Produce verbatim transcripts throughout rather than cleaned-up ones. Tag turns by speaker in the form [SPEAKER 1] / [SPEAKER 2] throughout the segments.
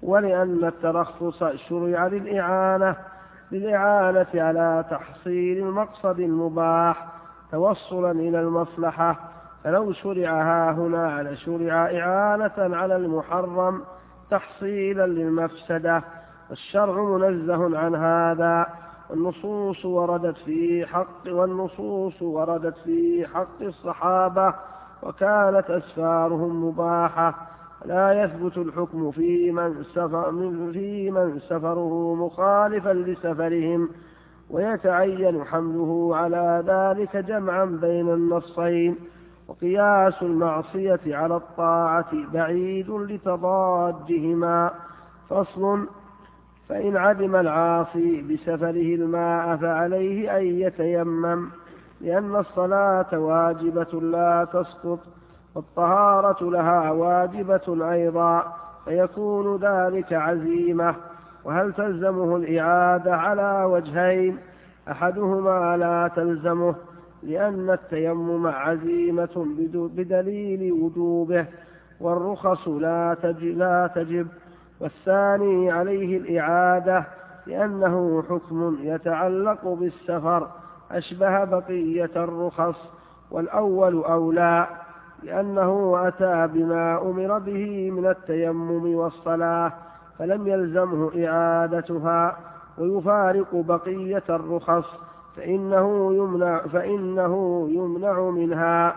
[SPEAKER 1] ولأن الترخص شرع للإعانة للإعانة على تحصيل المقصد المباح توصلا إلى المصلحة، فلو شرع هنا لشرع إعانة على المحرم تحصيلا للمفسدة، والشرع منزه عن هذا. والنصوص وردت في حق والنصوص وردت في حق الصحابة وكانت أسفارهم مباحة، لا يثبت الحكم في من سفر في من سفره مخالفا لسفرهم، ويتعين حمله على ذلك جمعا بين النصين. وقياس المعصية على الطاعة بعيد لتضادهما. فصل: فإن عدم العاصي بسفره الماء فعليه أن يتيمم، لأن الصلاة واجبة لا تسقط، والطهارة لها واجبة أيضا، فيكون ذلك عزيمة. وهل تلزمه الإعادة؟ على وجهين: أحدهما لا تلزمه، لأن التيمم عزيمة بدليل وجوبه، والرخص لا تجب. والثاني عليه الإعادة، لأنه حكم يتعلق بالسفر أشبه بقية الرخص، والأول أولى، لأنه أتى بما أمر به من التيمم والصلاة فلم يلزمه إعادتها، ويفارق بقية الرخص فإنه يمنع, فإنه يمنع منها،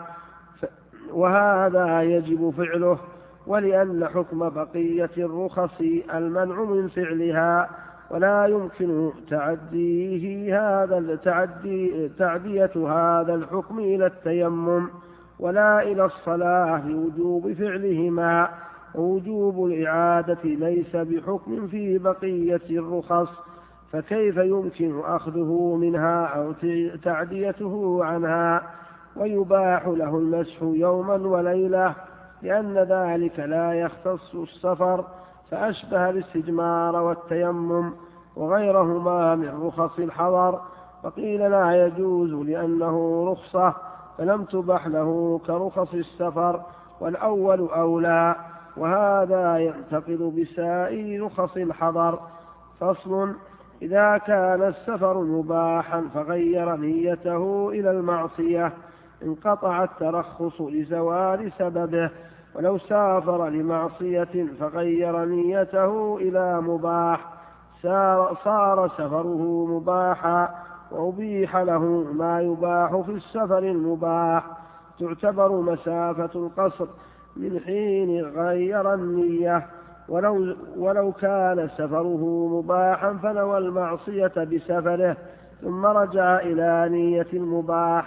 [SPEAKER 1] وهذا يجب فعله. ولأن حكم بقية الرخص المنع من فعلها، ولا يمكن تعديه هذا التعدي تعدية هذا الحكم إلى التيمم ولا إلى الصلاة لوجوب فعلهما. ووجوب الإعادة ليس بحكم في بقية الرخص، فكيف يمكن أخذه منها أو تعديته عنها؟ ويباح له المسح يوما وليلة، لأن ذلك لا يختص السفر، فأشبه الاستجمار والتيمم وغيرهما من رخص الحضر. وقيل لا يجوز لأنه رخصة فلم تبح له كرخص السفر، والأول أولى، وهذا ينتقض بسائر رخص الحضر. فصل: إذا كان السفر مباحا فغير نيته إلى المعصية انقطع الترخص لزوال سببه، ولو سافر لمعصية فغير نيته إلى مباح صار سفره مباحا، وأبيح له ما يباح في السفر المباح. تعتبر مسافة القصر من حين غير النية، ولو, ولو كان سفره مباحا فنوى المعصية بسفره ثم رجع إلى نية المباح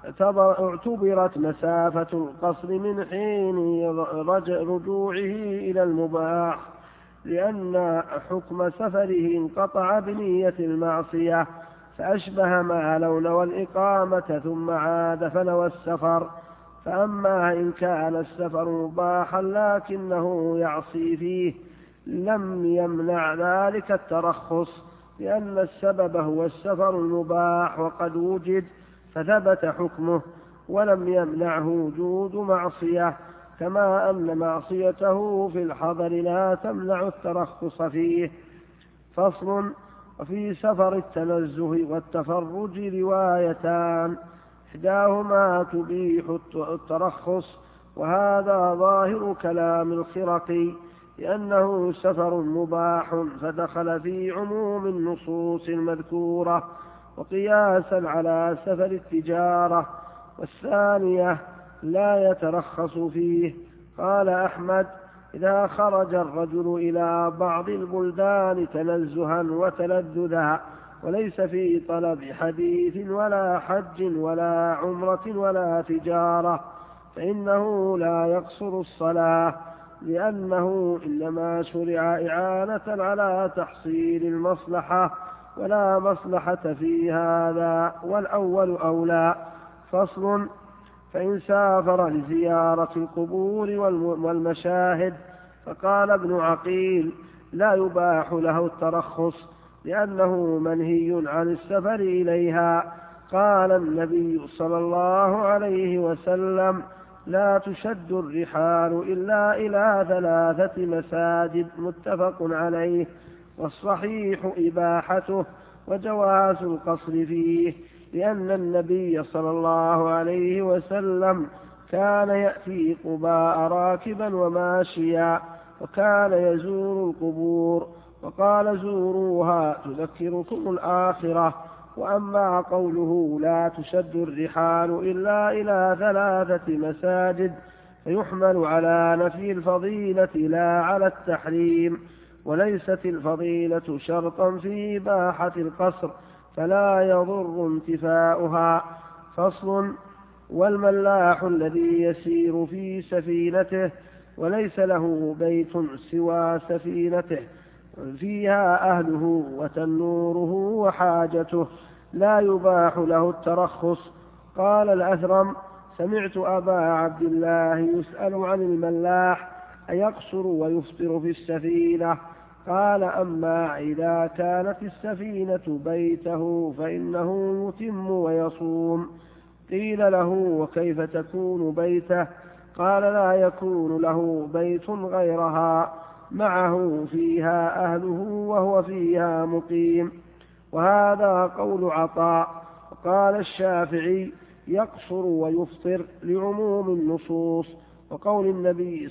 [SPEAKER 1] اعتبرت مسافة القصر من حين رجوعه إلى المباح، لأن حكم سفره انقطع بنية المعصية، فأشبه ما لو نوى الإقامة ثم عاد فنوى السفر. فأما إن كان السفر مباحا لكنه يعصي فيه لم يمنع ذلك الترخص، لأن السبب هو السفر المباح وقد وجد فثبت حكمه، ولم يمنعه وجود معصية، كما أن معصيته في الحضر لا تمنع الترخص فيه. فصل: وفي سفر التنزه والتفرج روايتان، إحداهما تبيح الترخص، وهذا ظاهر كلام الخرقي، لأنه سفر مباح فدخل في عموم النصوص المذكورة وقياسا على سفر التجارة. والثانية لا يترخص فيه. قال أحمد: إذا خرج الرجل إلى بعض البلدان تنزها وتلذذا وليس في طلب حديث ولا حج ولا عمرة ولا تجارة فإنه لا يقصر الصلاة، لأنه إنما شرع إعانة على تحصيل المصلحة ولا مصلحة في هذا، والأول أولى. فصل: فإن سافر لزيارة القبور والمشاهد فقال ابن عقيل: لا يباح له الترخص لأنه منهي عن السفر إليها. قال النبي صلى الله عليه وسلم: لا تشد الرحال إلا إلى ثلاثة مساجد متفق عليه. والصحيح إباحته وجواز القصر فيه، لأن النبي صلى الله عليه وسلم كان يأتي قباء راكبا وماشيا، وكان يزور القبور، وقال زوروها تذكركم الآخرة. وأما قوله لا تشد الرحال إلا إلى ثلاثة مساجد فيحمل على نفي الفضيلة لا على التحريم، وليست الفضيلة شرطا في إباحة القصر، فلا يضر انتفاؤها. فصل. والملاح الذي يسير في سفينته وليس له بيت سوى سفينته فيها أهله وتنوره وحاجته لا يباح له الترخص. قال الأثرم: سمعت أبا عبد الله يسأل عن الملاح أيقصر ويفطر في السفينة؟ قال: أما إذا كانت السفينة بيته فإنه يتم ويصوم. قيل له: وكيف تكون بيته؟ قال: لا يكون له بيت غيرها معه فيها أهله وهو فيها مقيم. وهذا قول عطاء. وقال الشافعي: يقصر ويفطر لعموم النصوص وقول النبي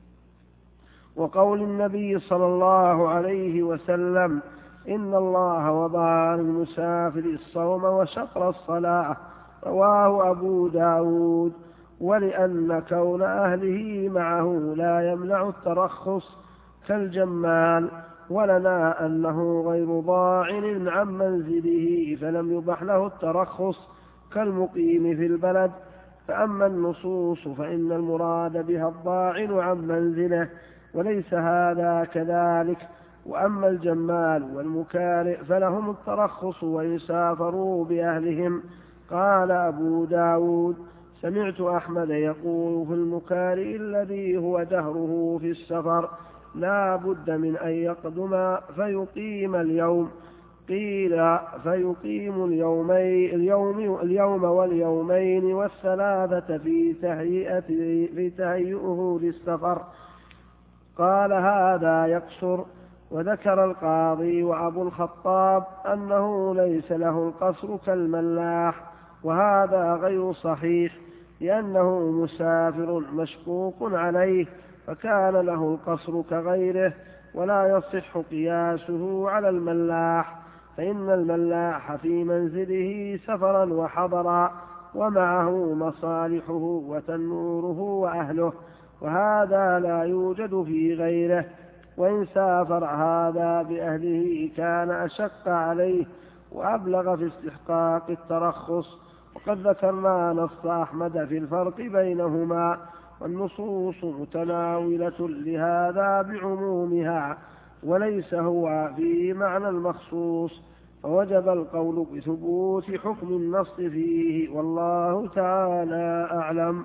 [SPEAKER 1] وقول النبي صلى الله عليه وسلم: إن الله وضع للمسافر الصوم وشطر الصلاة. رواه أبو داود. ولأن كون أهله معه لا يمنع الترخص كالجمال، ولنا أنه غير ضاعن عن منزله فلم يبح له الترخص كالمقيم في البلد. فأما النصوص فإن المراد بها الضاعن عن منزله، وليس هذا كذلك. وأما الجمال والمكارئ فلهم الترخص وإن سافروا بأهلهم. قال أبو داود: سمعت أحمد يقول في المكارئ الذي هو دهره في السفر: لا بد من أن يقدم فيقيم اليوم. قيل: فيقيم اليومي اليوم, اليوم واليومين والثلاثة في تهيئة في تهيئه للسفر. قال: هذا يقصر. وذكر القاضي وأبو الخطاب أنه ليس له القصر كالملاح، وهذا غير صحيح، لأنه مسافر مشقوق عليه فكان له القصر كغيره، ولا يصح قياسه على الملاح، فإن الملاح في منزله سفرا وحضرا ومعه مصالحه وتنوره وأهله، وهذا لا يوجد في غيره. وإن سافر هذا بأهله كان أشق عليه وأبلغ في استحقاق الترخص. وقد ذكرنا نص أحمد في الفرق بينهما، والنصوص متناولة لهذا بعمومها، وليس هو في معنى المخصوص، فوجب القول بثبوت حكم النص فيه، والله تعالى أعلم.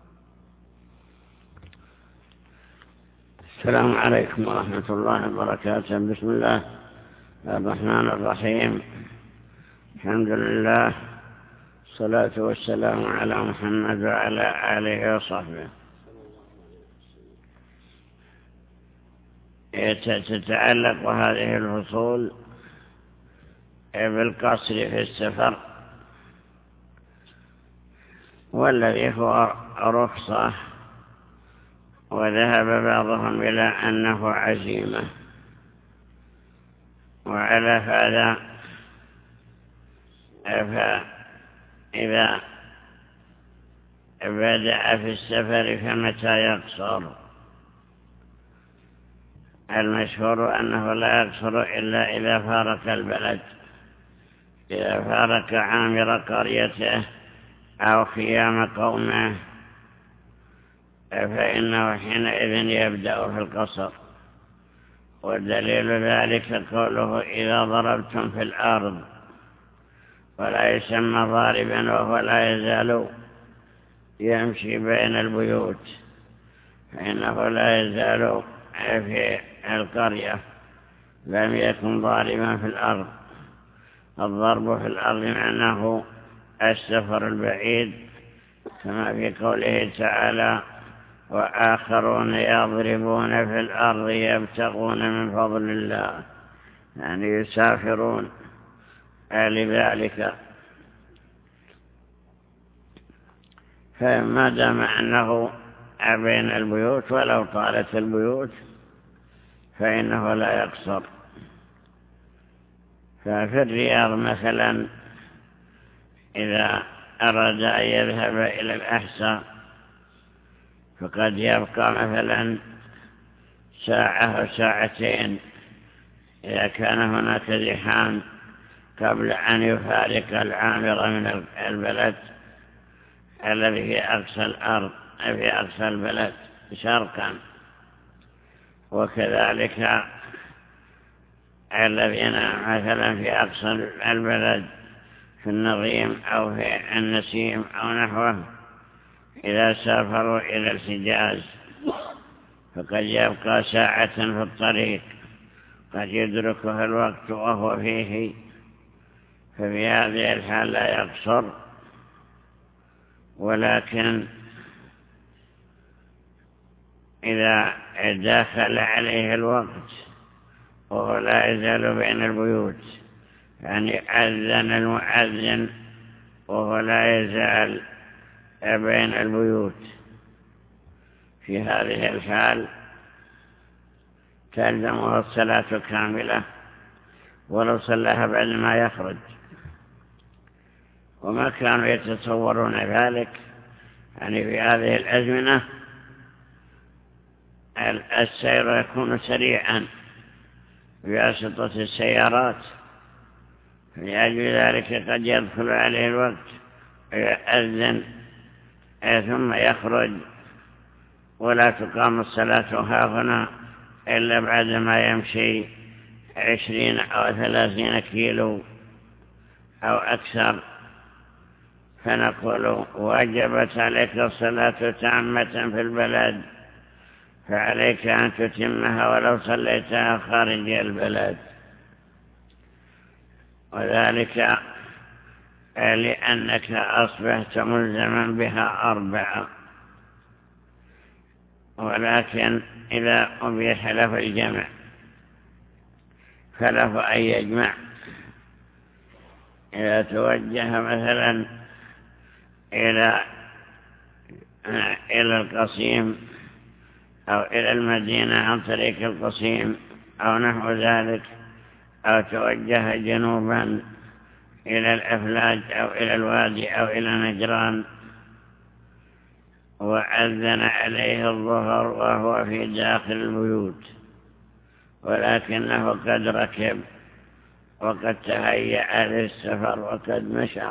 [SPEAKER 2] السلام عليكم ورحمة الله وبركاته. بسم الله الرحمن الرحيم. الحمد لله، الصلاة والسلام على محمد وعلى آله وصحبه. تتعلق هذه الفصول بالقصر في السفر، والذي هو رخصة، وذهب بعضهم إلى أنه عزيمة. وعلى هذا فإذا بدأ في السفر فمتى يقصر؟ المشهور أنه لا يقصر إلا إذا فارق البلد، إذا فارق عامر قريته أو خيام قومه، فإنه حينئذ يبدأ في القصر. والدليل ذلك قوله: إذا ضربتم في الأرض، ولا يسمى ضاربا وهو لا يزال يمشي بين البيوت، فإنه لا يزال في القرية، لم يكن ضاربا في الأرض. الضرب في الأرض معناه السفر البعيد كما في قوله تعالى وآخرون يضربون في الأرض يبتغون من فضل الله، يعني يسافرون لذلك. فما دام أنه بين البيوت ولو طالت البيوت فإنه لا يقصر. ففي الرياض مثلا إذا أراد أن يذهب إلى الأحساء فقد يبقى مثلا ساعة أو ساعتين إذا كان هناك زحام قبل أن يفارق العامر من البلد الذي في أقصى الأرض في أقصى البلد شرقا. وكذلك الذين مثلا في أقصى البلد في النظيم أو في النسيم أو نحوه إذا سافروا إلى الحجاز فقد يبقى ساعة في الطريق قد يدركه الوقت وهو فيه، ففي هذه الحال لا يقصر. ولكن إذا دخل عليه الوقت وهو لا يزال بين البيوت، يعني أذن المؤذن وهو لا يزال بين البيوت، في هذه الحال تلزمه الصلاة كاملة ولو صلاها بعد ما يخرج. وما كانوا يتصورون ذلك، يعني في هذه الأزمنة السير يكون سريعا بواسطة السيارات، لأجل ذلك قد يدخل عليه الوقت ويؤذن ثم يخرج ولا تقام الصلاة هاهنا إلا بعدما يمشي عشرين أو ثلاثين كيلو أو أكثر، فنقول وجبت عليك الصلاة تامة في البلد فعليك أن تتمها ولو صليتها خارج البلد. وذلك لأنك أصبحت ملزما بها أربعة. ولكن إذا أبيح له الجمع فله أن يجمع. إذا توجه مثلا إلى إلى القصيم أو إلى المدينة عن طريق القصيم أو نحو ذلك، أو توجه جنوبا إلى الأفلاج أو إلى الوادي أو إلى نجران وأذن عليه الظهر وهو في داخل البيوت، ولكنه قد ركب وقد تهيأ للسفر وقد مشى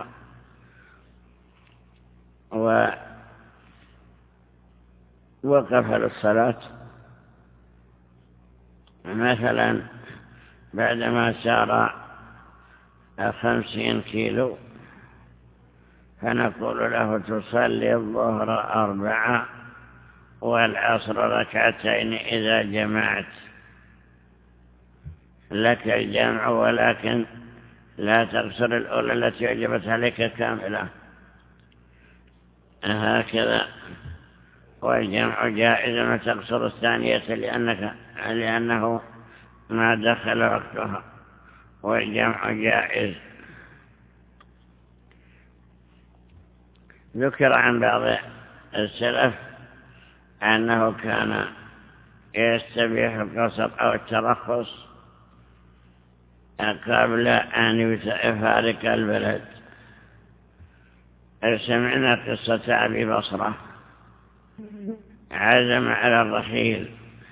[SPEAKER 2] ووقف للصلاة مثلا بعدما سار خمسين كيلو، فنقول له تصلي الظهر أربعة والعصر ركعتين إذا جمعت، لك الجمع ولكن لا تقصر الأولى التي وجبت عليك كاملة. هكذا. والجمع جائز ما تقصر الثانية لأنك لأنه ما دخل وقتها، والجمع جائز. ذكر عن بعض السلف أنه كان يستبيح القصر أو الترخص قبل أن يفارق البلد. سمعنا قصة أبي بصرة عزم على الرحيل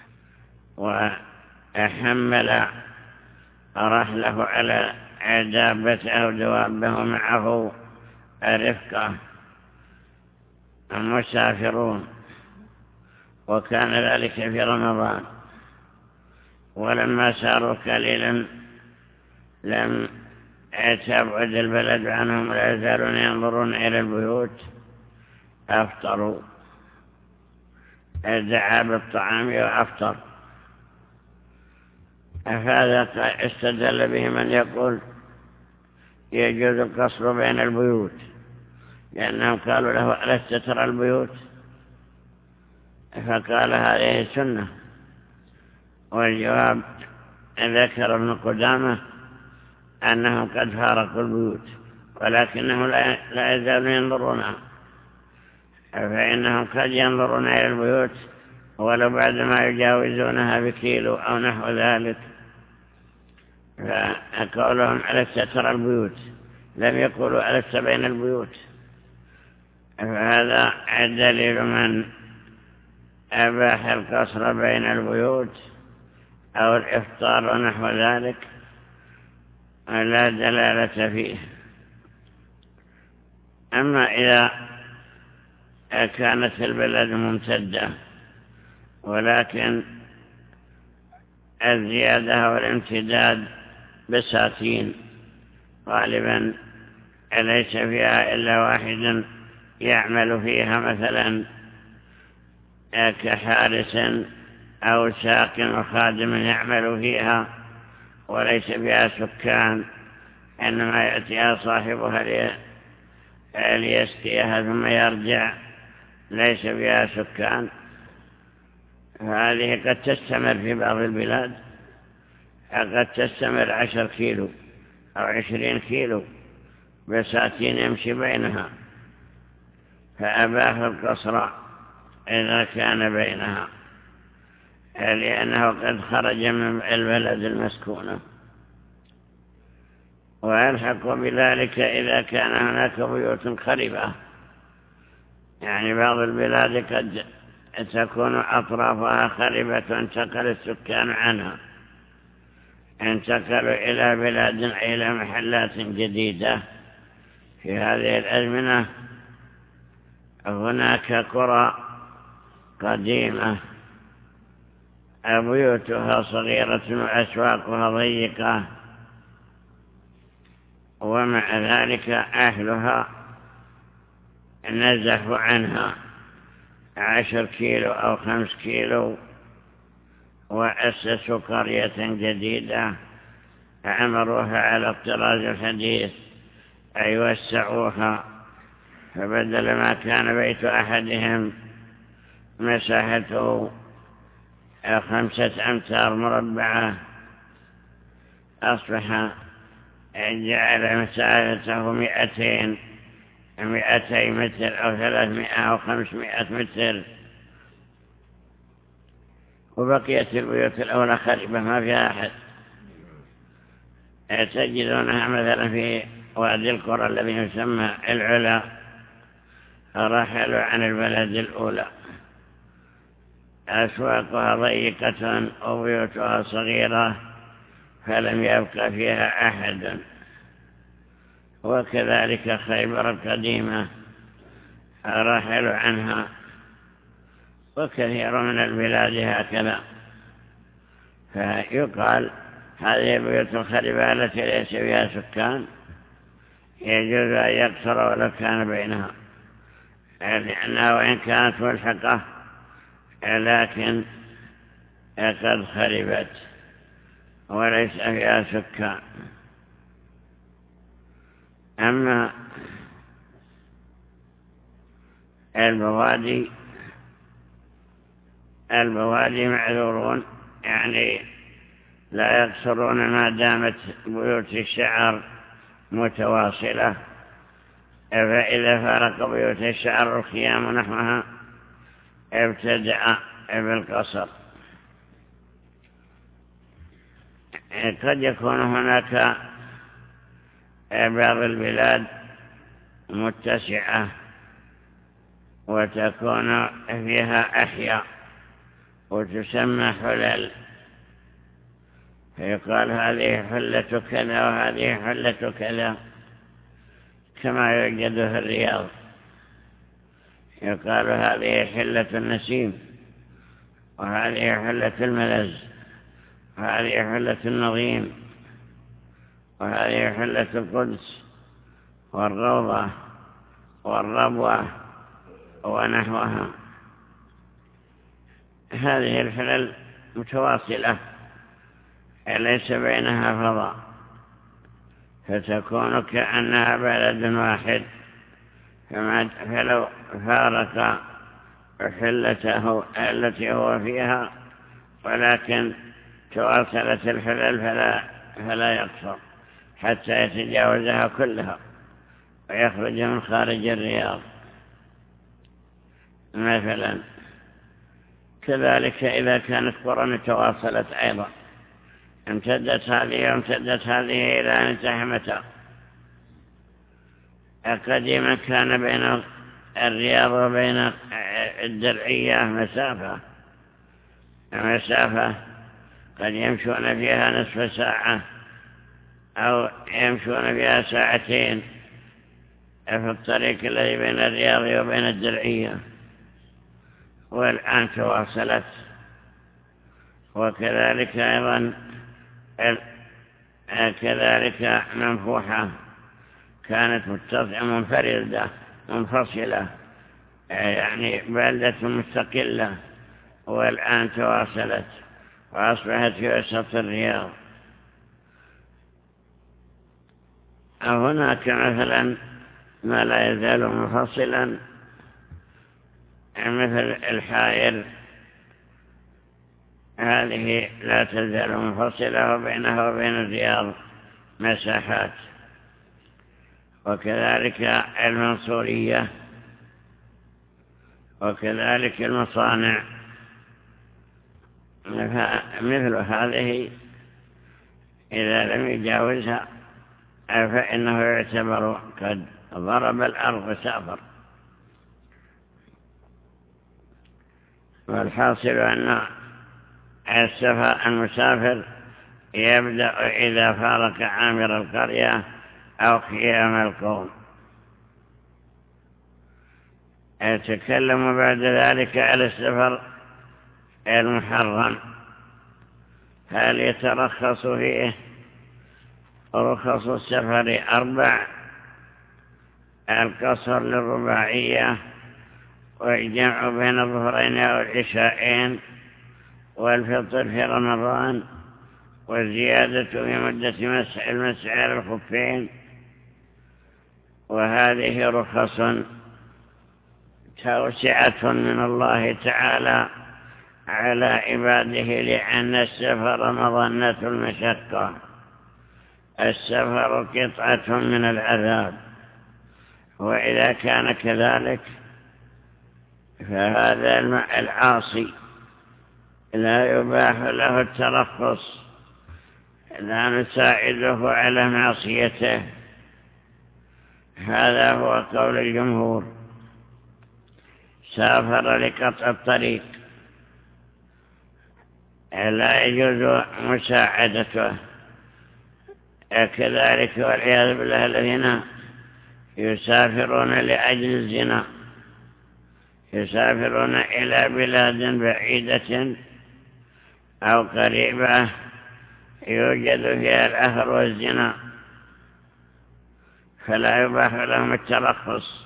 [SPEAKER 2] وحمل رحله على دابة أو دوابه معه رفقة مسافرون، وكان ذلك في رمضان. ولما ساروا قليلا لم تبعد البلد عنهم، لا يزالون ينظرون إلى البيوت، أفطروا، دعا بالطعام وأفطر. هذا استدل به من يقول يجوز القصر بين البيوت، لأنهم قالوا له ألست ترى البيوت؟ فقال هذه سنة. والجواب ذكر ابن قدامة أنهم قد فارقوا البيوت ولكنهم لا يزالون ينظرونها، فإنهم قد ينظرون إلى البيوت ولو بعدما يجاوزونها بكيلو أو نحو ذلك. فقولهم ألست ترى البيوت لم يقولوا ألست بين البيوت. فهذا الدليل من أباح القصر بين البيوت أو الإفطار ونحو ذلك لا دلالة فيه. أما إذا كانت البلد ممتدة ولكن الزيادة والامتداد بساتين غالبا ليس فيها إلا واحد يعمل فيها مثلا كحارس أو ساق وخادم يعمل فيها وليس فيها سكان، إنما يأتيها صاحبها ليسقيها ثم يرجع، ليس فيها سكان، فهذه قد تستمر في بعض البلاد، قد تستمر عشر كيلو أو عشرين كيلو بساتين يمشي بينها، فأباح القصر إذا كان بينها لأنه قد خرج من البلد المسكونة. ويلحق بذلك إذا كان هناك بيوت خربة، يعني بعض البلاد قد تكون أطرافها خربة انتقل السكان عنها، انتقلوا إلى بلاد إلى محلات جديدة. في هذه الأزمنة هناك قرى قديمة بيوتها صغيرة وأسواقها ضيقة، ومع ذلك أهلها نزحوا عنها عشر كيلو أو خمس كيلو وأسسوا قرية جديدة عمروها على الطراز الحديث أي وسعوها، فبدل ما كان بيت أحدهم مساحته خمسة أمتار مربعة أصبح جعل مساحته مئتين مئتي متر أو ثلاثمائة أو خمسمائة متر، وبقيت البيوت الأولى خربة ما فيها أحد. تجدونها مثلا في وادي القرى الذي يسمى العلا، رحلوا عن البلد الأولى، أسواقها ضيقة وبيوتها صغيرة فلم يبقى فيها أحد. وكذلك خيبر القديمة رحلوا عنها، وكثير من البلاد هكذا. فيقال هذه البيوت الخربة التي ليس فيها سكان يجوز أن يقصر ولو كان بينها، لأنها وإن كانت ملحقة لكن قد خربت وليس فيها سكان. أما البوادي البوادي معذورون، يعني لا يقصرون ما دامت بيوت الشعر متواصلة، فإذا فارق بيوت الشعر الخيام نحوها ابتدأ بالقصر. قد يكون هناك بعض البلاد متسعة وتكون فيها أحياء وتسمى حلل، فيقال هذه حلة كذا وهذه حلة كذا، كما يوجد في الرياض يقال هذه حلة النسيم وهذه حلة الملز وهذه حلة النظيم وهذه حلة القدس والروضة والربوة ونحوها. هذه الحلل متواصلة ليس بينها فضاء، فتكون كأنها بلد واحد، فلو فارق حلته التي هو فيها ولكن تواصلت الحلل فلا, فلا يقصر حتى يتجاوزها كلها ويخرج من خارج الرياض مثلا. كذلك إذا كانت قرون تواصلت أيضا امتدت هذه وامتدت هذه إلى أن التحمتا. قديما كان بين الرياض وبين الدرعية مسافة مسافة قد يمشون فيها نصف ساعة أو يمشون فيها ساعتين في الطريق الذي بين الرياض وبين الدرعية، والآن تواصلت. وكذلك أيضا كذلك منفوحة كانت منفردة منفصلة يعني بلدة مستقلة، والآن تواصلت وأصبحت في وسط الرياض. هناك مثلا ما لا يزال منفصلا مثل الحائر، هذه لا تزال منفصلة وبينها وبين الرياض مساحات. وكذلك المنصورية وكذلك المصانع مثل هذه إذا لم يجاوزها فإنه يعتبر قد ضرب الأرض وسافر. والحاصل أن المسافر يبدأ إذا فارق عامر القرية أو خيام القوم. يتكلم بعد ذلك على السفر المحرم، هل يترخص فيه؟ رخص السفر أربع: القصر للرباعية، والجمع بين الظهرين والعشاءين، والفطر في رمضان، والزيادة في مدة مسح المسح على الخفين. وهذه رخص توسعة من الله تعالى على عباده، لأن السفر مظنة المشقة، السفر قطعة من العذاب. وإذا كان كذلك فهذا العاصي لا يباح له الترخص، لا نساعده على معصيته. هذا هو قول الجمهور. سافر لقطع الطريق لا يجوز مساعدته. كذلك والعياذ بالله الذين يسافرون لأجل الزنا، يسافرون إلى بلاد بعيدة أو قريبة يوجد فيها الأثر والزنا، فلا يباح لهم الترخص.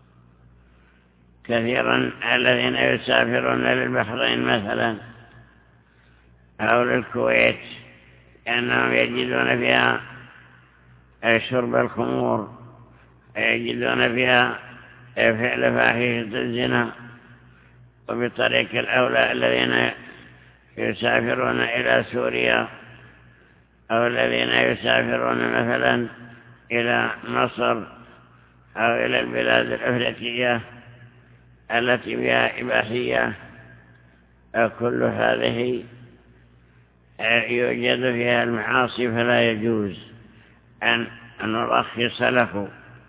[SPEAKER 2] كثيرا الذين يسافرون للبحرين مثلا أو للكويت أنهم يجدون فيها شرب الخمور، يجدون فيها فعل فاحشة الزنا. وبطريق الأولى الذين يسافرون إلى سوريا أو الذين يسافرون مثلا إلى مصر أو إلى البلاد الأفريقية التي بها إباحية، كل هذه يوجد فيها المعاصي، فلا يجوز أن نرخص له.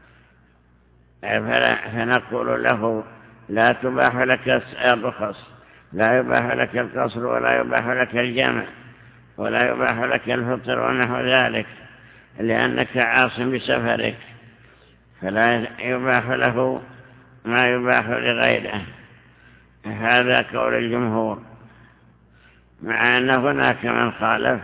[SPEAKER 2] فنقول له لا تباح لك الرخص، لا يباح لك القصر، ولا يباح لك الجمع، ولا يباح لك الفطر ونحو ذلك، لأنك عاص بسفرك، فلا يباح له ما يباح لغيره. هذا قول الجمهور، مع أن هناك من خالف.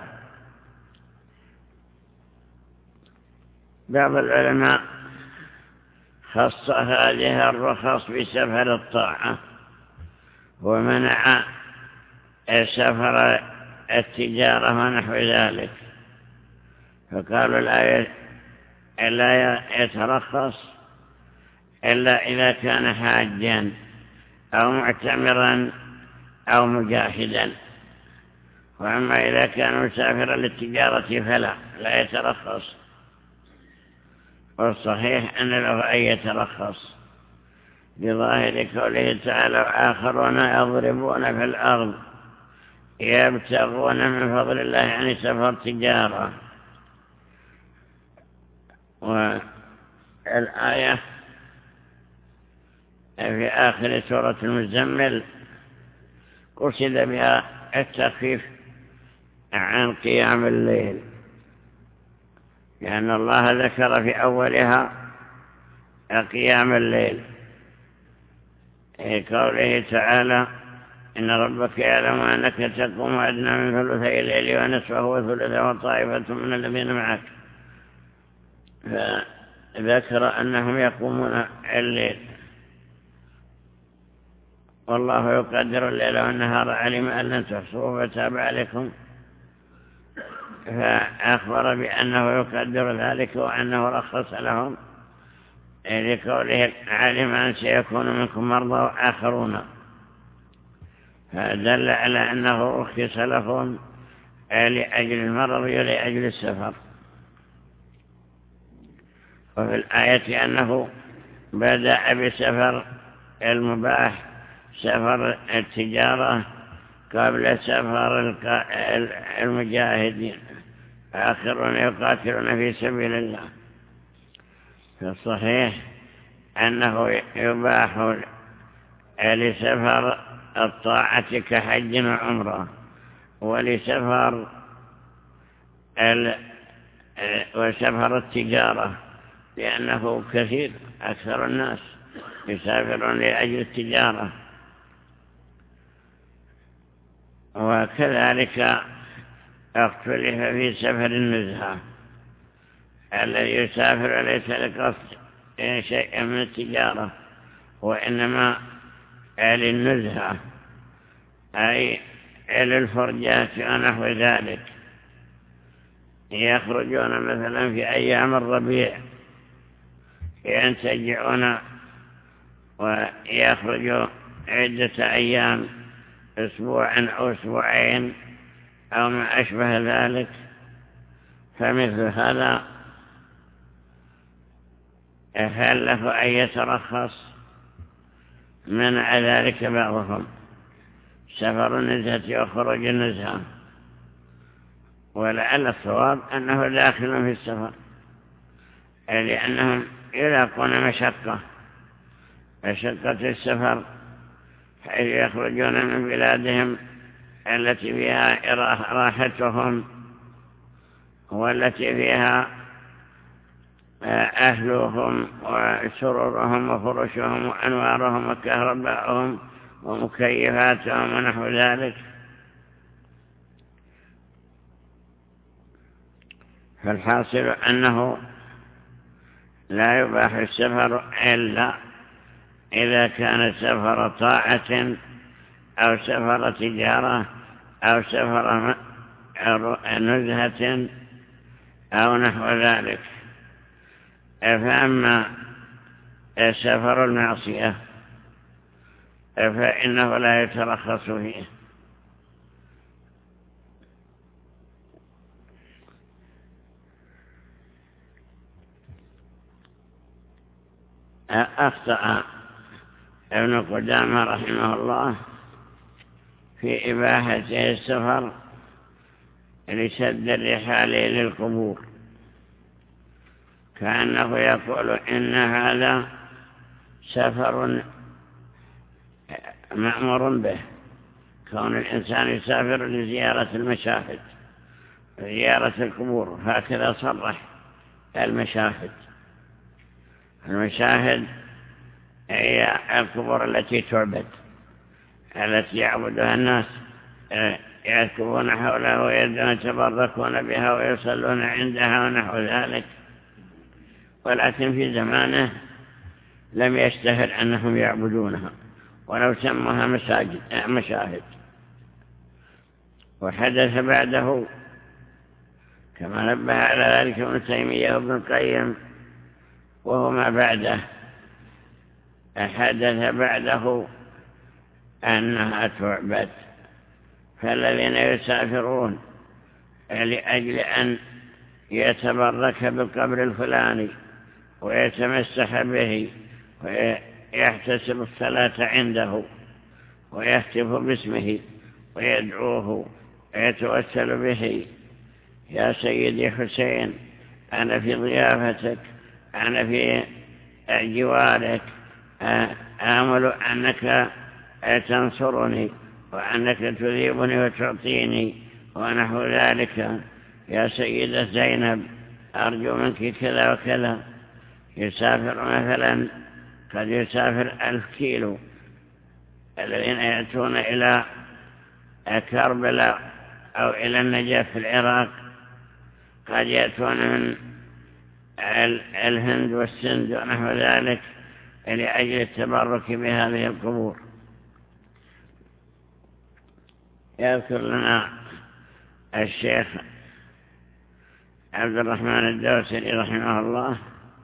[SPEAKER 2] بعض العلماء خص هذه الرخص بسفر الطاعة، ومنع سفر التجارة ونحو ذلك، فقالوا لا يترخص إلا إذا كان حاجا أو معتمرا أو مجاهدا. وأما إذا كان مسافرا للتجارة فلا لا يترخص. والصحيح أن له أن يترخص بظاهر قوله تعالى: آخرون يضربون في الأرض يبتغون من فضل الله، يعني سفر تجارة. والآية في آخر سورة المزمل قصد بها التخفيف عن قيام الليل، لأن الله ذكر في أولها قيام الليل في قوله تعالى: إن ربك يعلم أنك تقوم أدنى من ثلثي الليل ونصفه وثلثه وطائفة من الذين معك. فذكر أنهم يقومون الليل، والله يقدر الليل والنهار، علم أن لن تحصوه فتاب عليكم، فأخبر بأنه يقدر ذلك وأنه رخص لهم لقوله: علم أن سيكون منكم مرضى وآخرون، فدل على أنه رخص لهم لأجل المرض ولأجل السفر. وفي الآية أنه بدأ بسفر المباح، سفر التجارة، قبل سفر المجاهدين، آخرون يقاتلون في سبيل الله. فالصحيح أنه يباح لسفر الطاعة كحج وعمرة، ولسفر وسفر التجارة، لأنه كثير أكثر الناس يسافرون لأجل التجارة. وكذلك اختلف في سفر النزهة، الذي يسافر ليس لقصد شيء من التجارة وإنما للنزهة، أي للفرجات ونحو ذلك. يخرجون مثلا في أيام الربيع ينتجعون ويخرجوا عدة أيام، أسبوعا أو أسبوعين أو ما أشبه ذلك. فمثل هذا هل له أن يترخص؟ منع ذلك بعضهم، سفر النزهة وخروج النزهة، ولعل الصواب أنه داخل في السفر، لأنهم يلاقون مشقة مشقة السفر، حيث يخرجون من بلادهم التي فيها راحتهم والتي فيها أهلهم وسررهم وفرشهم وأنوارهم وكهرباءهم ومكيفاتهم ونحو ذلك. فالحاصل أنه لا يباح السفر إلا إذا كان سفر طاعة أو سفر تجارة أو سفر نزهة أو نحو ذلك. فأما سفر المعصية فإنه لا يترخص فيه. أخطأ ابن قدامة رحمه الله في إباحته السفر لشد الرحال للقبور، كأنه يقول إن هذا سفر مأمور به، كون الإنسان يسافر لزيارة المشاهد زيارة القبور، هكذا صرح المشاهد. المشاهد هي القبور التي تعبد، التي يعبدها الناس، يركبون حولها ويتبركون بها ويصلون عندها ونحو ذلك. ولكن في زمانه لم يشتهر أنهم يعبدونها ولو سموها مساجد مشاهد. وحدث بعده كما نبه على ذلك ابن تيمية وابن القيم وهما بعده حدث بعده أنها تعبد. فالذين يسافرون لأجل أن يتبرك بالقبر الفلاني ويتمسح به ويحتسب الصلاة عنده ويهتف باسمه ويدعوه ويتوسل به: يا سيدي حسين، أنا في ضيافتك، أنا في جوارك، آمل أنك تنصرني وأنك تذيبني وتعطيني ونحو ذلك. يا سيدة زينب، أرجو منك كذا وكذا. يسافر مثلا، قد يسافر ألف كيلو. الذين يأتون إلى كربلاء أو إلى النجف في العراق قد يأتون من الهند والسند ونحو ذلك لأجل التبرك بهذه القبور. يذكر لنا الشيخ عبد الرحمن الدوسري رحمه الله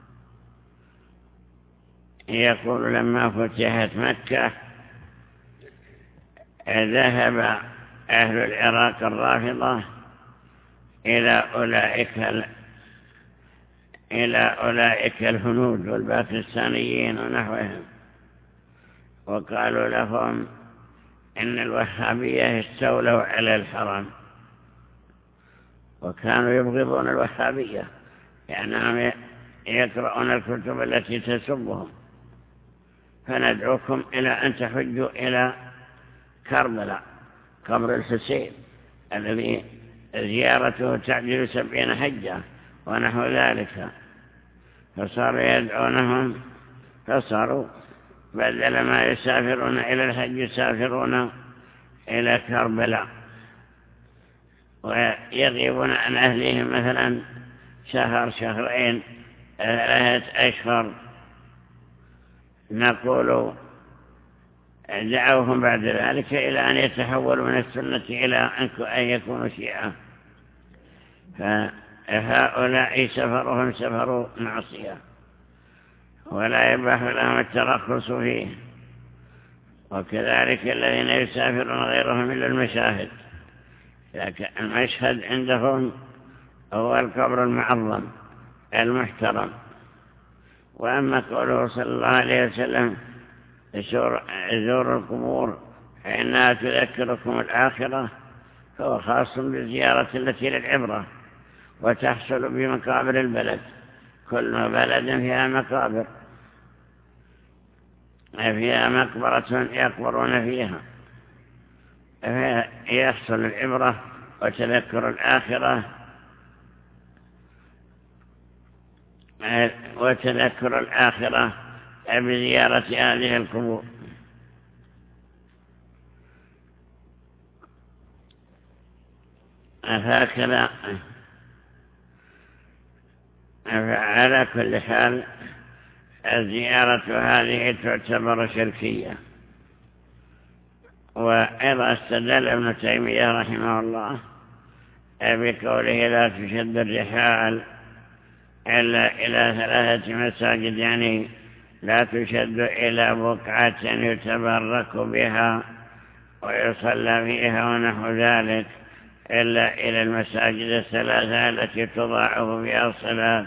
[SPEAKER 2] يقول: لما فتحت مكة ذهب أهل العراق الرافضة إلى أولئك إلى أولئك الهنود والباكستانيين ونحوهم، وقالوا لهم إن الوهابية استولوا على الحرم، وكانوا يبغضون الوهابية لأنهم يقرؤون الكتب التي تسبهم. فندعوكم إلى أن تحجوا إلى كربلاء، قبر الحسين الذي زيارته تعدل سبعين حجة ونحو ذلك. فصاروا يدعونهم، فصاروا بدل ما يسافرون إلى الحج يسافرون إلى كربلاء ويغيبون عن أهلهم مثلا شهر شهرين ثلاثة أشهر. نقول دعوهم بعد ذلك إلى أن يتحولوا من السنة إلى أن يكونوا شيعة. فهؤلاء سفرهم سفر معصية ولا يباح لهم الترخص فيه. وكذلك الذين يسافرون غيرهم إلى المشاهد، لكن المشهد عندهم هو القبر المعظم المحترم. وأما قوله صلى الله عليه وسلم: زوروا القبور فإنها تذكركم الآخرة، فهو خاص بالزيارة التي للعبرة وتحصل بمقابر البلد. كل بلد فيها مقابر، فيها مقبرة يقبرون فيها، فيحصل العبرة وتذكر الآخرة وتذكر الآخرة بزيارة هذه القبور. هكذا. على كل حال الزيارة هذه تعتبر شركية. وأيضا استدل ابن تيمية رحمه الله بقوله: لا تشد الرحال إلا إلى ثلاثة مساجد، يعني لا تشد إلى بقعة يتبرك بها ويصلى فيها ونحو ذلك إلا إلى المساجد الثلاثة التي تضاعف بها الصلاة.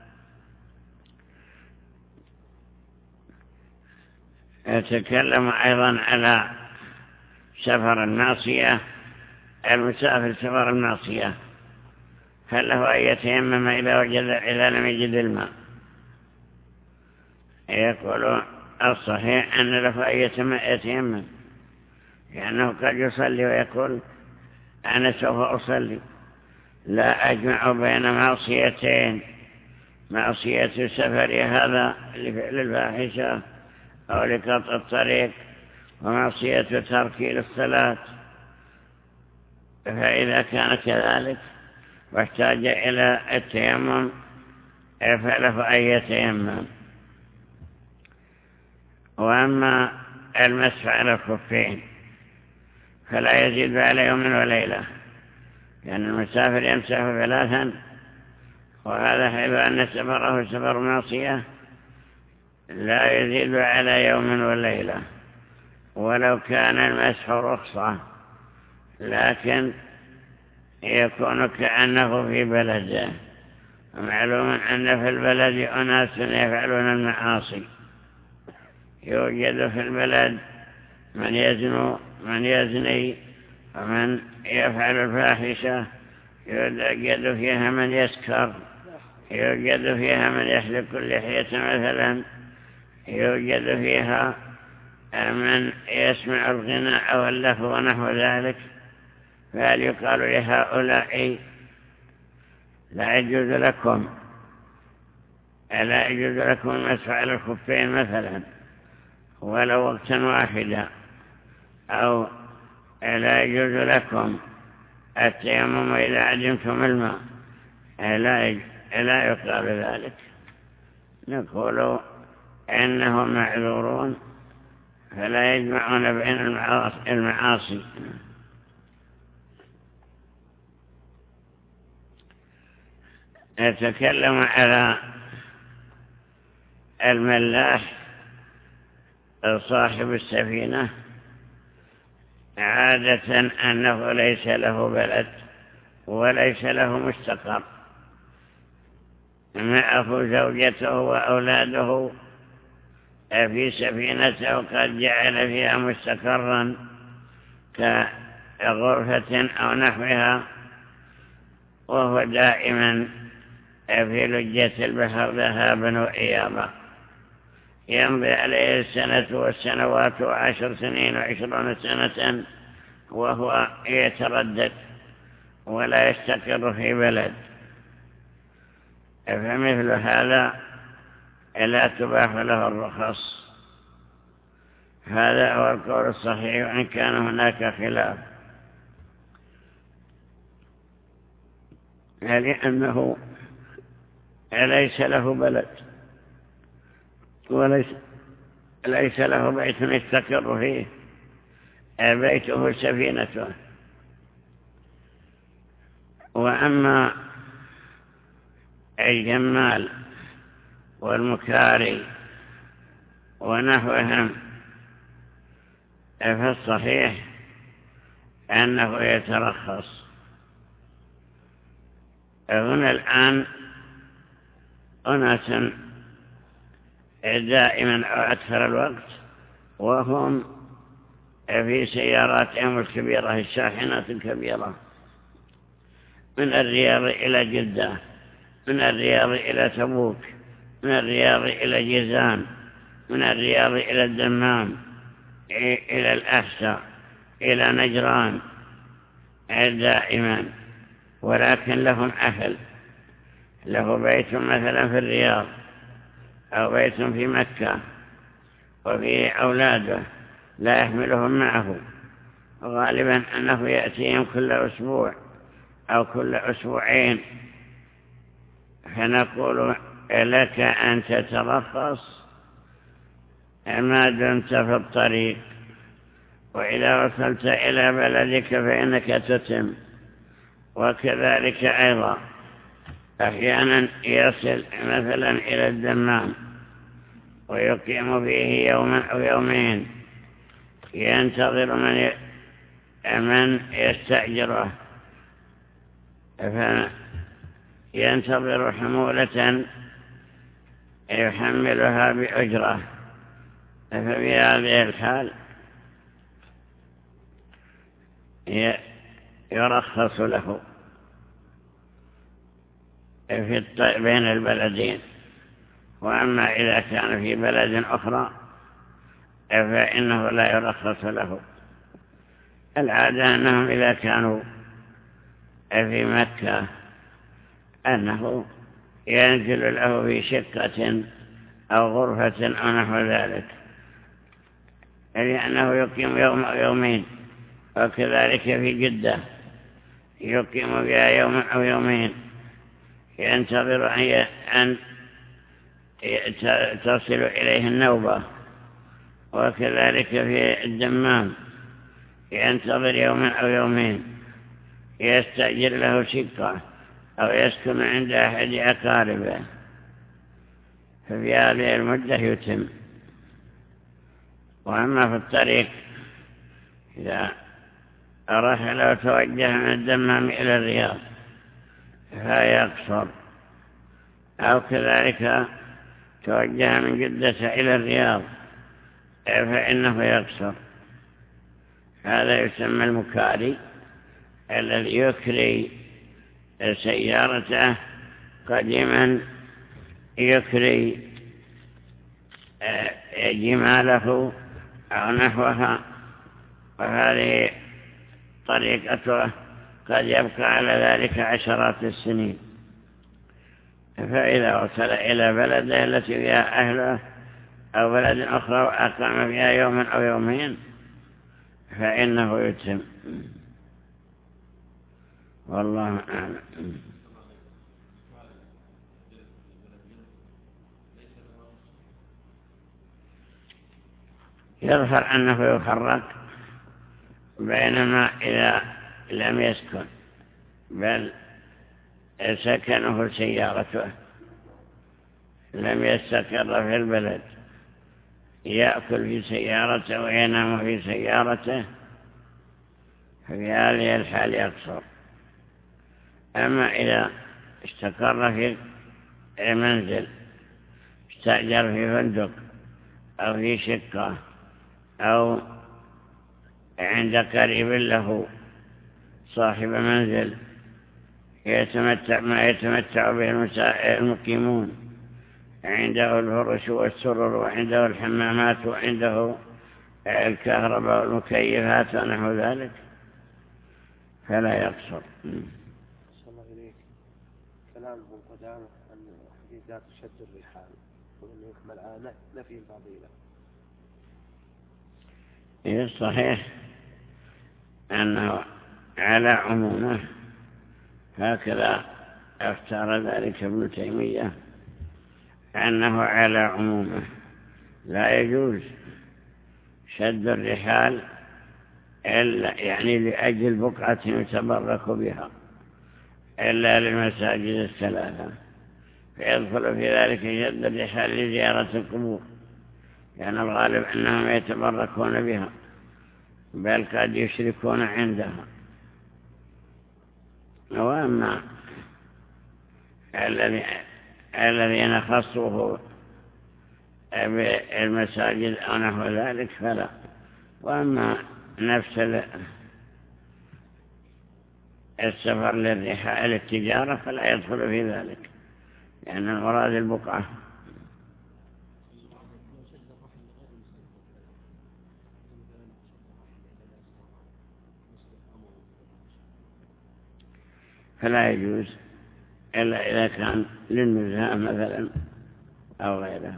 [SPEAKER 2] يتكلم أيضا على سفر الناصية، المسافر سفر الناصية، هل له أن يتيمم إذا وجد إذا لم يجد الماء؟ يقول الصحيح أن له أن يتيمم، لأنه قد يصلي ويقول: أنا سوف أصلي، لا أجمع بين معصيتين: معصية سفري هذا لفعل الفاحشة أو لقطع الطريق، ومعصية تركي للصلاة. فإذا كان كذلك واحتاج إلى التيمم فله أن يتيمم. وأما المسح على الخفين فلا يزيد على يوم وليلة، لأن المسافر يمسح ثلاثا، وهذا حيث أن سفره سفر معصية لا يزيد على يوم وليلة، ولو كان المسح رخصة، لكن يكون كأنه في بلده. ومعلوم أن في البلد أناس يفعلون المعاصي، يوجد في البلد من يزنو من يزني ومن يفعل الفاحشة، يوجد فيها من يسكر، يوجد فيها من يحلق اللحية مثلا، يوجد فيها من يسمع الغناء أو اللهو ونحو ذلك. فهل يقال لهؤلاء لا يجوز لكم لا يجوز لكم المسح على الخفين مثلا ولو وقتا واحدا، أو لا يجوز لكم التيمم إذا عدمتم الماء؟ لا يقال ذلك. نقول إنهم معذورون، فلا يجمعون بين المعاصي. يتكلم على الملاح صاحب السفينة، عادة أنه ليس له بلد وليس له مستقر، معه زوجته وأولاده في سفينته، قد جعل فيها مستقرا كغرفة أو نحوها، وهو دائما في لجة البحر ذهابا وإيابا، يمضي عليه السنة والسنوات وعشر سنين وعشرون سنة وهو يتردد ولا يستقر في بلد. فمثل هذا لا تباح له الرخص. هذا هو القول الصحيح، وإن كان هناك خلاف، لأنه ليس له بلد وليس ليس له بيت يستقر فيه، بيته سفينته. وأما الجمال والمكاري ونحوهم فالصحيح أنه يترخص. هنا الآن أناس دائما أو أكثر الوقت وهم في سياراتهم الكبيرة الشاحنات الكبيرة، من الرياض إلى جدة، من الرياض إلى تبوك، من الرياض إلى جيزان، من الرياض إلى الدمام، إلى الأحساء، إلى نجران دائما. ولكن لهم أهل، له بيت مثلا في الرياض أو بيت في مكة وفيه أولاده لا يحملهم معه، غالبا أنه يأتيهم كل أسبوع أو كل أسبوعين. فنقول لك أن تترخص ما دمت في الطريق، وإذا وصلت إلى بلدك فإنك تتم. وكذلك أيضا أحيانا يصل مثلا إلى الدمام ويقيم فيه يوما أو يومين، ينتظر من من يستأجره، فينتظر حمولة يحملها بأجرة. ففي هذه الحال يرخص له في بين البلدين. وأما إذا كان في بلد أخرى فإنه لا يرخص له. العادة أنهم إذا كانوا في مكة أنه ينزل له في شقة أو غرفة أو نحو ذلك، لأنه يقيم يوم أو يومين. وكذلك في جدة يقيم بها يوم أو يومين، ينتظر أن تصل إليه النوبة. وكذلك في الدمام ينتظر يوما أو يومين، يستأجر له شقة أو يسكن عند أحد أقاربه. ففي هذه المدة يتم. وأما في الطريق إذا رحل وتوجه من الدمام إلى الرياض فيقصر، أو كذلك توجه من جدة إلى الرياض فإنه يقصر. هذا يسمى المكاري، الذي يكري سيارته قديما، يكري جماله أو نحوها، وهذه طريقته قد يبقى على ذلك عشرات السنين. فإذا وصل إلى بلده التي فيها أهله أو بلد أخرى وأقام فيها يوما أو يومين فإنه يتم. والله أعلم. يظهر أنه يخرج، بينما إذا لم يسكن بل سكنه سيارته، لم يستقر في البلد، يأكل في سيارته وينام في سيارته، ففي هذه الحال يقصر. أما إذا استقر في منزل، استأجر في فندق أو في شقة أو عند قريب له صاحب منزل يتمتع ما يتمتع به المقيمون، عنده الفرش والسرر وعنده الحمامات وعنده الكهرباء والمكيفات ونحو ذلك، فلا يقصر.
[SPEAKER 1] صلى الله إليك. كلام ابن قدامة عن حديث لا تشد الرحال وأنه يكمل على نفي الفضيلة.
[SPEAKER 2] إيه صحيح أنه على عمومه، هكذا اختار ذلك ابن تيمية، أنه على عمومه لا يجوز شد الرحال إلا يعني لأجل بقعة يتبرك بها إلا للمساجد الثلاثة، فيدخل في ذلك شد الرحال لزيارة القبور، يعني الغالب أنهم يتبركون بها بل قد يشركون عندها. وأما الذين خصوه بالمساجد أو نحو ذلك فلا. وأما نفس السفر للرحال التجارة فلا يدخل في ذلك، لأن يعني المراد البقعة. فلا يجوز إلا إذا كان للنزهة مثلا أو غيرها.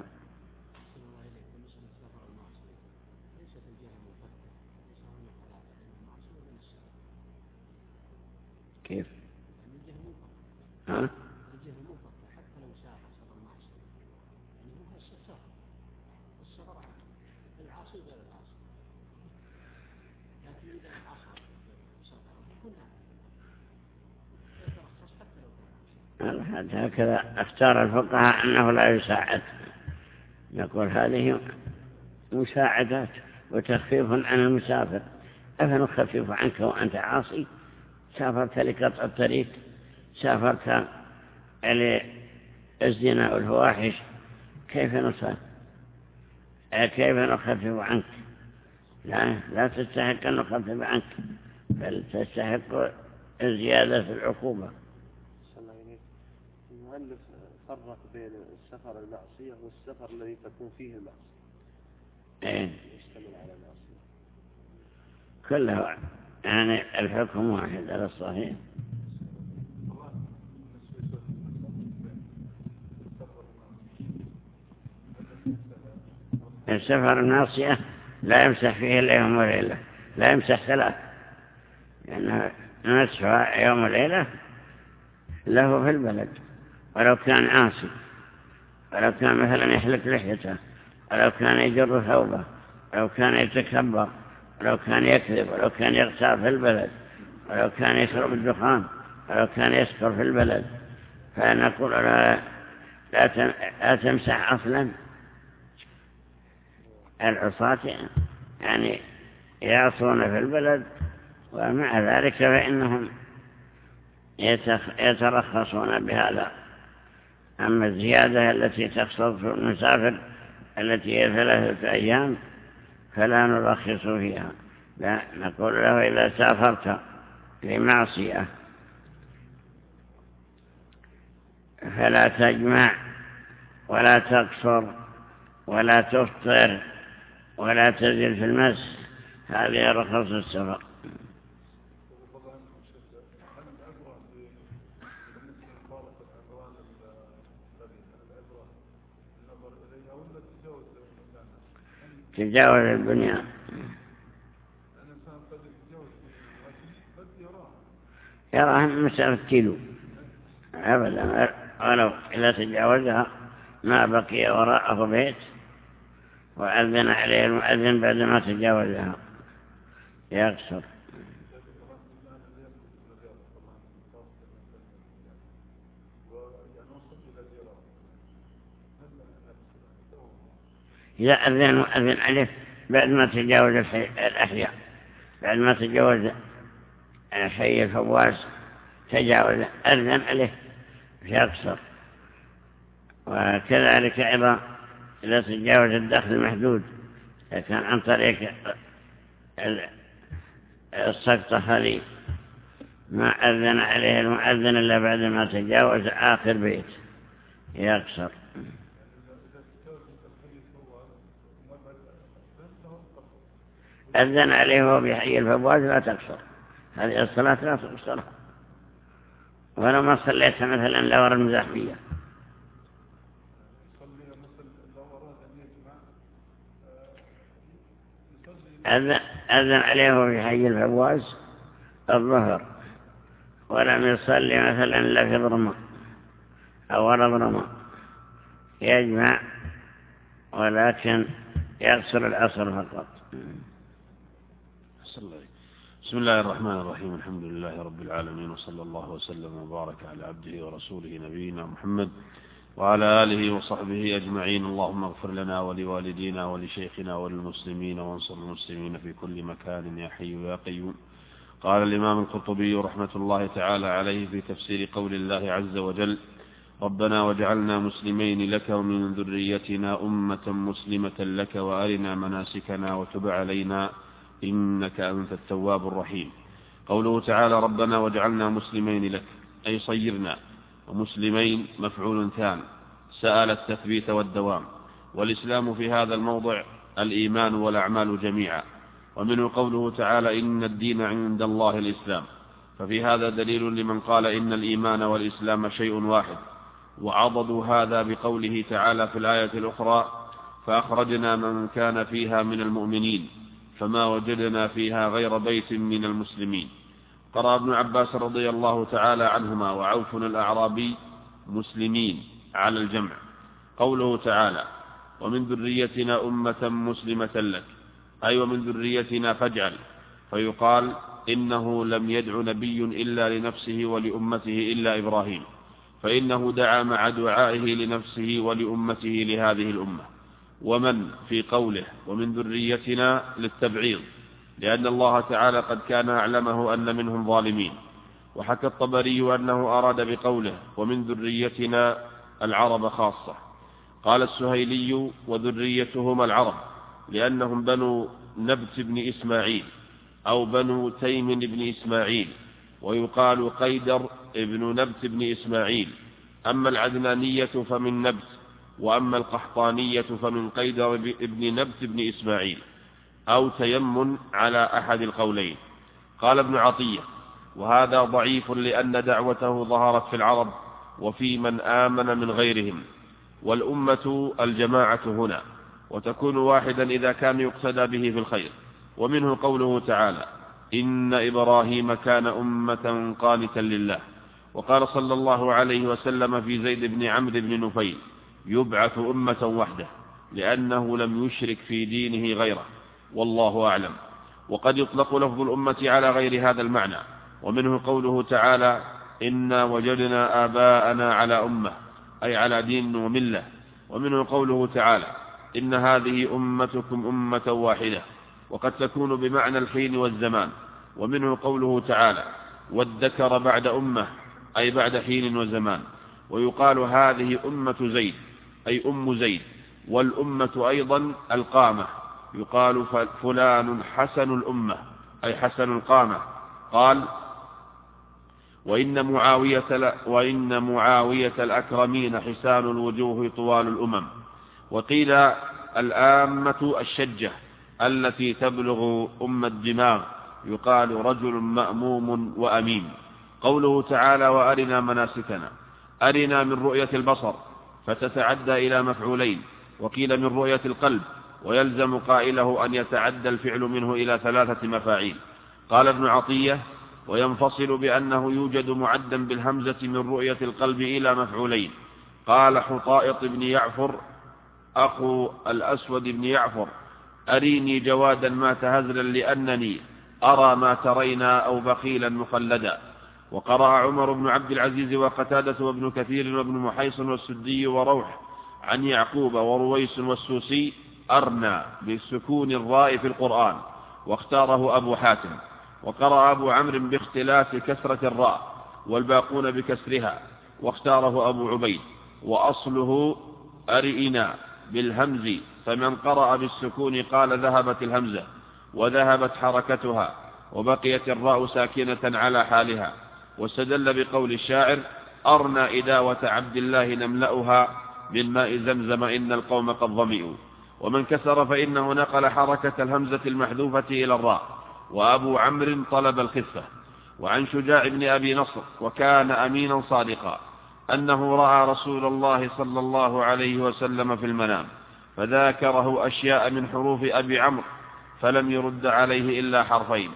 [SPEAKER 2] كيف؟ ها؟ هكذا اختار الفقهاء أنه لا يساعد، يقول هذه مساعدات وتخفيف عن المسافر. أفنخفف عنك وأنت عاصي؟ سافرت لقطع الطريق، سافرت للزنا والفواحش، كيف نصاب؟ كيف نخفف عنك؟ لا, لا تستحق أن نخفف عنك، بل تستحق الزيادة في العقوبة.
[SPEAKER 1] المؤلف فرق بين السفر المعصية والسفر الذي تكون فيه المعصية.
[SPEAKER 2] ايه
[SPEAKER 1] يشتمل على المعصية
[SPEAKER 2] كلها، يعني الحكم واحد على الصحيح. السفر المعصية لا يمسح فيه إلا يوم وليلة، لا يمسح ثلاث، لأنه مسح يوم وليلة له في البلد، ولو كان عاصي، ولو كان مثلا يحلق لحيته، ولو كان يجر ثوبه، ولو كان يتكبر، ولو كان يكذب، ولو كان يغتاب في البلد، ولو كان يشرب الدخان، ولو كان يسكر في البلد، فنقول لا, لا تمسح أصلا. العصاة يعني يعصون في البلد، ومع ذلك فإنهم يترخصون بهذا. أما الزيادة التي تخصص في المسافر التي هي ثلاثة أيام فلا نرخص فيها، لا نقول له إذا سافرت لمعصية فلا تجمع ولا تقصر ولا تفطر ولا تزل في المس، هذه رخص السفر. تجاوز البنيان يراها مسافة كيلو أبدا، ولو إذا تجاوزها ما بقي وراءه بيت وأذن عليه المؤذن بعدما تجاوزها يقصر. إذا أذن المؤذن عليه بعد ما تجاوز الأحياء، بعد ما تجاوز حي الفواز تجاوز أذن عليه يقصر. وكذلك أيضا إذا تجاوز الدخل المحدود كان عن طريق السقطة هذه ما أذن عليه المؤذن إلا بعد ما تجاوز آخر بيت يقصر. أذن عليه بحي الفواز لا تقصر، هذه الصلاة لا تقصرها، ولو ما صليت مثلا لورا المزاحمية. أذن عليه بحي الفواز الظهر ولم يصلي مثلا إلا في ضرمة أو ورا ضرمة يجمع، ولكن يقصر العصر فقط.
[SPEAKER 3] بسم الله الرحمن الرحيم، الحمد لله رب العالمين، وصلى الله وسلم وبارك على عبده ورسوله نبينا محمد وعلى آله وصحبه أجمعين. اللهم اغفر لنا ولوالدينا ولشيخنا وللمسلمين وانصر المسلمين في كل مكان يا حي يا قيوم. قال الإمام القرطبي رحمة الله تعالى عليه في تفسير قول الله عز وجل: ربنا واجعلنا مسلمين لك ومن ذريتنا أمة مسلمة لك وأرنا مناسكنا وتب علينا إنك أنت التواب الرحيم. قوله تعالى ربنا واجعلنا مسلمين لك أي صيرنا، ومسلمين مفعول ثان سأل التثبيت والدوام. والإسلام في هذا الموضع الإيمان والأعمال جميعا، ومنه قوله تعالى إن الدين عند الله الإسلام، ففي هذا دليل لمن قال إن الإيمان والإسلام شيء واحد، وعضدوا هذا بقوله تعالى في الآية الأخرى فأخرجنا من كان فيها من المؤمنين فما وجدنا فيها غير بيت من المسلمين. قرأ ابن عباس رضي الله تعالى عنهما وعوف الأعرابي مسلمين على الجمع. قوله تعالى ومن ذريتنا أمة مسلمة لك أي ومن ذريتنا فاجعل، فيقال إنه لم يدع نبي إلا لنفسه ولأمته إلا إبراهيم، فإنه دعا مع دعائه لنفسه ولأمته لهذه الأمة. ومن في قوله ومن ذريتنا للتبعيض، لأن الله تعالى قد كان أعلمه أن منهم ظالمين. وحكى الطبري أنه أراد بقوله ومن ذريتنا العرب خاصة. قال السهيلي وذريتهم العرب لأنهم بنو نبت بن إسماعيل أو بنو تيم بن إسماعيل، ويقال قيدر ابن نبت بن إسماعيل. أما العدنانية فمن نبت، وأما القحطانية فمن قيدر ابن نبت بن إسماعيل، أو تيم على أحد القولين. قال ابن عطية وهذا ضعيف لأن دعوته ظهرت في العرب وفي من آمن من غيرهم، والأمة الجماعة هنا، وتكون واحدا إذا كان يقتدى به في الخير. ومنه قوله تعالى إن إبراهيم كان أمة قانتا لله. وقال صلى الله عليه وسلم في زيد بن عمرو بن نفيل يبعث أمة وحده لأنه لم يشرك في دينه غيره، والله أعلم. وقد يطلق لفظ الأمة على غير هذا المعنى. ومنه قوله تعالى إنا وجدنا آباءنا على أمة، أي على دين وملة. ومنه قوله تعالى إن هذه أمتكم أمة واحدة، وقد تكون بمعنى الحين والزمان. ومنه قوله تعالى والذكر بعد أمة، أي بعد حين وزمان. ويقال هذه أمة زيد، أي أم زيد. والأمة أيضا القامة، يقال فلان حسن الأمة، أي حسن القامة. قال وإن معاوية, وإن معاوية الأكرمين حسان الوجوه طوال الأمم. وقيل الآمة الشجة التي تبلغ أم الدماغ، يقال رجل مأموم وأمين. قوله تعالى وأرنا مناسكنا، أرنا من رؤية البصر فتتعدى إلى مفعولين، وقيل من رؤية القلب، ويلزم قائله أن يتعدى الفعل منه إلى ثلاثة مفاعيل. قال ابن عطية وينفصل بأنه يوجد معدا بالهمزة من رؤية القلب إلى مفعولين. قال حطائط بن يعفر أخو الأسود بن يعفر أريني جوادا مات هزلا لأنني أرى ما ترينا أو بخيلا مخلدا. وقرأ عمر بن عبد العزيز وقتادة وابن كثير وابن محيص والسدي وروح عن يعقوب ورويس والسوسي أرنى بسكون الراء في القرآن، واختاره أبو حاتم. وقرأ أبو عمرو باختلاف كسرة الراء والباقون بكسرها، واختاره أبو عبيد. وأصله أرئنا بالهمز، فمن قرأ بالسكون قال ذهبت الهمزة وذهبت حركتها وبقيت الراء ساكنة على حالها. واستدل بقول الشاعر أرنى إداوة عبد الله نملأها من ماء زمزم إن القوم قد ظمئوا. ومن كسر فإنه نقل حركة الهمزة المحذوفة إلى الراء. وأبو عمرو طلب الخفة. وعن شجاع بن أبي نصر وكان أمينا صادقا أنه رأى رسول الله صلى الله عليه وسلم في المنام، فذاكره أشياء من حروف أبي عمرو فلم يرد عليه إلا حرفين،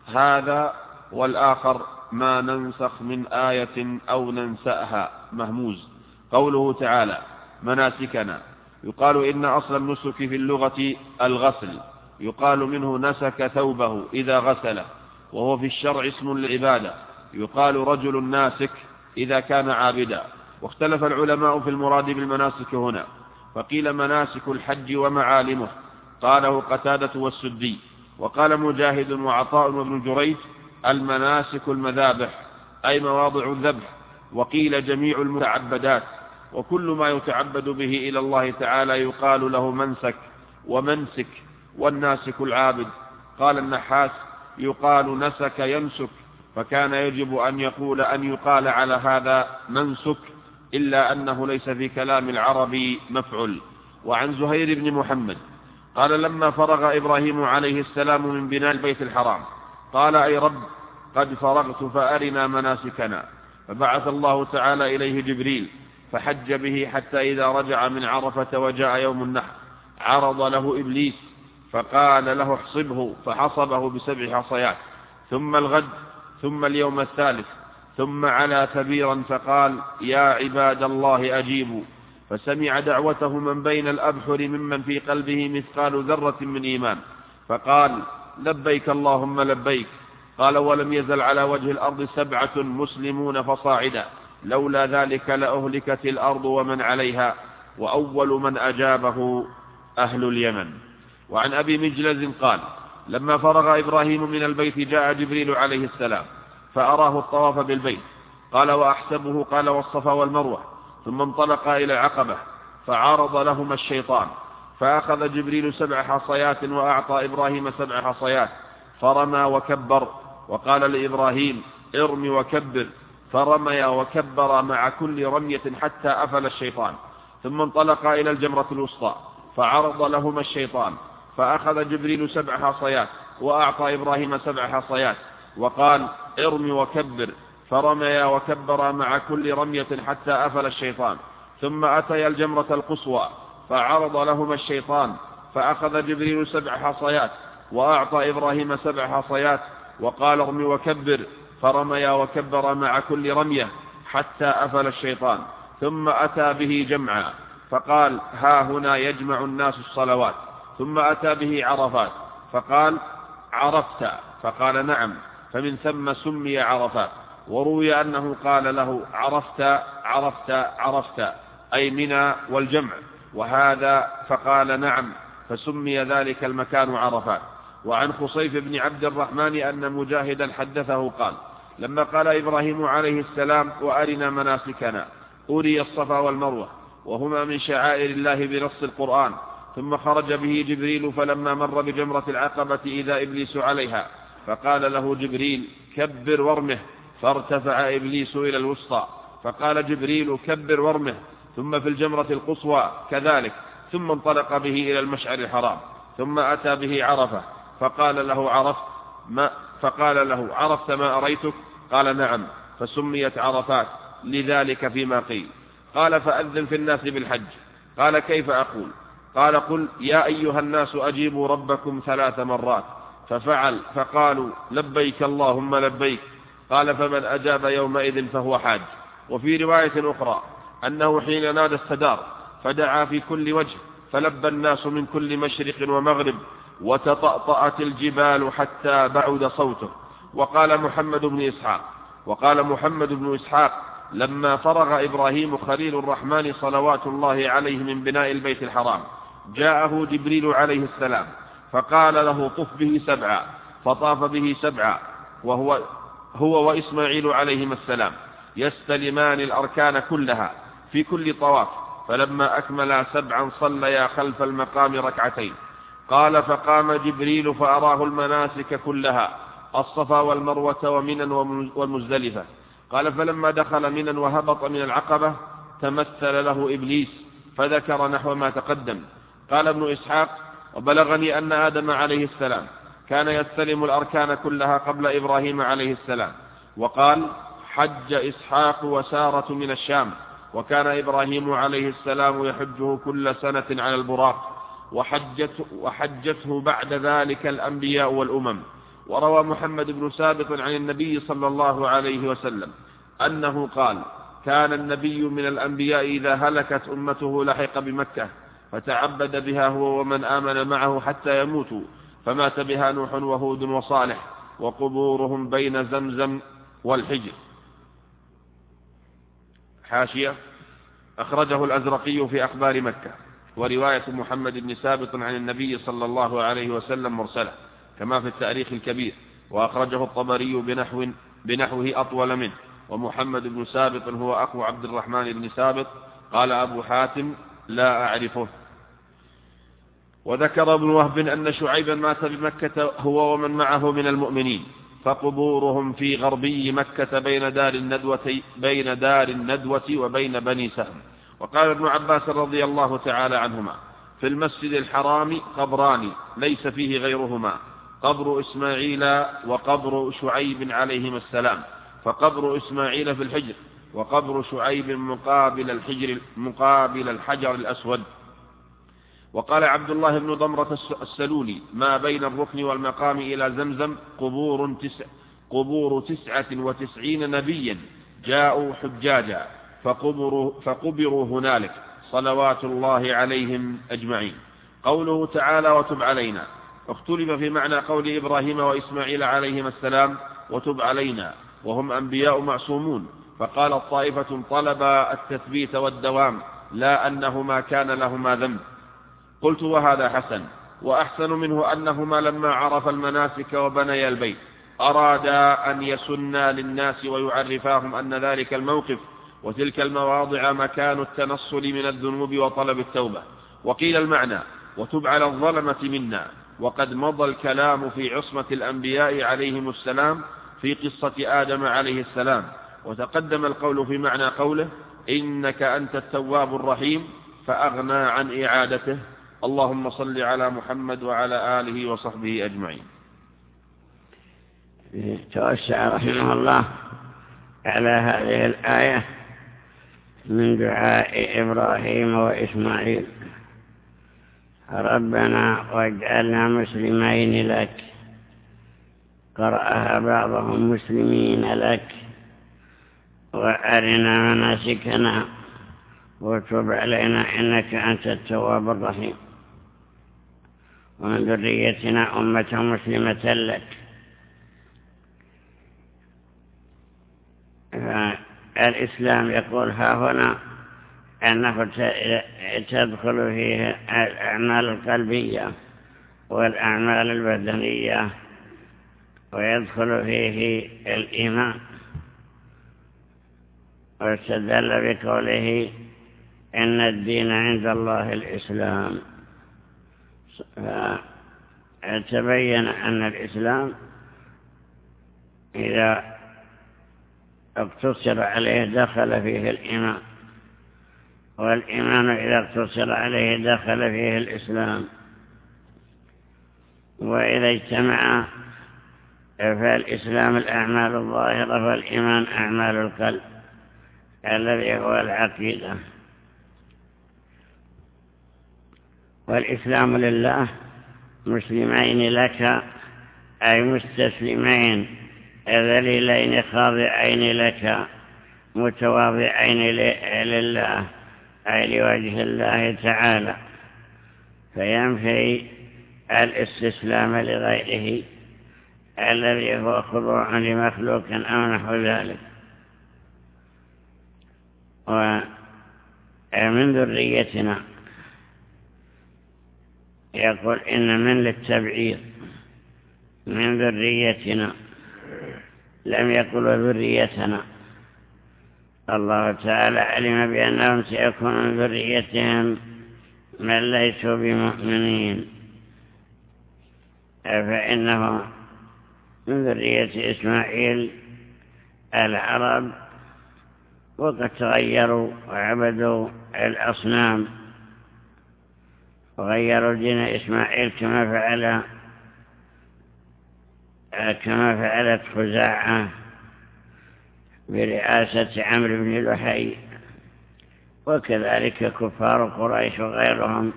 [SPEAKER 3] هذا والآخر ما ننسخ من آية أو ننسأها مهموز. قوله تعالى مناسكنا، يقال إن أصل النسك في اللغة الغسل، يقال منه نسك ثوبه إذا غسله، وهو في الشرع اسم للعبادة، يقال رجل ناسك إذا كان عابدا. واختلف العلماء في المراد بالمناسك هنا، فقيل مناسك الحج ومعالمه، قاله قتادة والسدي. وقال مجاهد وعطاء وابن جريج المناسك المذابح، أي مواضع الذبح. وقيل جميع المتعبدات، وكل ما يتعبد به إلى الله تعالى يقال له منسك ومنسك، والناسك العابد. قال النحاس يقال نسك ينسك، فكان يجب أن يقول أن يقال على هذا منسك، إلا أنه ليس في كلام العربي مفعل. وعن زهير بن محمد قال لما فرغ إبراهيم عليه السلام من بناء البيت الحرام قال أي رب قد فرغت فأرنا مناسكنا، فبعث الله تعالى إليه جبريل فحج به حتى إذا رجع من عرفة وجاء يوم النحر عرض له إبليس فقال له احصبه، فحصبه بسبع حصيات، ثم الغد، ثم اليوم الثالث، ثم على كبيرا فقال يا عباد الله أجيبوا، فسمع دعوته من بين الأبحر ممن في قلبه مثقال ذرة من إيمان، فقال لبيك اللهم لبيك. قال ولم يزل على وجه الأرض سبعة مسلمون فصاعدا، لولا ذلك لأهلكت الأرض ومن عليها، وأول من أجابه أهل اليمن. وعن أبي مجلز قال لما فرغ إبراهيم من البيت جاء جبريل عليه السلام فأراه الطواف بالبيت، قال وأحسبه، قال والصفا والمروة، ثم انطلق إلى العقبة فعرض لهما الشيطان، فأخذ جبريل سبع حصيات وأعطى إبراهيم سبع حصيات، فرمى وكبر، وقال لإبراهيم ارمي وكبر، فرمي وكبر مع كل رمية حتى أفل الشيطان، ثم انطلق إلى الجمرة الوسطى فعرض لهما الشيطان، فأخذ جبريل سبع حصيات وأعطى إبراهيم سبع حصيات، وقال ارمي وكبر، فرمي وكبر مع كل رمية حتى أفل الشيطان، ثم أتي الجمرة القصوى فعرض لهما الشيطان، فأخذ جبريل سبع حصيات وأعطى إبراهيم سبع حصيات، وقال ارمي وكبر، فرمي وكبر مع كل رمية حتى أفل الشيطان، ثم أتى به جمعا فقال ها هنا يجمع الناس الصلوات، ثم أتى به عرفات فقال عرفت، فقال نعم، فمن ثم سمي عرفات. وروي أنه قال له عرفت عرفت عرفت، أي منى والجمع، وهذا فقال نعم، فسمي ذلك المكان عرفات. وعن خصيف بن عبد الرحمن أن مجاهدا حدثه قال: لما قال إبراهيم عليه السلام: وأرنا مناسكنا، أري الصفا والمروة وهما من شعائر الله بنص القرآن، ثم خرج به جبريل، فلما مر بجمرة العقبة إذا إبليس عليها، فقال له جبريل: كبر وارمه، فارتفع إبليس إلى الوسطى، فقال جبريل: كبر وارمه، ثم في الجمرة القصوى كذلك، ثم انطلق به إلى المشعر الحرام، ثم أتى به عرفة، فقال له: عرفت ما فقال له: عرفت ما أريتك؟ قال: نعم، فسميت عرفات لذلك فيما قيل. قال: فأذن في الناس بالحج. قال: كيف أقول؟ قال: قل: يا أيها الناس أجيبوا ربكم ثلاث مرات. ففعل، فقالوا: لبيك اللهم لبيك. قال: فمن أجاب يومئذ فهو حاج. وفي رواية أخرى أنه حين نادى استدار، فدعا في كل وجه، فلبى الناس من كل مشرق ومغرب، وتطأطأت الجبال حتى بعد صوته. وقال محمد بن إسحاق وقال محمد بن إسحاق لما فرغ إبراهيم خليل الرحمن صلوات الله عليه من بناء البيت الحرام، جاءه جبريل عليه السلام، فقال له: طف به سبعا، فطاف به سبعا، وهو هو وإسماعيل عليهما السلام يستلمان الأركان كلها في كل طواف، فلما أكملا سبعا صليا خلف المقام ركعتين. قال: فقام جبريل فأراه المناسك كلها، الصفا والمروة ومنى والمزدلفة. قال: فلما دخل منى وهبط من العقبة تمثل له إبليس، فذكر نحو ما تقدم. قال ابن إسحاق: وبلغني أن آدم عليه السلام كان يستلم الأركان كلها قبل إبراهيم عليه السلام. وقال: حج إسحاق وسارة من الشام، وكان إبراهيم عليه السلام يحجه كل سنة على البراق، وحجته, وحجته بعد ذلك الأنبياء والأمم. وروى محمد بن ثابت عن النبي صلى الله عليه وسلم أنه قال: كان النبي من الأنبياء إذا هلكت أمته لحق بمكة، فتعبد بها هو ومن آمن معه حتى يموتوا، فمات بها نوح وهود وصالح، وقبورهم بين زمزم والحجر. حاشية: أخرجه الأزرقي في أخبار مكة. ورواية محمد بن ثابت عن النبي صلى الله عليه وسلم مرسلة كما في التاريخ الكبير، وأخرجه الطبري بنحو بنحوه أطول منه. ومحمد بن ثابت هو أخو عبد الرحمن بن ثابت. قال أبو حاتم: لا أعرفه. وذكر ابن وهب أن شعيبا مات بمكة هو ومن معه من المؤمنين، فقبورهم في غربي مكة بين دار الندوة بين دار الندوة وبين بني سهم. وقال ابن عباس رضي الله تعالى عنهما: في المسجد الحرام قبران ليس فيه غيرهما، قبر إسماعيل وقبر شعيب عليهما السلام، فقبر إسماعيل في الحجر، وقبر شعيب مقابل الحجر مقابل الحجر الأسود. وقال عبد الله بن ضمرة السلولي: ما بين الركن والمقام إلى زمزم قبور, تسع قبور تسعة وتسعين نبيا جاءوا حجاجا، فقبروا, فقبروا هنالك صلوات الله عليهم أجمعين. قوله تعالى: وتب علينا، اختلف في معنى قول إبراهيم وإسماعيل عليهما السلام: وتب علينا، وهم أنبياء معصومون. فقال الطائفة: طلب التثبيت والدوام، لا أنهما كان لهما ذنب. قلت: وهذا حسن، وأحسن منه أنهما لما عرف المناسك وبني البيت أرادا أن يسنا للناس ويعرفاهم أن ذلك الموقف وتلك المواضع مكان التنصل من الذنوب وطلب التوبة. وقيل المعنى: وتب على الظلمة منا. وقد مضى الكلام في عصمة الأنبياء عليهم السلام في قصة آدم عليه السلام، وتقدم القول في معنى قوله: إنك أنت التواب الرحيم، فأغنى عن إعادته. اللهم صل على محمد وعلى آله وصحبه أجمعين.
[SPEAKER 2] توسع رحمه الله على هذه الآية من دعاء إبراهيم وإسماعيل: ربنا واجعلنا مسلمين لك. قرأها بعضهم مسلمين لك. وأرنا مناسكنا وتب علينا إنك أنت التواب الرحيم. ومن ذريتنا أمة مسلمة لك. الإسلام يقول ها هنا أنه تدخل فيه الأعمال القلبية والأعمال البدنية ويدخل فيه الإيمان. واستدل بقوله إن الدين عند الله الإسلام، فتبين أن الإسلام إذا اقتصر عليه دخل فيه الإيمان، والإيمان إذا اقتصر عليه دخل فيه الإسلام، وإذا اجتمع فالإسلام الأعمال الظاهرة والإيمان أعمال القلب الذي هو العقيدة. والإسلام لله مسلمين لك أي مستسلمين ذليلين خاضعين لك متواضعين لله أي لوجه الله تعالى، فينفي الاستسلام لغيره الذي هو خضوع لمخلوق أو نحو ذلك. ومن ذريتنا يقول إن من للتبعير من ذريتنا، لم يقل ذريتنا. الله تعالى علم بأنهم سيكون من ذريتهم من ليسوا بمؤمنين، فإنه من ذرية إسماعيل العرب وقد تغيروا وعبدوا الأصنام وغيروا دين إسماعيل كما فعل كما فعلت خزاعة برئاسة عمرو بن لحي، وكذلك كفار قريش وغيرهم.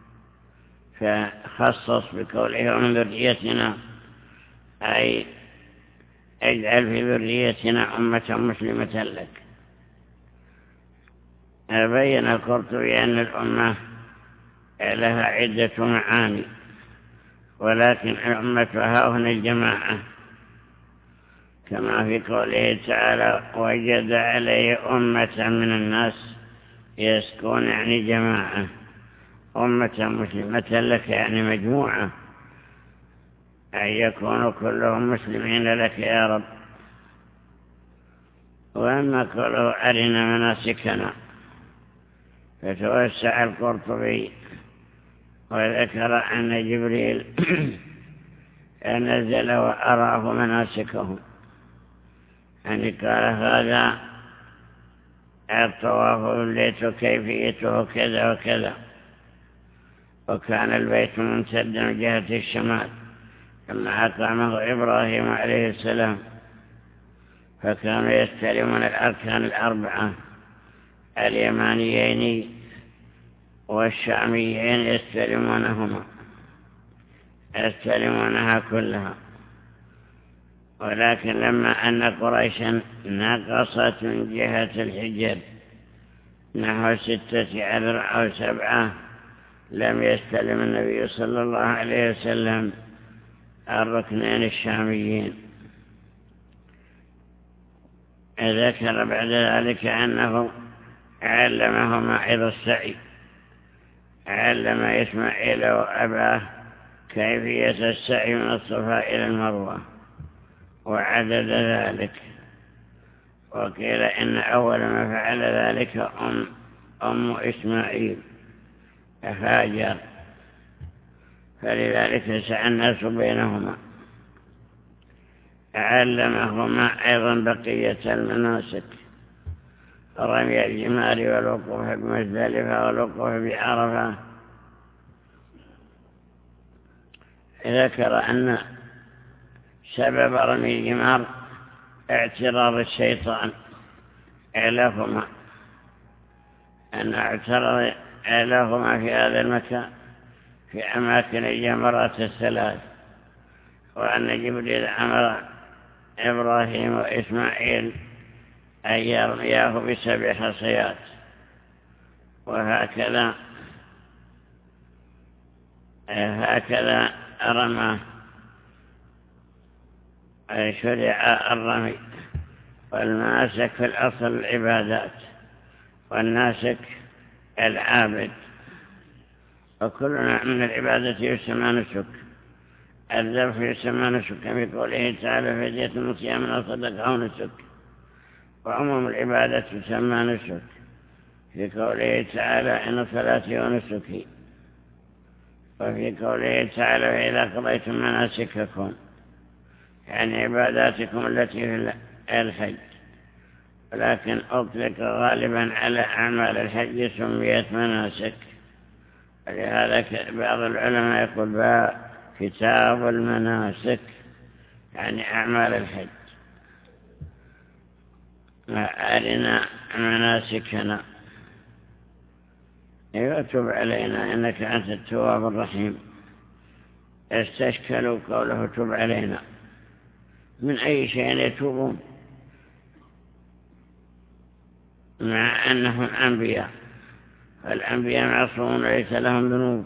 [SPEAKER 2] فخصص بقوله ومن ذريتنا أي اجعل في ذريتنا أمة مسلمة لك. بين القرطبي أن الأمة لها عدة معاني، ولكن الأمة ها هنا الجماعة، كما في قوله تعالى وجد عليه أمة من الناس يسكون يعني جماعة، أمة مسلمة لك يعني مجموعة، أن يكونوا كلهم مسلمين لك يا رب. وأما قوله أرنا مناسكنا، فتوسع القرطبي وذكر أن جبريل نزل وأراه مناسكهم، يعني قال هذا الطواف ليت كيفيته كذا وكذا. وكان البيت ممتدا من جهة الشمال كما أقامه إبراهيم عليه السلام، فكانوا يستلمون الأركان الأربعة اليمانيين والشاميين يستلمونهما يستلمونها كلها. ولكن لما أن قريشا نقصت من جهة الحجر نحو ستة أذرع أو سبعة، لم يستلم النبي صلى الله عليه وسلم الركنين الشاميين. ذكر بعد ذلك أنه علمهما أيضا السعي، علم إسماعيل وأباه كيفية السعي من الصفا إلى المروة وعدد ذلك. وقيل إن أول ما فعل ذلك أم, أم إسماعيل هاجر، فلذلك سعى الناس بينهما. علمهما أيضا بقية المناسك، رمي الجمار والوقوف بمزدلفة والوقوف بعرفة. ذكر أن سبب رمي الجمار اعتراض الشيطان لهما، أن اعترض لهما في هذا المكان في أماكن الجمرات الثلاث، وأن جبريل أمر إبراهيم وإسماعيل أن يرمياه بسبع حصيات. وهكذا هكذا رمى شرع الرمي. والمناسك في الأصل العبادات، والناسك العابد. وكل نوع من العبادة يسمى نسك. الذبح يسمى نسك في قوله تعالى فدية من صيام أو صدقة أو نسك. وعموم العبادة تسمى نسك في قوله تعالى إن صلاتي ونسكي. وفي قوله تعالى فإذا قضيتم مناسككم يعني عباداتكم التي في الحج. ولكن أطلق غالبا على أعمال الحج سميت مناسك. ولهذا بعض العلماء يقول بقى كتاب المناسك يعني أعمال الحج. أرنا مناسكنا يتوب علينا إنك أنت التواب الرحيم. استشكلوا قوله توب علينا من أي شيء يتوبون مع أنهم أنبياء. فالأنبياء معصومون ليس لهم ذنوب،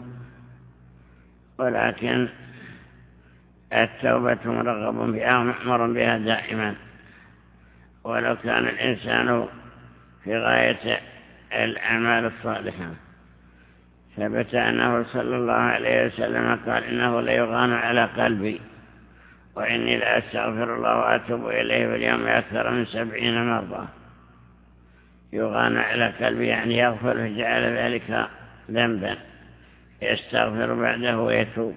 [SPEAKER 2] ولكن التوبة مرغب بها ومأمور بها دائما. ولو كان الإنسان في غاية الأعمال الصالحة. ثبت أنه صلى الله عليه وسلم قال إنه ليغان على قلبي وإني لأستغفر الله وأتوب إليه في اليوم أكثر من سبعين مرة. يغان على قلبي يعني يغفر فجعل ذلك ذنبا يستغفر بعده ويتوب.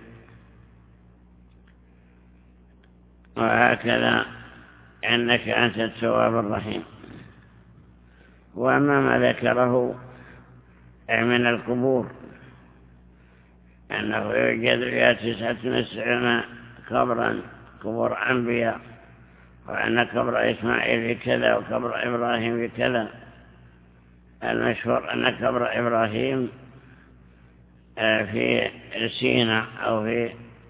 [SPEAKER 2] وهكذا إنك أنت التواب الرحيم. وأما ما ذكره من القبور أنه يوجد فيها تسعة وتسعين قبرا قبور أنبياء، وأن قبر إسماعيل في كذا وقبر إبراهيم في كذا. المشهور أن قبر إبراهيم في سيناء أو في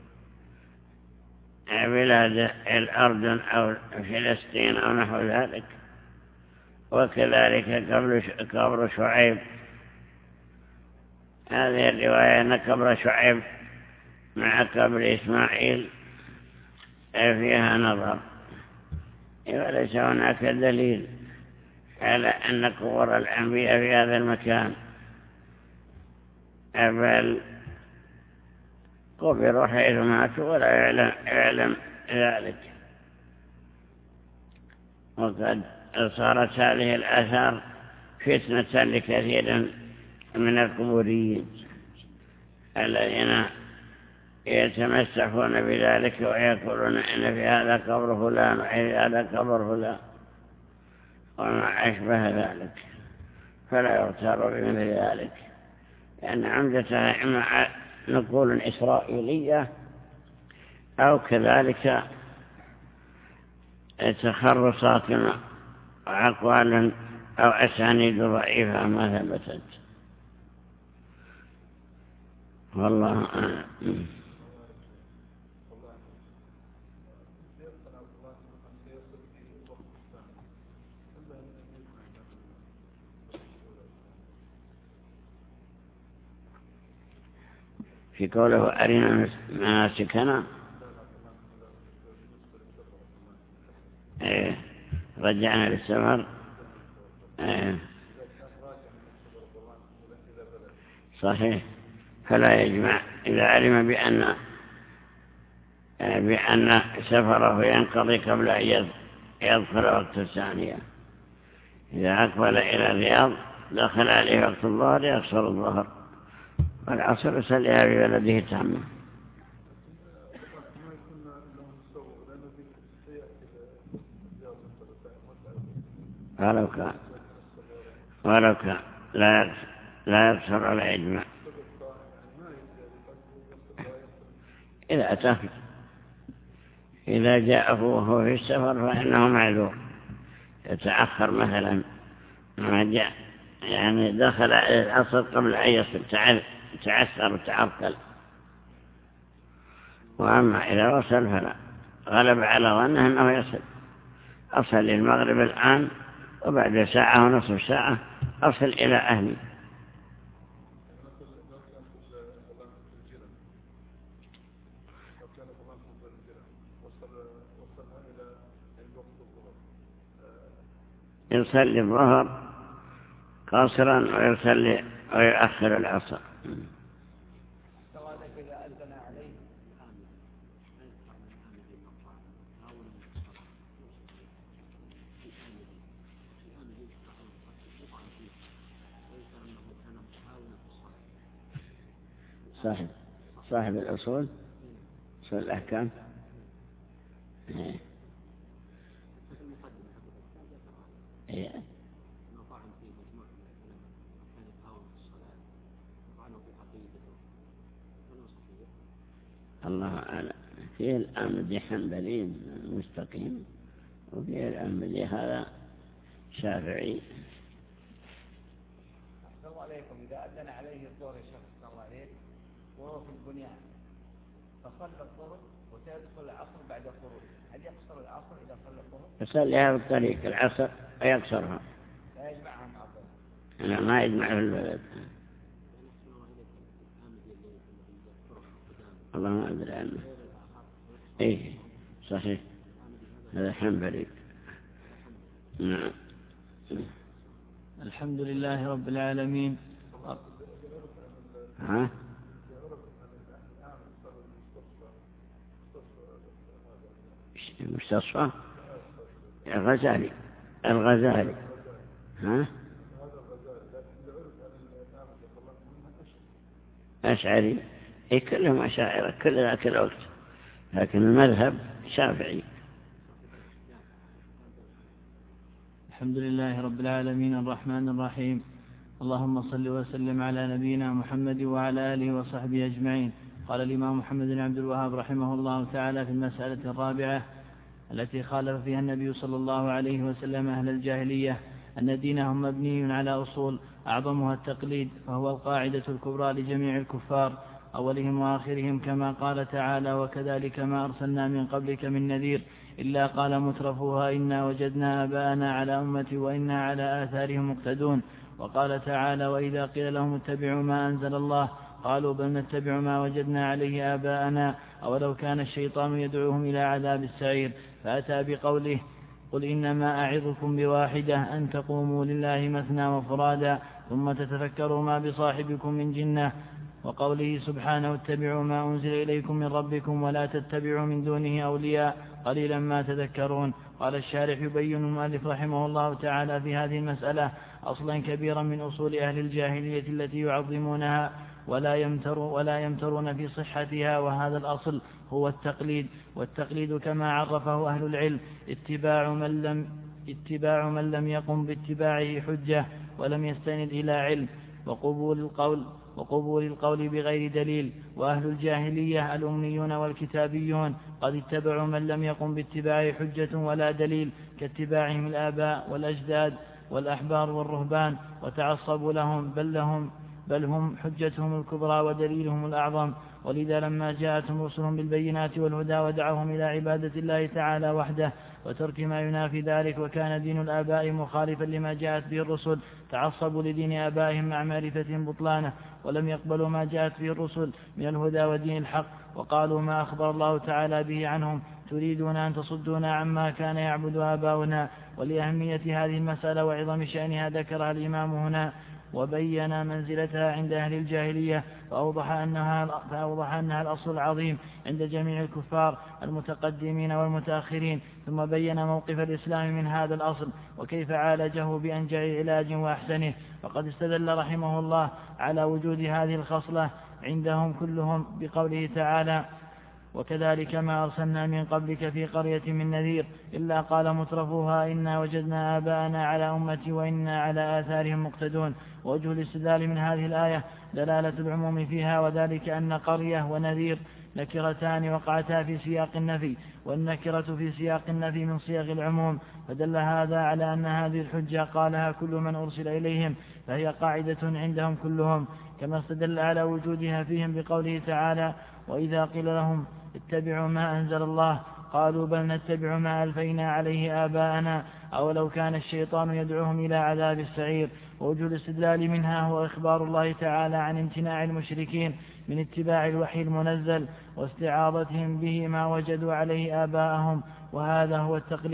[SPEAKER 2] بلاد الأردن أو فلسطين أو نحو ذلك. وكذلك قبر شعيب. هذه الرواية أن قبر شعيب مع قبر إسماعيل فيها نظر. وليس هناك دليل على أن قبور الأنبياء في هذا المكان، بل قبروا حيث ماتوا ولا يعلم, يعلم ذلك. وقد صارت هذه الآثار فتنة لكثير من القبوريين الذين يتمسكون بذلك ويقولون إن في هذا قبر فلان وفي هذا قبر فلان وما أشبه ذلك، فلا يغتر بمثل ذلك، لأن عمدتها إما نقول إسرائيلية أو كذلك تخرصات وأقوال أو أسانيد ضعيفة ما ثبتت. والله أعلم. في قوله أرنا مناسكنا ايه رجعنا للسفر ايه صحيح. فلا يجمع إذا علم بأن بأن سفره ينقضي قبل أن يدخل وقت الثانية. إذا أقبل إلى الرياض دخل عليه وقت الظهر يقصر الظهر والعصر يصليها في بلده تامة. ولو كان ولو كان لا لا يقصر ولا يجمع. إذا أتاه إذا جاءه وهو في السفر فإنه معذور، يتأخر مثلا ما جاء يعني دخل العصر قبل أن يصل تعثر وتعرقل. وأما إذا وصل فلا، غلب على ظنه أنه يصل. أصل المغرب الآن وبعد ساعة ونصف ساعة أصل إلى أهلي. يصلي الظهر قصرا ويصلي ويؤخر العصر. صاحب صاحب الأصول أصول الأحكام إيه. الله أعلم. فيه الأمدي حنبلي مستقيم، وفيه الأمدي هذا شافعي.
[SPEAKER 4] السلام عليكم. إذا أذن عليه الظهر يا شيخ السلام عليكم وهو في البنيان فصلى الظهر وسيدخل العصر بعد خروج، هل يقصر العصر إذا صلى الظهر؟
[SPEAKER 2] يصليها بالطريق العصر ويقصرها،
[SPEAKER 4] لا يجمعها مع الظهر.
[SPEAKER 2] أنا ما يجمع في البلد. الله ما أدري عنه. إيه صحيح، هذا حنبلي. نعم.
[SPEAKER 5] الحمد لله رب العالمين.
[SPEAKER 2] ها؟ المستصفى الغزالي الغزالي ها؟ أشعري. إيه كلهم أشاعرة كل ذاك الوقت، لكن المذهب شافعي.
[SPEAKER 5] الحمد لله رب العالمين الرحمن الرحيم، اللهم صل وسلم على نبينا محمد وعلى آله وصحبه أجمعين. قال الإمام محمد بن عبد الوهاب رحمه الله تعالى في المسألة الرابعة التي خالف فيها النبي صلى الله عليه وسلم أهل الجاهلية أن دينهم مبني على أصول أعظمها التقليد، فهو القاعدة الكبرى لجميع الكفار أولهم وآخرهم، كما قال تعالى: وكذلك ما أرسلنا من قبلك من نذير إلا قال مترفوها إنا وجدنا آباءنا على أمة وإنا على آثارهم مقتدون. وقال تعالى: وإذا قيل لهم اتبعوا ما أنزل الله قالوا بل نتبع ما وجدنا عليه آباءنا أولو كان الشيطان يدعوهم إلى عذاب السعير. فأتى بقوله: قل إنما أعظكم بواحدة أن تقوموا لله مثنى وفرادا ثم تتفكروا ما بصاحبكم من جنة. وقوله سبحانه: اتبعوا ما أنزل إليكم من ربكم ولا تتبعوا من دونه أولياء قليلا ما تذكرون. قال الشارح يبين المؤلف رحمه الله تعالى في هذه المسألة أصلا كبيرا من أصول أهل الجاهلية التي يعظمونها ولا يمترون, ولا يمترون في صحتها، وهذا الأصل هو التقليد. والتقليد كما عرفه أهل العلم اتباع من لم, اتباع من لم يقم باتباعه حجة ولم يستند إلى علم، وقبول القول وقبول القول بغير دليل. وأهل الجاهلية الأميون والكتابيون قد اتبعوا من لم يقم باتباعه حجة ولا دليل كاتباعهم الآباء والأجداد والأحبار والرهبان وتعصبوا لهم، بل لهم بل هم حجتهم الكبرى ودليلهم الأعظم. ولذا لما جاءتهم رسلهم بالبينات والهدى ودعوهم إلى عبادة الله تعالى وحده وترك ما ينافي ذلك، وكان دين الآباء مخالفا لما جاءت به الرسل، تعصبوا لدين آبائهم مع معرفتهم بطلانه، ولم يقبلوا ما جاءت به الرسل من الهدى ودين الحق، وقالوا ما أخبر الله تعالى به عنهم تريدون أن تصدونا عما كان يعبد آباؤنا. ولأهمية هذه المسألة وعظم شأنها ذكرها الإمام هنا وبين منزلتها عند أهل الجاهلية، فأوضح أنها, فأوضح أنها الأصل العظيم عند جميع الكفار المتقدمين والمتأخرين، ثم بين موقف الإسلام من هذا الأصل وكيف عالجه بأنجع علاج وأحسنه. فقد استدل رحمه الله على وجود هذه الخصلة عندهم كلهم بقوله تعالى: وكذلك ما أرسلنا من قبلك في قرية من نذير إلا قال مترفوها إنا وجدنا آباءنا على أمة وإنا على آثارهم مقتدون. ووجه الاستدلال من هذه الآية دلالة العموم فيها، وذلك أن قرية ونذير نكرتان وقعتا في سياق النفي، والنكرة في سياق النفي من صيغ العموم، فدل هذا على أن هذه الحجة قالها كل من أرسل إليهم، فهي قاعدة عندهم كلهم، كما استدل على وجودها فيهم بقوله تعالى: وإذا قيل لهم اتبعوا ما أنزل الله قالوا بل نتبع ما ألفينا عليه آباءنا أولو كان الشيطان يدعوهم إلى عذاب السعير. ووجه الاستدلال منها هو إخبار الله تعالى عن امتناع المشركين من اتباع الوحي المنزل واستعاضتهم به ما وجدوا عليه آباءهم، وهذا هو التقليد.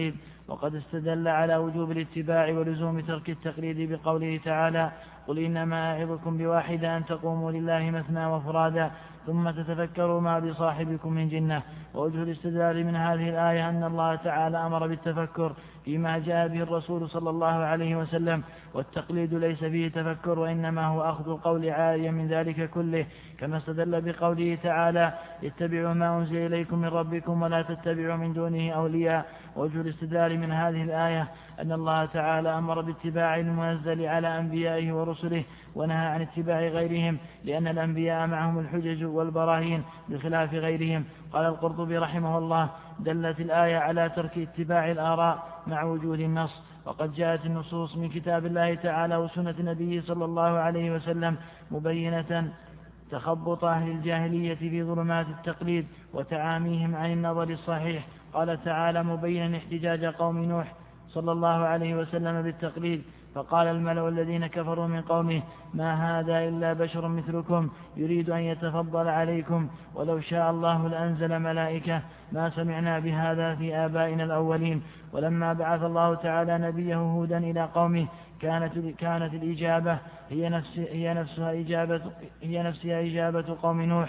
[SPEAKER 5] وقد استدل على وجوب الاتباع ولزوم ترك التقليد بقوله تعالى قل إنما أعظكم بواحدة أن تقوموا لله مثنى وفرادا ثم تتفكروا ما بصاحبكم من جنة. ووجه الاستدلال من هذه الآية أن الله تعالى أمر بالتفكر فيما جاء به الرسول صلى الله عليه وسلم، والتقليد ليس فيه تفكر وإنما هو أخذ القول عاريا من ذلك كله، كما استدل بقوله تعالى اتبعوا ما أنزل إليكم من ربكم ولا تتبعوا من دونه أولياء. ووجه الاستدلال من هذه الآية أن الله تعالى أمر باتباع المنزل على أنبيائه ورسله ونهى عن اتباع غيرهم، لأن الأنبياء معهم الحجج والبراهين بخلاف غيرهم. قال القرطبي رحمه الله دلت الآية على ترك اتباع الآراء مع وجود النص، وقد جاءت النصوص من كتاب الله تعالى وسنة نبيه صلى الله عليه وسلم مبينة تخبط أهل الجاهلية في ظلمات التقليد وتعاميهم عن النظر الصحيح. قال تعالى مبينا احتجاج قوم نوح صلى الله عليه وسلم بالتقليد، فقال الملأ الذين كفروا من قومه ما هذا إلا بشر مثلكم يريد أن يتفضل عليكم ولو شاء الله لأنزل ملائكة ما سمعنا بهذا في آبائنا الأولين. ولما بعث الله تعالى نبيه هودا إلى قومه كانت كانت الإجابة هي نفس هي نفسها إجابة هي نفسها إجابة قوم نوح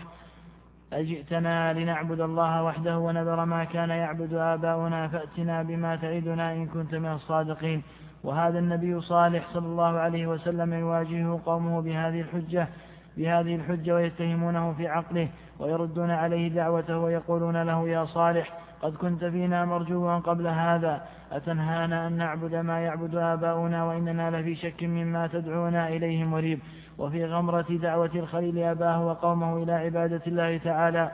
[SPEAKER 5] أجئتنا لنعبد الله وحده ونذر ما كان يعبد آباؤنا فأتنا بما تعدنا إن كنت من الصادقين. وهذا النبي صالح صلى الله عليه وسلم يواجهه قومه بهذه الحجة بهذه الحجة ويتهمونه في عقله ويردون عليه دعوته ويقولون له يا صالح قد كنت فينا مرجوا قبل هذا أتنهانا أن نعبد ما يعبد آباؤنا وإننا لفي شك مما تدعونا إليه مريب. وفي غمرة دعوة الخليل أباه وقومه إلى عبادة الله تعالى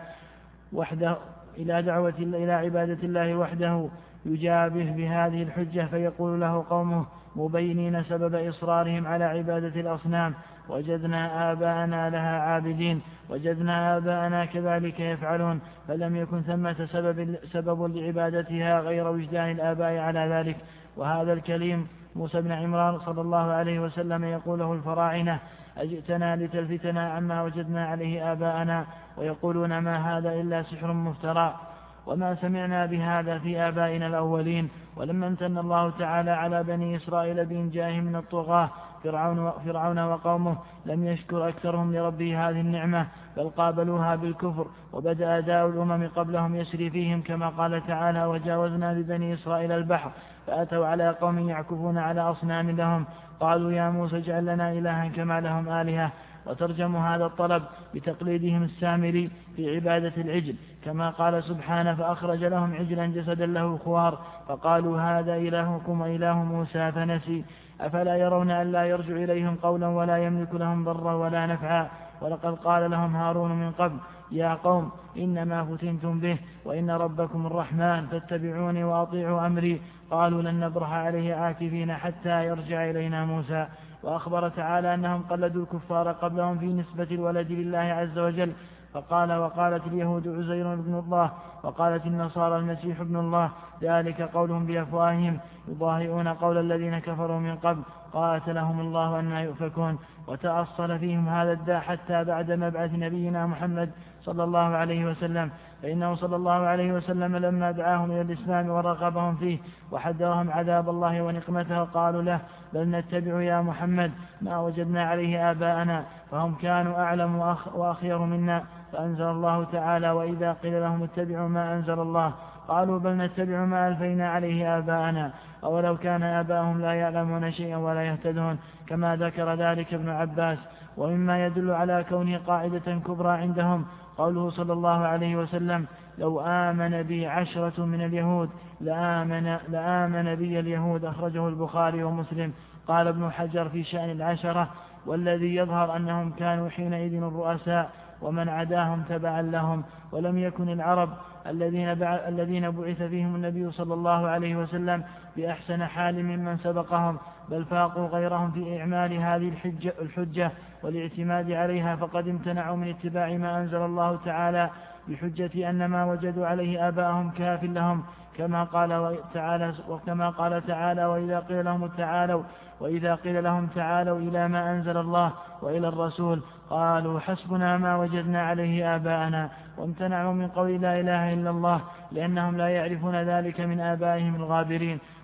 [SPEAKER 5] وحده إلى دعوة إلى عبادة الله وحده يجابه بهذه الحجة فيقول له قومه مبينين سبب إصرارهم على عبادة الأصنام وجدنا آباءنا لها عابدين وجدنا آباءنا كذلك يفعلون فلم يكن ثمة سبب, سبب لعبادتها غير وجدان الآباء على ذلك. وهذا الكليم موسى بن عمران صلى الله عليه وسلم يقوله الفراعنة أجئتنا لتلفتنا عما وجدنا عليه آباءنا ويقولون ما هذا إلا سحر مفترى وما سمعنا بهذا في آبائنا الأولين. ولما امتن الله تعالى على بني إسرائيل بإنجائهم من الطغاة فرعون, فرعون وقومه لم يشكر أكثرهم لربه هذه النعمة بل قابلوها بالكفر، وبدأ داء الأمم قبلهم يسري فيهم كما قال تعالى وجاوزنا ببني إسرائيل البحر فأتوا على قوم يعكفون على أصنام لهم قالوا يا موسى اجعل لنا إلها كما لهم آلهة. وترجموا هذا الطلب بتقليدهم السامري في عبادة العجل كما قال سبحانه فأخرج لهم عجلا جسدا له خوار فقالوا هذا إلهكم وإله موسى فنسي أفلا يرون أن لا يرجع إليهم قولا ولا يملك لهم ضرا ولا نفعا. ولقد قال لهم هارون من قبل يا قوم إنما فتنتم به وإن ربكم الرحمن فاتبعوني وأطيعوا أمري قالوا لن نبرح عليه عاكفين حتى يرجع إلينا موسى. وأخبر تعالى أنهم قلدوا الكفار قبلهم في نسبة الولد لله عز وجل فقال وقالت اليهود عزير ابن الله وقالت النصارى المسيح ابن الله ذلك قولهم بأفواههم يضاهئون قول الذين كفروا من قبل قاتلهم الله أن يؤفكون. وتأصل فيهم هذا الداء حتى بعد مبعث نبينا محمد صلى الله عليه وسلم، فإنه صلى الله عليه وسلم لما دعاهم إلى الإسلام ورغبهم فيه وحذرهم عذاب الله ونقمته قالوا له بل نتبع يا محمد ما وجدنا عليه آباءنا فهم كانوا أعلم وأخ وأخير منا. فأنزل الله تعالى وإذا قيل لهم اتبعوا ما أنزل الله قالوا بل نتبع ما ألفينا عليه آباءنا أولو كان آباءهم لا يعلمون شيئا ولا يهتدون كما ذكر ذلك ابن عباس. ومما يدل على كونه قاعدة كبرى عندهم قوله صلى الله عليه وسلم لو آمن بي عشرة من اليهود لآمن, لآمن بي اليهود أخرجه البخاري ومسلم. قال ابن حجر في شأن العشرة والذي يظهر أنهم كانوا حينئذ الرؤساء ومن عداهم تبعا لهم ولم يكن العرب الذين الذين بعث فيهم النبي صلى الله عليه وسلم بأحسن حال ممن سبقهم بل فاقوا غيرهم في إعمال هذه الحجة, الحجة والاعتماد عليها فقد امتنعوا من اتباع ما أنزل الله تعالى بحجة أن ما وجدوا عليه آباءهم كاف لهم كما قال تعالى وكما قال تعالى وإذا قيل لهم تعالوا وإذا قيل لهم تعالوا إلى ما أنزل الله وإلى الرسول قالوا حسبنا ما وجدنا عليه آباءنا وامتنعوا من قول لا إله إلا الله لأنهم لا يعرفون ذلك من آبائهم الغابرين.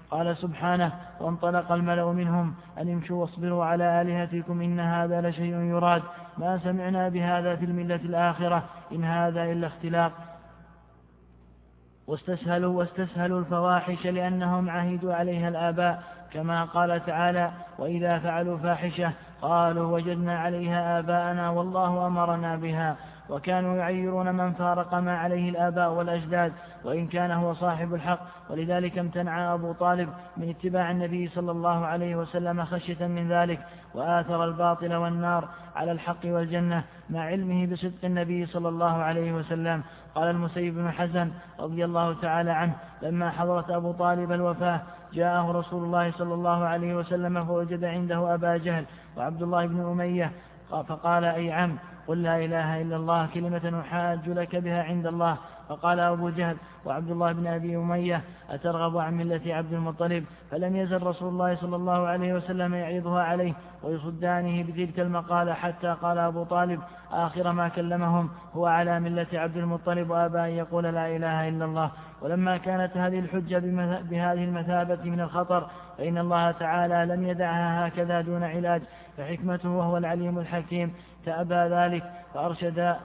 [SPEAKER 5] قال سبحانه: وانطلق الملأ منهم أن امشوا واصبروا على آلهتكم إن هذا لشيء يراد ما سمعنا بهذا في الملة الآخرة إن هذا إلا اختلاق. واستسهلوا واستسهلوا الفواحش لأنهم عهدوا عليها الآباء، كما قال تعالى: وإذا فعلوا فاحشة قالوا وجدنا عليها آباءنا والله أمرنا بها. وكانوا يعيرون من فارق ما عليه الآباء والأجداد وإن كان هو صاحب الحق، ولذلك امتنع أبو طالب من اتباع النبي صلى الله عليه وسلم خشية من ذلك، وآثر الباطل والنار على الحق والجنة مع علمه بصدق النبي صلى الله عليه وسلم. قال المسيب بن حزن رضي الله تعالى عنه: لما حضرت أبو طالب الوفاة جاءه رسول الله صلى الله عليه وسلم فوجد عنده أبا جهل وعبد الله بن أمية، فقال: أي عم، قل لا إله إلا الله كلمة أحاج لك بها عند الله. فقال أبو جهل وعبد الله بن أبي أمية: أترغب عن ملة عبد المطلب؟ فلم يزل رسول الله صلى الله عليه وسلم يعيضها عليه ويصدانه بتلك المقالة، حتى قال أبو طالب آخر ما كلمهم: هو على ملة عبد المطلب وأبى أن يقول لا إله إلا الله. ولما كانت هذه الحجة بهذه المثابة من الخطر فإن الله تعالى لم يدعها هكذا دون علاج، فحكمته وهو العليم الحكيم تأبى ذلك، فأرشد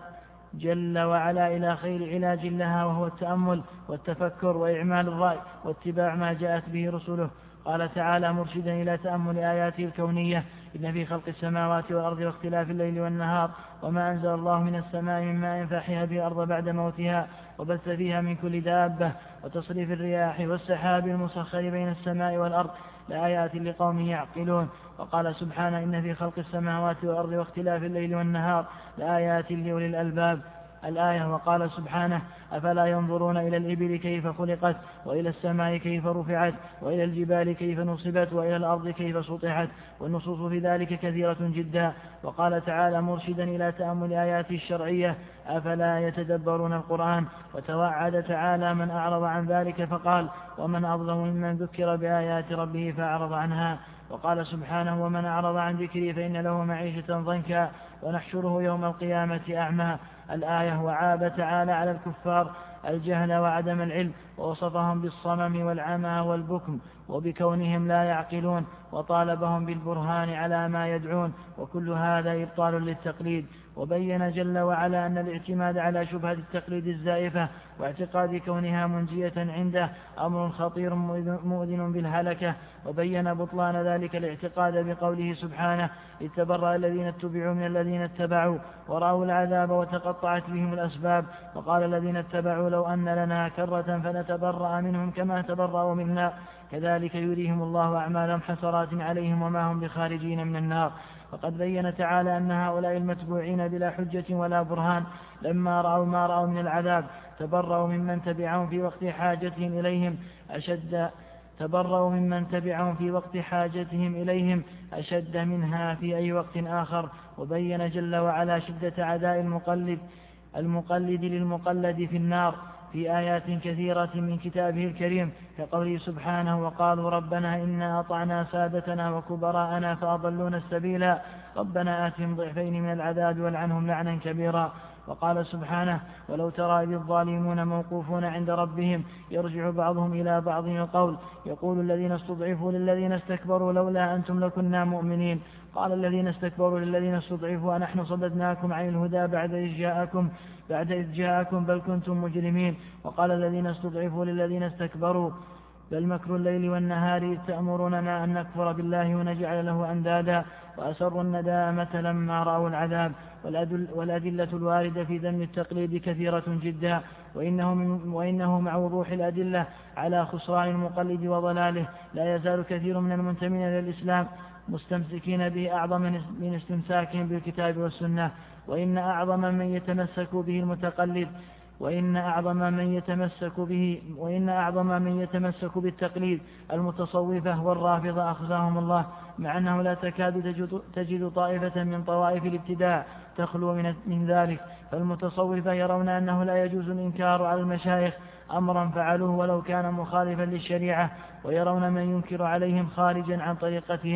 [SPEAKER 5] جل وعلا إلى خير علاج لها، وهو التأمل والتفكر وإعمال الرأي واتباع ما جاءت به رسله. قال تعالى مرشدا إلى تأمل آياته الكونية: إن في خلق السماوات والأرض واختلاف الليل والنهار وما أنزل الله من السماء من ماء فأحيا به الأرض بعد موتها وبث فيها من كل دابة وتصريف الرياح والسحاب المسخر بين السماء والأرض لآيات لقوم يعقلون. وقال سبحانه: إن في خلق السماوات والأرض واختلاف الليل والنهار لآيات لأولي الألباب الآية. وقال سبحانه: أفلا ينظرون إلى الإبل كيف خلقت وإلى السماء كيف رفعت وإلى الجبال كيف نصبت وإلى الأرض كيف سطحت. والنصوص في ذلك كثيرة جدا. وقال تعالى مرشدا إلى تأمل آياته الشرعية: أفلا يتدبرون القرآن. وتوعد تعالى من أعرض عن ذلك فقال: ومن أظلم ممن ذكر بآيات ربه فأعرض عنها. وقال سبحانه: ومن أعرض عن ذكري فإن له معيشة ضنكا ونحشره يوم القيامة أعمى الآية. وعاب تعالى على الكفار الجهل وعدم العلم، ووصفهم بالصمم والعمى والبكم وبكونهم لا يعقلون، وطالبهم بالبرهان على ما يدعون، وكل هذا إبطال للتقليد. وبين جل وعلا أن الاعتماد على شبهة التقليد الزائفة واعتقاد كونها منجية عنده أمر خطير مؤذن بالهلكة. وبين بطلان ذلك الاعتقاد بقوله سبحانه: إذ تبرأ الذين اتبعوا من الذين اتبعوا ورأوا العذاب وتقطعت بهم الأسباب. وقال الذين اتبعوا: لو أن لنا كرة فنتبرأ منهم كما تبرأوا منا كذلك يريهم الله أعمالهم حسرات عليهم وما هم بخارجين من النار. وقد بين تعالى أن هؤلاء المتبوعين بلا حجة ولا برهان لما رأوا ما رأوا من العذاب تبرأوا ممن تبعهم في وقت حاجتهم إليهم أشد تبرأوا ممن تبعهم في وقت حاجتهم إليهم أشد منها في أي وقت آخر. وبين جل وعلا شدة عداء المقلد المقلد للمقلد في النار في آيات كثيرة من كتابه الكريم، كقوله سبحانه: وقالوا ربنا إنا أطعنا سادتنا وكبراءنا فأضلونا السبيل ربنا آتهم ضعفين من العذاب والعنهم لعنا كبيرا. وقال سبحانه: ولو ترى إذ الظالمون موقوفون عند ربهم يرجع بعضهم إلى بعض القول يقول الذين استضعفوا للذين استكبروا لولا أنتم لكنا مؤمنين قال الذين استكبروا للذين استضعفوا أنحن صددناكم عن الهدى بعد إذ جاءكم بعد إذ جاءكم بل كنتم مجرمين. وقال الذين استضعفوا للذين استكبروا بل مكر الليل والنهار إذ تأمروننا أن نكفر بالله ونجعل له أندادا وأسروا الندامة لما رأوا العذاب. والأدلة الواردة في ذم التقليد كثيرة جدا، وإنه, من وإنه مع وضوح الأدلة على خسران المقلد وضلاله لا يزال كثير من المنتمين إلى الإسلام مستمسكين به أعظم من استمساكهم بالكتاب والسنة. وإن أعظم من يتمسك به المتقلد وإن أعظم من يتمسك به وإن أعظم من يتمسك بالتقليد المتصوفة والرافضة أخزاهم الله، مع أنه لا تكاد تجد, تجد طائفة من طوائف الابتداع تخلو من, من ذلك. فالمتصوفة يرون أنه لا يجوز الإنكار على المشايخ أمرا فعلوه ولو كان مخالفا للشريعة، ويرون من ينكر عليهم خارجا عن طريقتهم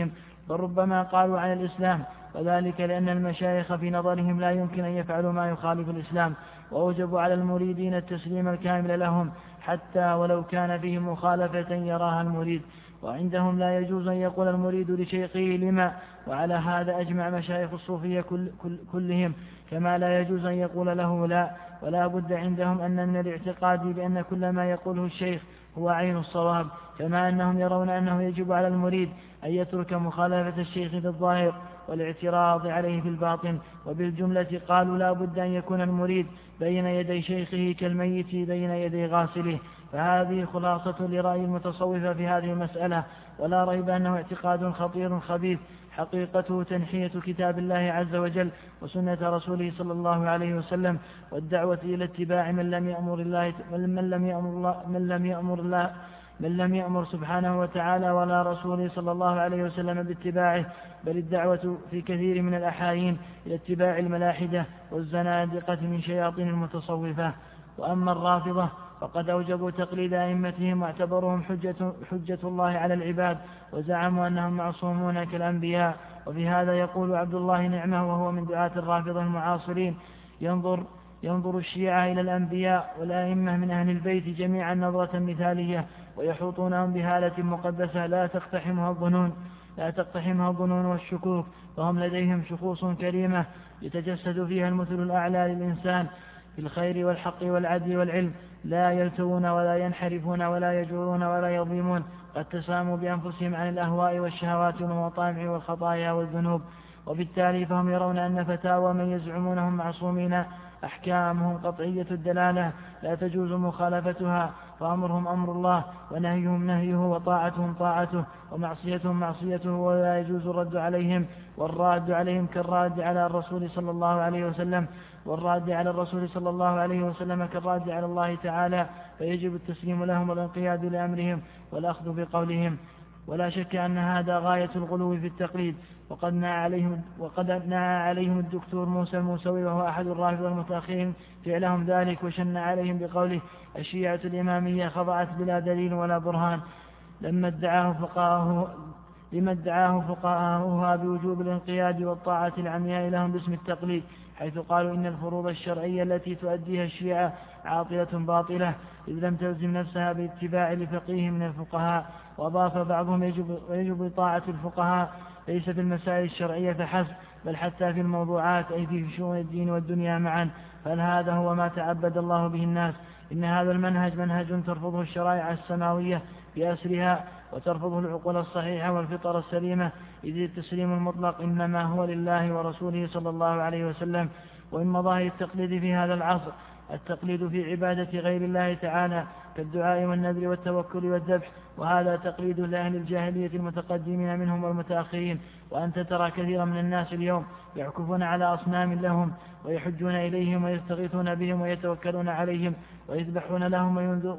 [SPEAKER 5] بل ربما قالوا عن الإسلام، وذلك لأن المشايخ في نظرهم لا يمكن أن يفعلوا ما يخالف الإسلام، وأوجبوا على المريدين التسليم الكامل لهم حتى ولو كان فيهم مخالفة يراها المريد. وعندهم لا يجوز أن يقول المريد لشيخه لما، وعلى هذا أجمع مشايخ الصوفية كل كل كلهم، كما لا يجوز أن يقول له لا. ولا بد عندهم أن من الاعتقاد بأن كل ما يقوله الشيخ هو عين الصواب، كما أنهم يرون أنه يجب على المريد أن يترك مخالفة الشيخ في الظاهر والاعتراض عليه في الباطن. وبالجملة قالوا لا بد أن يكون المريد بين يدي شيخه كالميت بين يدي غاسله. فهذه خلاصة لرأي المتصوفة في هذه المسألة، ولا ريب أنه اعتقاد خطير خبيث، حقيقته تنحية كتاب الله عز وجل وسنة رسوله صلى الله عليه وسلم، والدعوة إلى اتباع من لم يأمر الله من لم يأمر الله من لم يأمر الله من لم يأمر سبحانه وتعالى ولا رسوله صلى الله عليه وسلم باتباعه، بل الدعوة في كثير من الأحايين إلى اتباع الملاحدة والزنادقة من شياطين المتصوفة. وأما الرافضة فقد أوجبوا تقليد أئمتهم واعتبروهم حجة, حجة الله على العباد، وزعموا أنهم معصومون كالأنبياء. وفي هذا يقول عبد الله نعمة وهو من دعاة الرافضة المعاصرين: ينظر ينظر الشيعة إلى الأنبياء والأئمة من أهل البيت جميعا نظرة مثالية، ويحوطونهم بهالة مقدسة لا تقتحمها الظنون لا تقتحمها الظنون والشكوك، فهم لديهم شخوص كريمة يتجسد فيها المثل الأعلى للإنسان في الخير والحق والعدل والعلم، لا يلتوون ولا ينحرفون ولا يجورون ولا يظلمون، قد تساموا بأنفسهم عن الأهواء والشهوات والمطامع والخطايا والذنوب. وبالتالي فهم يرون أن فتاوى من يزعمونهم معصومين أحكامهم قطعية الدلالة لا تجوز مخالفتها، فأمرهم أمر الله ونهيهم نهيه وطاعتهم طاعته ومعصيتهم معصيته، ولا يجوز الرد عليهم، والراد عليهم كالراد على الرسول صلى الله عليه وسلم والراد على الرسول صلى الله عليه وسلم كالراد على الله تعالى، فيجب التسليم لهم والانقياد لأمرهم والأخذ بقولهم. ولا شك أن هذا غاية الغلو في التقليد، وقد نهى عليهم, وقد نهى عليهم الدكتور موسى الموسوي وهو أحد الرافضة المتأخرين فعلهم ذلك، وشن عليهم بقوله: الشيعة الإمامية خضعت بلا دليل ولا برهان لما ادعاه فقهاءه لما ادعاه فقهاؤها بوجوب الانقياد والطاعة العمياء لهم باسم التقليد، حيث قالوا إن الفروض الشرعية التي تؤديها الشيعة عاطلة باطلة، إذ لم تلزم نفسها باتباع لفقيه من الفقهاء. وأضاف بعضهم: يجب, يجب طاعة الفقهاء ليس في المسائل الشرعية فحسب، بل حتى في الموضوعات، أي في شؤون الدين والدنيا معا، فهل هذا هو ما تعبد الله به الناس؟ إن هذا المنهج منهج ترفضه الشرائع السماوية بأسرها، وترفضه العقول الصحيحة والفطر السليمة، إذ التسليم المطلق إنما هو لله ورسوله صلى الله عليه وسلم. ومن مظاهر التقليد في هذا العصر التقليد في عبادة غير الله تعالى كالدعاء والنذر والتوكل والذبح، وهذا تقليد لأهل الجاهلية المتقدمين منهم والمتأخرين. وأنت ترى كثيرا من الناس اليوم يعكفون على أصنام لهم، ويحجون إليهم ويستغيثون بهم ويتوكلون عليهم ويذبحون لهم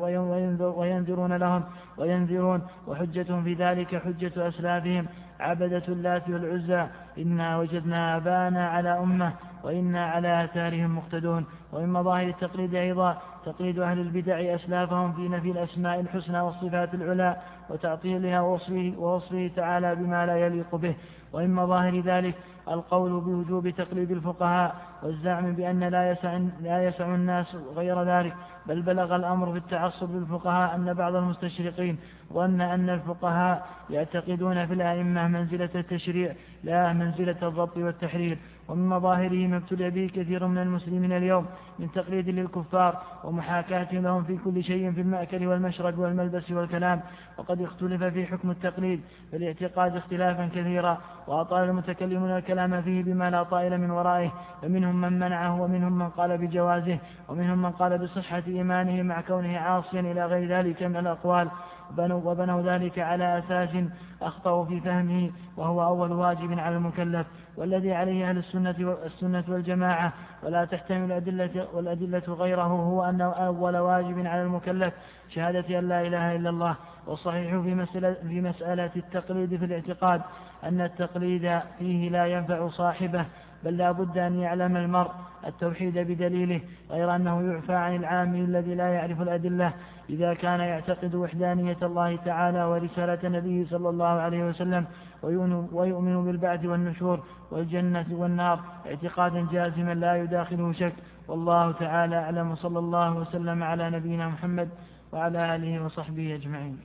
[SPEAKER 5] وينذرون لهم وينذرون، وحجتهم في ذلك حجة أسلافهم عبدة اللات والعزى: إنا وجدنا آباءنا على أمة وإنا على آثارهم مقتدون. ومن مظاهر التقليد أيضا تقليد أهل البدع أسلافهم في نفي الأسماء الحسنى والصفات العلى وتعطيلها ووصفه, ووصفه تعالى بما لا يليق به. ومن مظاهر ذلك القول بوجوب تقليد الفقهاء والزعم بأن لا يسع, لا يسع الناس غير ذلك، بل بلغ الأمر في التعصب للفقهاء أن بعض المستشرقين ظن أن الفقهاء يعتقدون في الأئمة منزلة التشريع لا منزلة الضبط والتحرير. ومن مظاهره ما ابتلي به كثير من المسلمين اليوم من تقليد للكفار ومحاكاة لهم في كل شيء في المأكل والمشرب والملبس والكلام. وقد اختلف في حكم التقليد في الاعتقاد اختلافا كثيرا، وأطال المتكلمون الكلام فيه بما لا طائل من ورائه، فمنهم من منعه ومنهم من قال بجوازه ومنهم من قال بصحة إيمانه مع كونه عاصيا إلى غير ذلك من الأقوال، وبنوا ذلك على أساس أخطأوا في فهمه، وهو أول واجب على المكلف والذي عليه أهل السنة, السنة والجماعة، ولا تحتمل الأدلة والأدلة غيره، هو أنه أول واجب على المكلف شهادة أن لا إله إلا الله. والصحيح في مسألة, في مسألة التقليد في الاعتقاد أن التقليد فيه لا ينفع صاحبه، بل لا بد أن يعلم المرء التوحيد بدليله، غير أنه يعفى عن العامل الذي لا يعرف الأدلة إذا كان يعتقد وحدانية الله تعالى ورسالة النبي صلى الله عليه وسلم ويؤمن بالبعث والنشور والجنة والنار اعتقادا جازما لا يداخله شك. والله تعالى أعلم، صلى الله وسلم على نبينا محمد وعلى آله وصحبه أجمعين.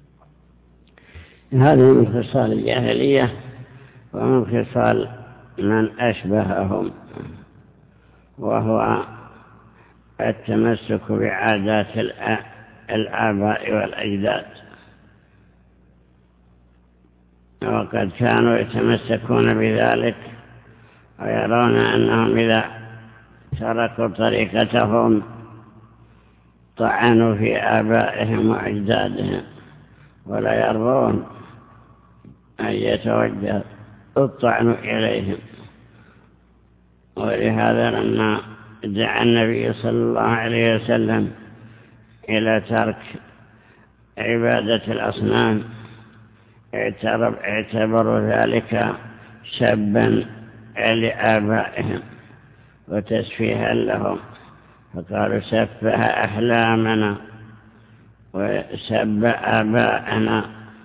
[SPEAKER 2] هذه من خصال الجاهلية ومن خصال من أشبههم، وهو التمسك بعادات الآباء والأجداد، وقد كانوا يتمسكون بذلك ويرون أنهم إذا تركوا طريقتهم طعنوا في آبائهم وأجدادهم، ولا يرضون أن يتوجه الطعن إليهم. ولهذا لما دعا النبي صلى الله عليه وسلم إلى ترك عبادة الأصنام اعتبروا ذلك سبا لآبائهم وتسفيها لهم، فقالوا سفه أحلامنا وسب آباءنا،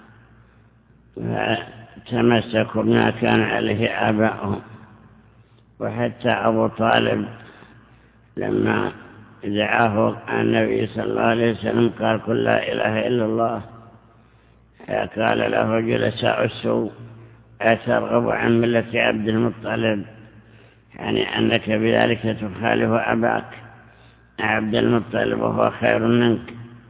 [SPEAKER 2] فتمسكوا بما كان عليه آباؤهم. وحتى أبو طالب لما دعاه النبي صلى الله عليه وسلم قال قل لا إله إلا الله، قال له جلساء السوء أترغب عن ملة عبد المطلب، يعني أنك بذلك تخالف أباك عبد المطلب وهو خير منك.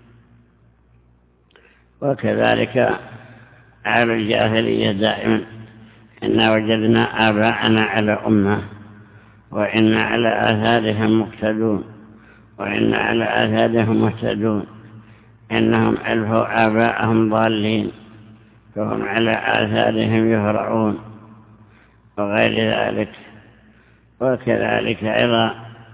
[SPEAKER 2] وكذلك أهل الجاهلية دائما إنا وجدنا آباءنا على أمة وإنا على آثارهم مقتدون وإنا على آثارهم مهتدون، إنهم ألفوا آباءهم ضالين فهم على آثارهم يهرعون وغير ذلك. وكذلك أيضا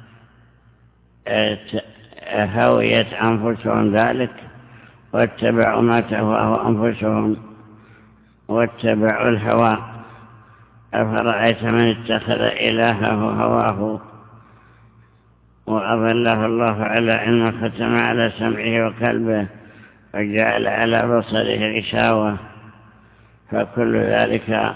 [SPEAKER 2] هويت أنفسهم ذلك واتبعوا ما تهواه أنفسهم واتبعوا الهوى. أفرأيت من اتخذ إلهه هواه وأضله الله على علم ختم على سمعه وقلبه وجعل على بصره غشاوة، فكل ذلك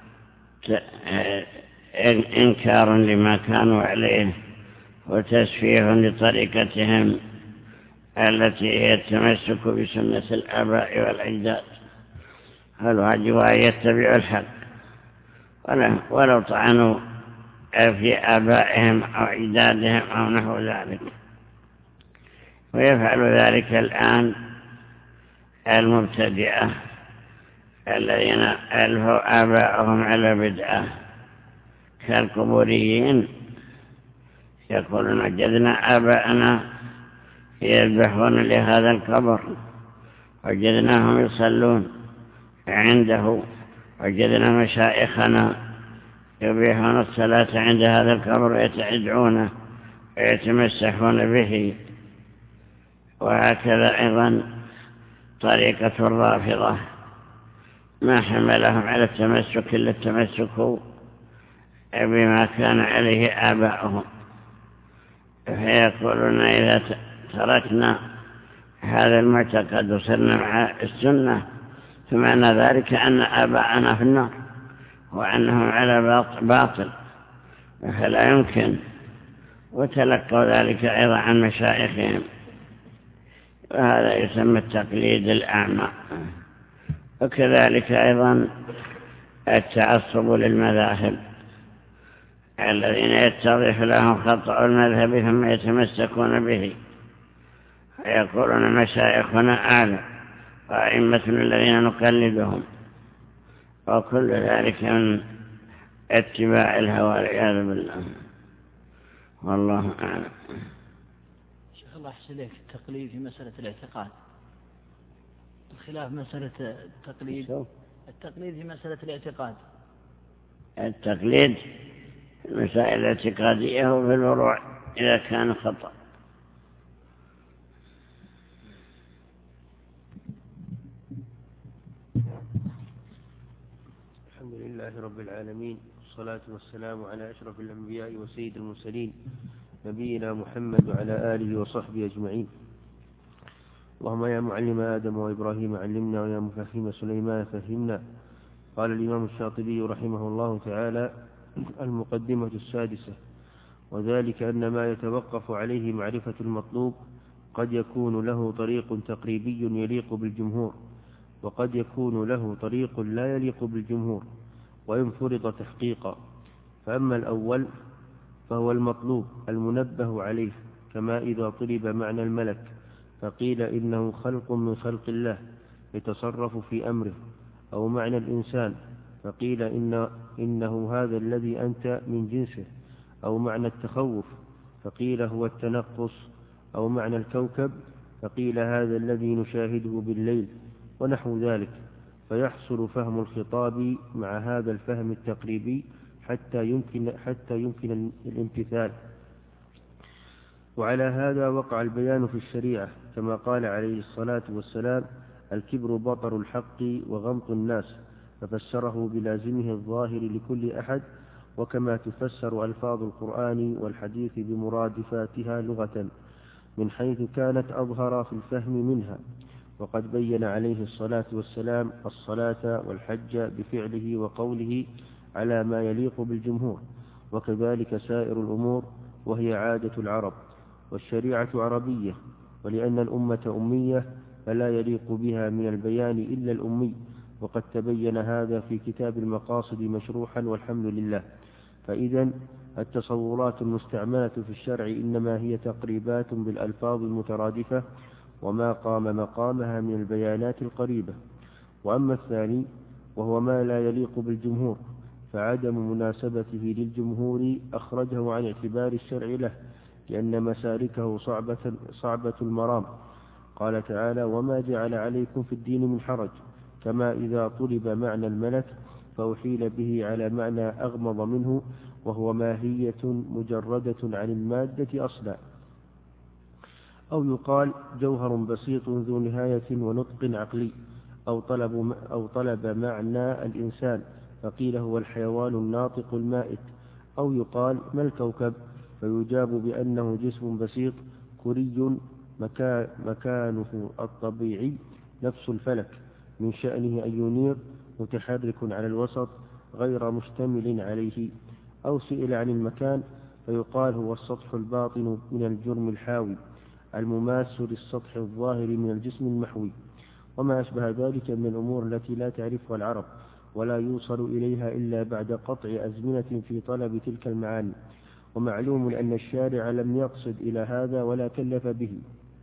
[SPEAKER 2] إنكار لما كانوا عليه وتسفيه لطريقتهم التي هي التمسك بسنة الآباء والأجداد. الواجب أن يتبعوا الحق ولو طعنوا في آبائهم أو أجدادهم أو نحو ذلك. ويفعل ذلك الآن المبتدئة الذين ألفوا آباءهم على بدعة كالقبوريين، يقولون وجدنا آباءنا يذبحون لهذا القبر، وجدناهم يصلون عنده، وجدنا مشايخنا يبيحون الصلاة عند هذا القبر ويتعدعونه ويتمسحون به. وهكذا أيضا طريقة الرافضة ما حملهم على التمسك إلا التمسك بما كان عليه آباؤهم، فيقولون إذا تركنا هذا المعتقد وصرنا مع السنة فمعنى ذلك أن آباءنا في النار وأنهم على باطل، فلا يمكن. وتلقوا ذلك أيضا عن مشايخهم، وهذا يسمى التقليد الأعمى. وكذلك أيضا التعصب للمذاهب الذين يتضح لهم خطأ المذهب ثم يتمسكون به، ويقولون مشايخنا أعلى وأئمتنا الذين نقلدهم، وكل ذلك من اتباع الهوى والعياذ بالله. والله أعلم.
[SPEAKER 5] شيخ الله يحسن لك، التقليد في مسألة الاعتقاد، الخلاف مسألة التقليد التقليد في مسألة الاعتقاد.
[SPEAKER 2] التقليد في المسائل الاعتقادية وفي الفروع إذا كان خطأ.
[SPEAKER 1] الحمد لله رب العالمين، والصلاة والسلام على أشرف الأنبياء وسيد المرسلين نبينا محمد وعلى آله وصحبه أجمعين. اللهم يا معلم آدم وإبراهيم علمنا ويا مفهم سليمان فهمنا. قال الإمام الشاطبي رحمه الله تعالى: المقدمة السادسة: وذلك أن ما يتوقف عليه معرفة المطلوب قد يكون له طريق تقريبي يليق بالجمهور، وقد يكون له طريق لا يليق بالجمهور وإن فرض تحقيقا. فأما الأول فهو المطلوب المنبه عليه، كما إذا طلب معنى الملك فقيل إنه خلق من خلق الله يتصرف في أمره، أو معنى الإنسان فقيل إن إنه هذا الذي أنت من جنسه، أو معنى التخوف فقيل هو التنقص، أو معنى الكوكب فقيل هذا الذي نشاهده بالليل، ونحو ذلك. فيحصل فهم الخطاب مع هذا الفهم التقريبي حتى يمكن, حتى يمكن الامتثال. وعلى هذا وقع البيان في الشريعة، كما قال عليه الصلاة والسلام: الكبر بطر الحق وغمط الناس، ففسره بلازمه الظاهر لكل أحد، وكما تفسر ألفاظ القرآن والحديث بمرادفاتها لغة من حيث كانت أظهر في الفهم منها. وقد بين عليه الصلاة والسلام الصلاة والحج بفعله وقوله على ما يليق بالجمهور، وكذلك سائر الأمور، وهي عادة العرب، والشريعة عربية، ولأن الأمة أمية فلا يليق بها من البيان إلا الأمي، وقد تبين هذا في كتاب المقاصد مشروحا والحمد لله. فإذا التصورات المستعملة في الشرع إنما هي تقريبات بالألفاظ المترادفة وما قام مقامها من البيانات القريبة. وأما الثاني وهو ما لا يليق بالجمهور فعدم مناسبته للجمهور أخرجه عن اعتبار الشرع له، لأن مسالكه صعبة, صعبة المرام. قال تعالى: وما جعل عليكم في الدين من حرج، كما إذا طلب معنى الملك فأحيل به على معنى أغمض منه، وهو ماهية مجردة عن المادة أصلا. أو يقال جوهر بسيط ذو نهاية ونطق عقلي، أو طلب, أو طلب معنى الإنسان فقيل هو الحيوان الناطق المائت. أو يقال ما الكوكب، فيجاب بأنه جسم بسيط كري مكانه الطبيعي نفس الفلك، من شأنه أن ينير، متحرك على الوسط غير مشتمل عليه. أو سئل عن المكان فيقال هو السطح الباطن من الجرم الحاوي المماس للسطح الظاهر من الجسم المحوي، وما أشبه ذلك من الأمور التي لا تعرفها العرب ولا يوصل إليها إلا بعد قطع أزمنة في طلب تلك المعاني. ومعلوم أن الشارع لم يقصد إلى هذا ولا كلف به.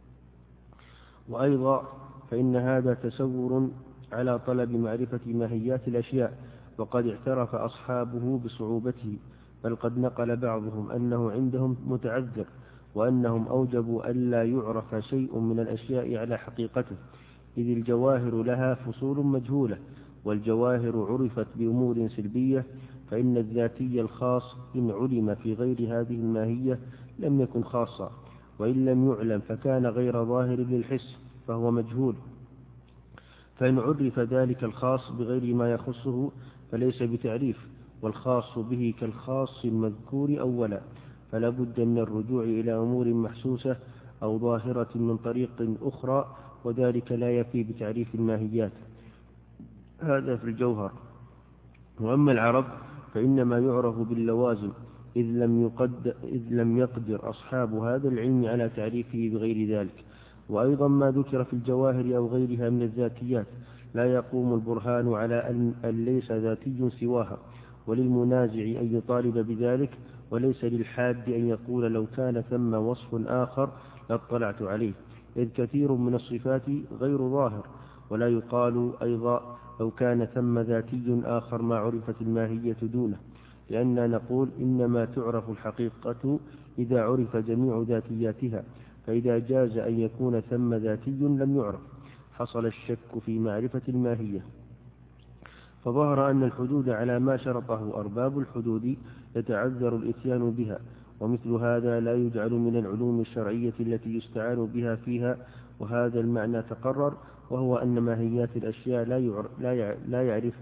[SPEAKER 1] وأيضا فإن هذا تسور على طلب معرفة ماهيات الأشياء، وقد اعترف أصحابه بصعوبته، بل قد نقل بعضهم أنه عندهم متعذر، وأنهم أوجبوا ألا يعرف شيء من الأشياء على حقيقته، إذ الجواهر لها فصول مجهولة، والجواهر عرفت بأمور سلبية، فإن الذاتي الخاص إن علم في غير هذه الماهية لم يكن خاصا، وإن لم يعلم فكان غير ظاهر للحس فهو مجهول. فإن عرف ذلك الخاص بغير ما يخصه فليس بتعريف، والخاص به كالخاص المذكور أولا، فلا بد من الرجوع إلى أمور محسوسة أو ظاهرة من طريق أخرى، وذلك لا يفي بتعريف الماهيات. هذا في الجوهر. وأما العرب فإنما يعرف باللوازم، إذ لم, يقد إذ لم يقدر أصحاب هذا العلم على تعريفه بغير ذلك. وأيضا ما ذكر في الجواهر أو غيرها من الذاتيات لا يقوم البرهان على أن ليس ذاتي سواها، وللمنازع أن يطالب بذلك، وليس للحاد أن يقول لو كان ثم وصف آخر لاطلعت عليه، إذ كثير من الصفات غير ظاهر. ولا يقال أيضا لو كان ثم ذاتي آخر ما عرفت الماهية دونه، لأننا نقول إنما تعرف الحقيقة إذا عرف جميع ذاتياتها، فإذا جاز أن يكون ثم ذاتي لم يعرف حصل الشك في معرفة الماهية. فظهر أن الحدود على ما شرطه أرباب الحدود يتعذر الإتيان بها، ومثل هذا لا يجعل من العلوم الشرعية التي يستعان بها فيها، وهذا المعنى تقرر، وهو أن ماهيات الأشياء لا يعرف, لا يعرف,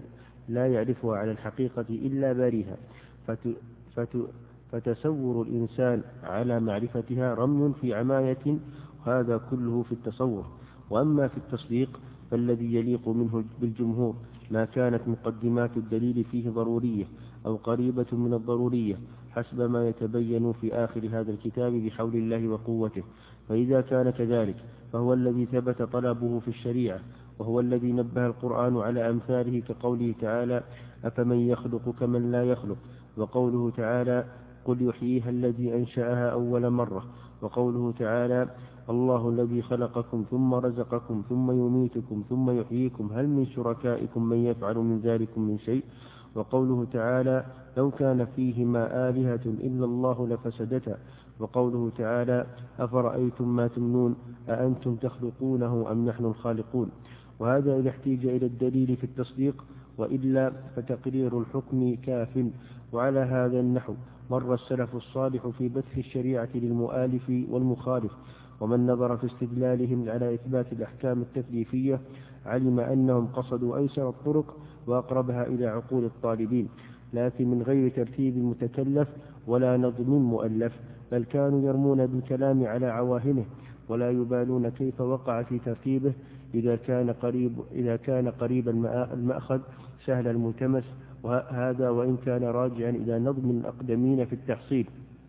[SPEAKER 1] لا يعرفها على الحقيقة إلا باريها، فت فت فتصور الإنسان على معرفتها رمي في عماية، هذا كله في التصور. وأما في التصديق فالذي يليق منه بالجمهور ما كانت مقدمات الدليل فيه ضرورية أو قريبة من الضرورية حسب ما يتبين في آخر هذا الكتاب بحول الله وقوته. فإذا كان كذلك فهو الذي ثبت طلبه في الشريعة، وهو الذي نبه القرآن على أمثاله كقوله تعالى: أفمن يخلق كمن لا يخلق، وقوله تعالى: قل يحييها الذي أنشأها أول مرة، وقوله تعالى: الله الذي خلقكم ثم رزقكم ثم يميتكم ثم يحييكم هل من شركائكم من يفعل من ذلكم من شيء، وقوله تعالى: لو كان فيهما آلهة إلا الله لفسدتا، وقوله تعالى: أفرأيتم ما تمنون أأنتم تخلقونه أم نحن الخالقون. وهذا إذا احتيج إلى الدليل في التصديق، وإلا فتقرير الحكم كاف. وعلى هذا النحو مر السلف الصالح في بث الشريعة للمؤالف والمخالف، ومن نظر في استدلالهم على إثبات الأحكام التكليفية علم أنهم قصدوا أيسر الطرق وأقربها إلى عقول الطالبين، لكن من غير ترتيب متكلف ولا نظم مؤلف، بل كانوا يرمون بالكلام على عواهنه ولا يبالون كيف وقع في ترتيبه إذا كان قريب إذا كان قريب المأخذ سهل الملتمس، وهذا وإن كان راجعا إلى نظم الأقدمين في التحصيل،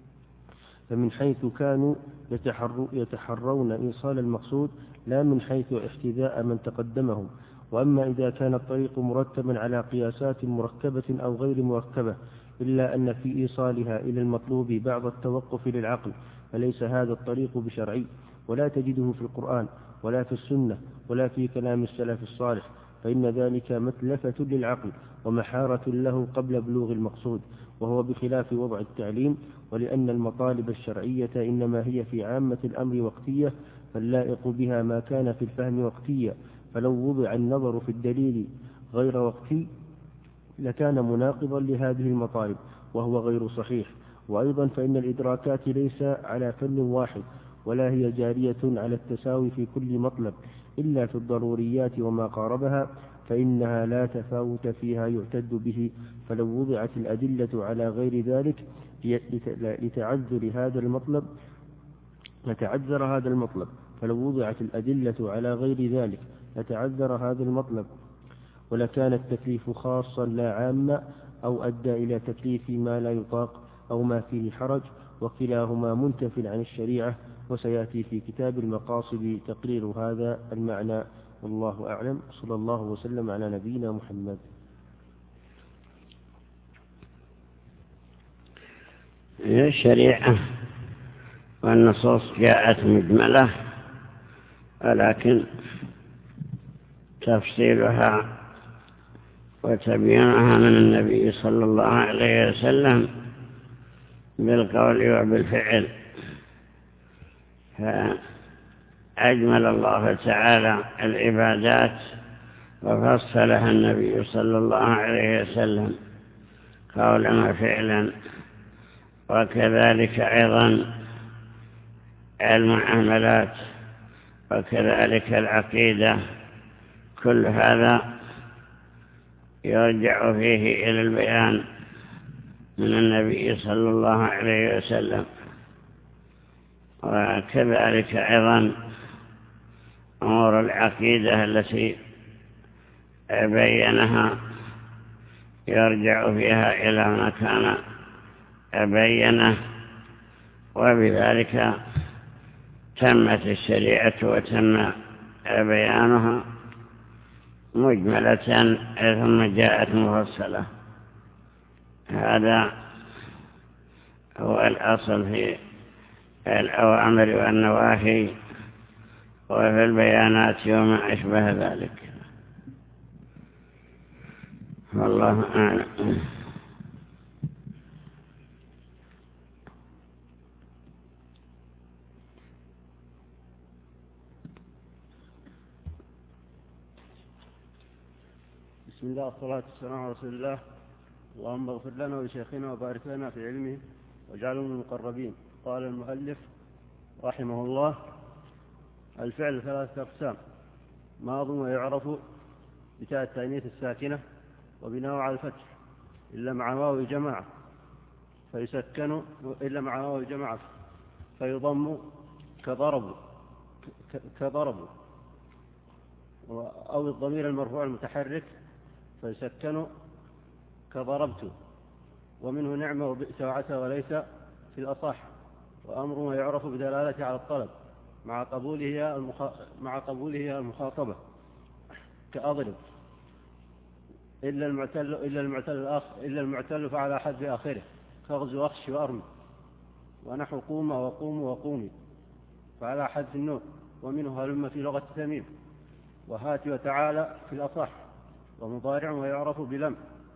[SPEAKER 1] فمن حيث كانوا يتحرون إيصال المقصود لا من حيث احتذاء من تقدمهم. وأما إذا كان الطريق مرتبا على قياسات مركبة أو غير مركبة، إلا أن في إيصالها إلى المطلوب بعض التوقف للعقل، فليس هذا الطريق بشرعي، ولا تجده في القرآن ولا في السنة ولا في كلام السلف الصالح، فإن ذلك متلفة للعقل ومحارة له قبل بلوغ المقصود، وهو بخلاف وضع التعليم. ولأن المطالب الشرعية إنما هي في عامة الأمر وقتية، فاللائق بها ما كان في الفهم وقتيا، فلو وضع النظر في الدليل غير وقتي لكان مناقضا لهذه المطالب، وهو غير صحيح. وأيضا فإن الإدراكات ليس على فن واحد، ولا هي جارية على التساوي في كل مطلب، إلا في الضروريات وما قاربها، فإنها لا تفاوت فيها يعتد به. فلو وضعت الأدلة على غير ذلك لتعذر هذا المطلب لتعذر هذا المطلب فلو وضعت الأدلة على غير ذلك لتعذر هذا المطلب، ولكان التكليف خاصا لا عاما، أو أدى إلى تكليف ما لا يطاق أو ما فيه حرج، وكلاهما منتف عن الشريعة. وسيأتي في كتاب المقاصد تقرير هذا المعنى، والله أعلم. صلى الله وسلم على نبينا محمد.
[SPEAKER 2] الشريعة والنصوص جاءت مجملة، ولكن تفصيلها وتبيينها من النبي صلى الله عليه وسلم بالقول وبالفعل. فأجمل الله تعالى العبادات وفصلها النبي صلى الله عليه وسلم قولا وفعلا، وكذلك أيضا المعاملات، وكذلك العقيدة. كل هذا يرجع فيه إلى البيان من النبي صلى الله عليه وسلم. وكذلك أيضا أمور العقيدة التي بينها يرجع فيها إلى ما كان بينه، وبذلك تمت الشريعة وتم بيانها مجملة ثم جاءت مفصلة. هذا هو الأصل في الأوامر والنواهي وفي البيانات وما أشبه ذلك، والله أعلم.
[SPEAKER 1] بسم الله والصلاة والسلام على رسول الله. اللهم اغفر لنا ولشيخنا وبارك لنا في علمه واجعله من المقربين. قال المؤلف رحمه الله: الفعل ثلاثة أقسام: ماض ويعرف بتاء التأنيث الساكنة،
[SPEAKER 6] وبناء على الفتح إلا مع واو الجماعة فيسكن إلا مع واو الجماعة فيضم كضرب كضرب أو الضمير المرفوع المتحرك فيسكن كضربت. ومنه نعمة وبئس وعسى وليس في الأصح، وأمر يعرف بدلالته على الطلب مع قبوله المخ... مع قبوله المخاطبة كأضرب إلا المعتل إلا المعتل الآخر إلا المعتل فعلى حذف آخره كغزو أخش وأرمي، ونحو قوم وقوم وقومي فعلى حذف النون. ومنه هلم في لغة تميم، وهات وتعالى في الأصح، ومضارع ويعرف بلم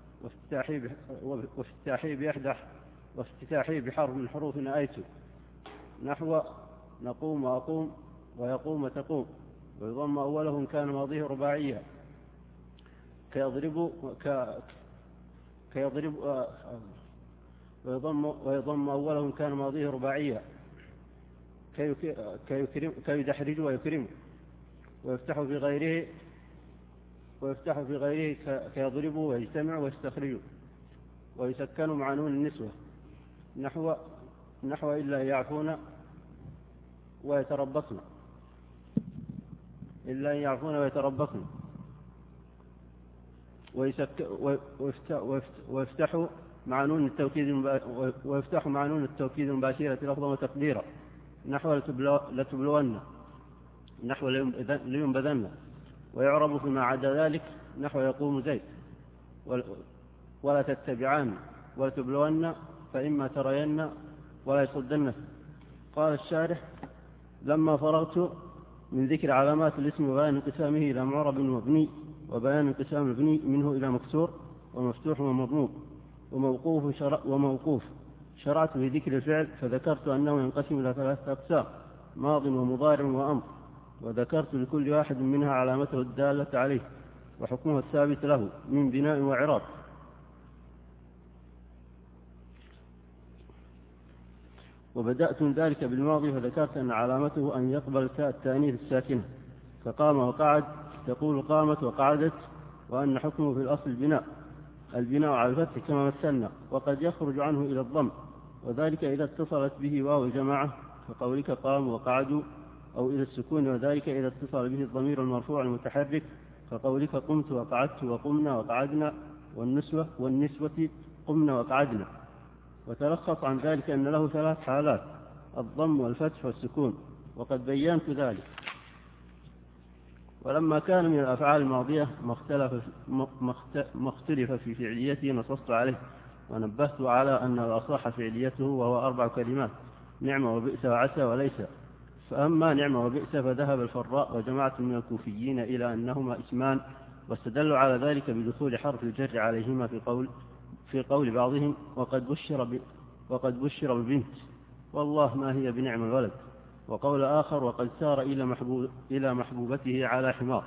[SPEAKER 6] وافتتاحي بإحدى وافتتاحي بحرف من حروف نأيت نحو نقوم وأقوم ويقوم وتقوم، ويضم أولهم كان ماضيه رباعيا كيضرب ك... كيضرب ويضم ويضم أولهم كان ماضيه رباعيا كيكرم كيدحرج ويكرم، ويفتح في غيره ويفتح في غيره كيضرب ويجتمع ويستخرج، ويسكن مع نون النسوة نحو نحو إلا يعفون ويتربصن إلا يعفون ويتربصن، ويفتح مع نون التوكيد ويفتح مع نون التوكيد المباشرة لفظا وتقديرا نحو لتبلون نحو لينبذن، ويعرب فيما عدا ذلك نحو يقوم زيد ولا تتبعان ولا تبلون فإما ترين ولا يصدن. قال الشارح: لما فرغت من ذكر علامات الاسم وبيان انقسامه إلى معرب ومبني وبيان انقسام المبني منه إلى مكسور ومفتوح ومضموم وموقوف شرع وموقوف شرعت في ذكر الفعل فذكرت أنه ينقسم إلى ثلاثة أقسام: ماض ومضارع وأمر، وذكرت لكل واحد منها علامته الدالة عليه وحكمه الثابت له من بناء وإعراب. وبدأت من ذلك بالماضي فذكرت أن علامته أن يقبل تاء التأنيث الساكنة فقام وقعد تقول قامت وقعدت، وأن حكمه في الأصل البناء البناء على الفتح كما مثلنا، وقد يخرج عنه إلى الضم، وذلك إذا اتصلت به واو الجماعة كقولك قاموا وقعدوا، أو إلى السكون، وذلك إذا اتصل به الضمير المرفوع المتحرك كقولك قمت وقعدت وقمنا وقعدنا، والنسوة والنسوة قمنا وقعدنا. وتلخص عن ذلك أن له ثلاث حالات: الضم والفتح والسكون، وقد بينت ذلك. ولما كان من الأفعال الماضية ما اختلف, ما اختلف في فعليته نصصت عليه ونبهت على أن الأصح فعليته وهو أربع كلمات: نعمة وبئس وعسى وليس. فأما نعمة وبئس فذهب الفراء وجماعة من الكوفيين إلى أنهما اسمان، واستدلوا على ذلك بدخول حرف الجر عليهما في قول في قول بعضهم: وقد بشر ب... وقد بشر ببنت والله ما هي بنعم الولد. وقول آخر: وقد سار إلى, محبوب... إلى محبوبته على حمار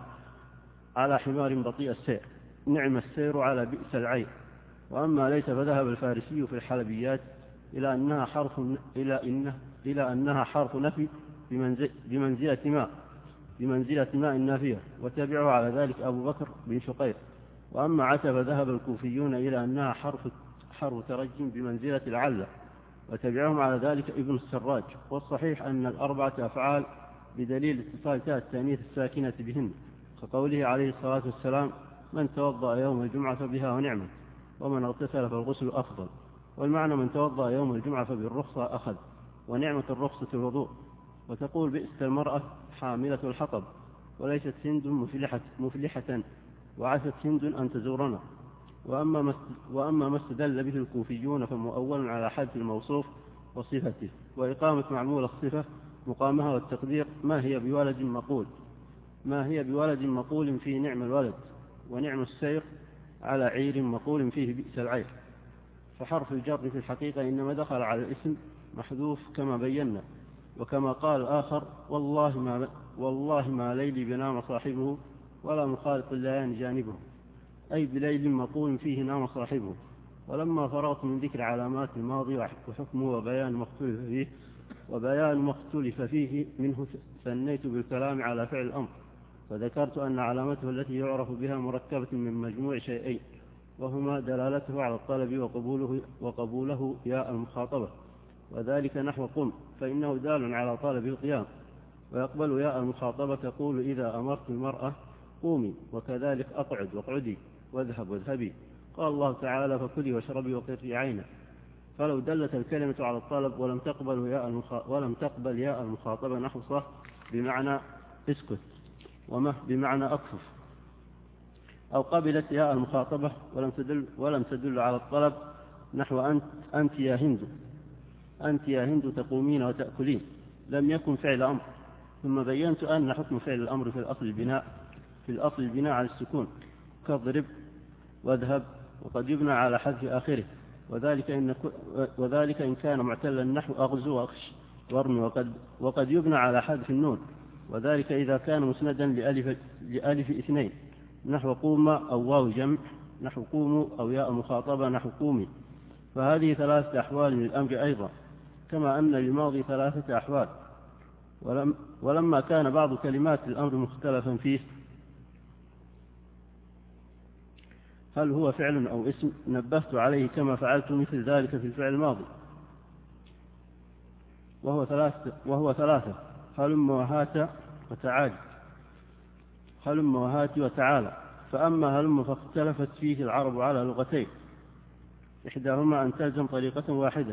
[SPEAKER 6] على حمار بطيء السير، نعم السير على بئس العين. وأما ليس فذهب الفارسي في الحلبيات إلى أنها حرف إلى إنه إلى أنها حرف نفي بمنزل... بمنزلة ماء بمنزلة ماء النافية، وتبعه على ذلك أبو بكر بن شقير. وأما عسى فذهب الكوفيون إلى أنها حرف حرف ترجم بمنزلة العلة، وتبعهم على ذلك ابن السراج. والصحيح أن الأربعة أفعال بدليل اتصال تاء التأنيث الساكنة بهن، كقوله عليه الصلاة والسلام: من توضأ يوم الجمعة فبها ونعمة، ومن اغتسل فالغسل أفضل. والمعنى: من توضأ يوم الجمعة فبالرخصة أخذ، ونعمة الرخصة الوضوء. وتقول: بئست المرأة حاملة الحطب، وليست هند مفلحة, مفلحة وعست هند أن تزورنا. وأما وأما ما استدل به الكوفيون فمؤول على حذف الموصوف وصفته، وإقامة معمول الصفة مقامها، والتقدير: ما هي بولد مقول ما هي بولد مقول فيه نعم الولد، ونعم السير على عير مقول فيه بئس العير. فحرف الجر في الحقيقة إنما دخل على الاسم محذوف كما بينا. وكما قال آخر: والله ما والله ما ليلي بنام صاحبه ولا مخالط الليان جانبه، أي بليل مقول فيه نام صاحبه. ولما فرغت من ذكر علامات الماضي وحكمه وبيان ما اختلف فيه وبيان ما اختلف فيه منه ثنيت بالكلام على فعل الأمر، فذكرت أن علامته التي يعرف بها مركبة من مجموع شيئين: وهما دلالته على الطلب وقبوله, وقبوله ياء المخاطبة، وذلك نحو قم فإنه دال على طلب القيام، ويقبل ياء المخاطبة تقول إذا أمرت المرأة قومي، وكذلك أقعد واقعدي، واذهب واذهبي. قال الله تعالى فكلي واشربي وقري عينا. فلو دلت الكلمة على الطلب ولم تقبل ياء المخ... ولم تقبل ياء المخاطبة نحو صح بمعنى اسكت، ومه بمعنى أكفف، أو قبلت ياء المخاطبة ولم تدل ولم تدل على الطلب نحو أنت أنت يا هند، أنت يا هند تقومين وتأكلين، لم يكن فعل أمر. ثم بينت أن حكم فعل الأمر في الأصل البناء في الأصل البناء على السكون كاضرب واذهب، وقد يبنى على حذف آخره، وذلك إن وذلك إن كان معتلا نحو أغزو وأخش وارمي، وقد وقد يبنى على حذف النون، وذلك إذا كان مسندا لألف لألف اثنين نحو قوم أو واو جمع نحو قوموا، أو ياء مخاطبة نحو قومي. فهذه ثلاثة أحوال للأمر أيضا، كما أن للماضي ثلاثة أحوال. ولم ولما كان بعض كلمات الأمر مختلفا فيه هل هو فعل أو اسم نبهت عليه كما فعلت مثل ذلك في الفعل الماضي، وهو ثلاثة وهو ثلاثة هلم وهات وتعالى هلم وهات وتعالى. فأما هلم فاختلفت فيه العرب على لغتين، إحداهما أن تلزم طريقة واحدة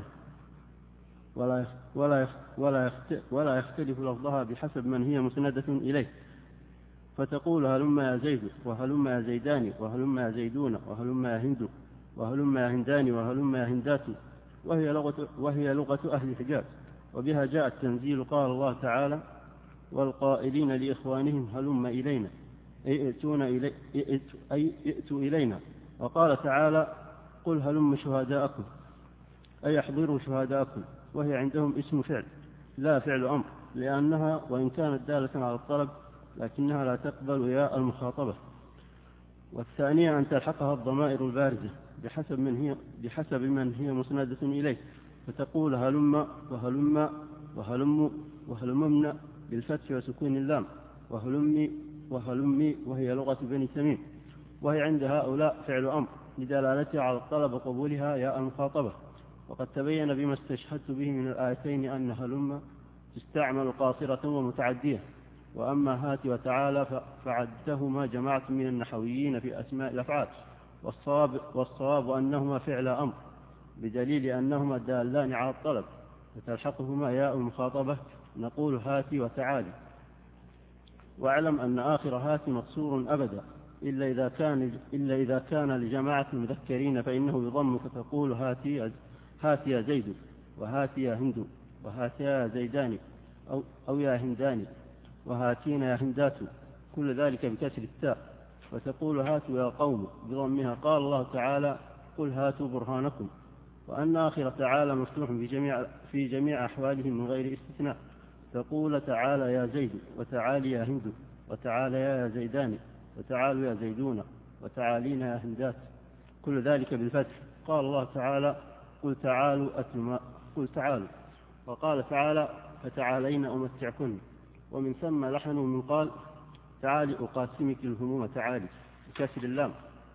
[SPEAKER 6] ولا ولا ولا ولا يختلف لفظها بحسب من هي مسندة إليه، فتقول هلم يا زيد، وهلم يا زيدان، وهلم يا زيدون، وهلم يا هند، وهلم يا هندان، وهلم يا هندات، وهي لغة وهي لغة أهل الحجاز، وبها جاء التنزيل. قال الله تعالى والقائلين لإخوانهم هلم إلينا أي ائتونا إلي أي ائتوا إلينا. وقال تعالى قل هلم شهداءكم أي احضروا شهداءكم، وهي عندهم اسم فعل لا فعل أمر، لأنها وإن كانت دالة على الطلب لكنها لا تقبل ياء المخاطبة. والثانية أن تلحقها الضمائر البارزة بحسب من هي بحسب من هي مسندة إليه، فتقول هلم وهلم وهلم وهلممن بالفتح وسكون اللام، وهلمي وهلمي، وهي لغة بني تميم، وهي عند هؤلاء فعل أمر لدلالتها على الطلب وقبولها ياء المخاطبة. وقد تبين بما استشهدت به من الآيتين أن هلم تستعمل قاصرة ومتعدية، وأما هات وتعالى فعدتهما جماعة من النحويين في أسماء الأفعال، والصواب, والصواب أنهما فعل أمر بدليل أنهما دالان على الطلب، فتلحقهما ياء المخاطبة نقول هات وتعالى. واعلم أن آخر هات مقصور أبدا إلا إذا كان إلا إذا كان لجماعة المذكرين فإنه يضم، فتقول هاتي هات يا زيد، وهات يا هند، وهات يا زيدان، أو, أو يا هندان، وهاتين يا هندات، كل ذلك بكسر التاء، وتقول هاتوا يا قوم بضمها. قال الله تعالى قل هاتوا برهانكم. وأن آخر تعالى مفتوح في جميع, في جميع أحواله من غير استثناء، تقول تعالى يا زيد، وتعالي يا هند، وتعالى يا زيدان، وتعالوا يا زيدون، وتعالين يا هندات، كل ذلك بالفتح. قال الله تعالى قل تعالوا أتل ما قل تعالوا. وقال تعالى فتعالين أمتعكن، ومن ثم لحنوا من قال تعالي أقاسمك الهموم تعالي بكسر اللام.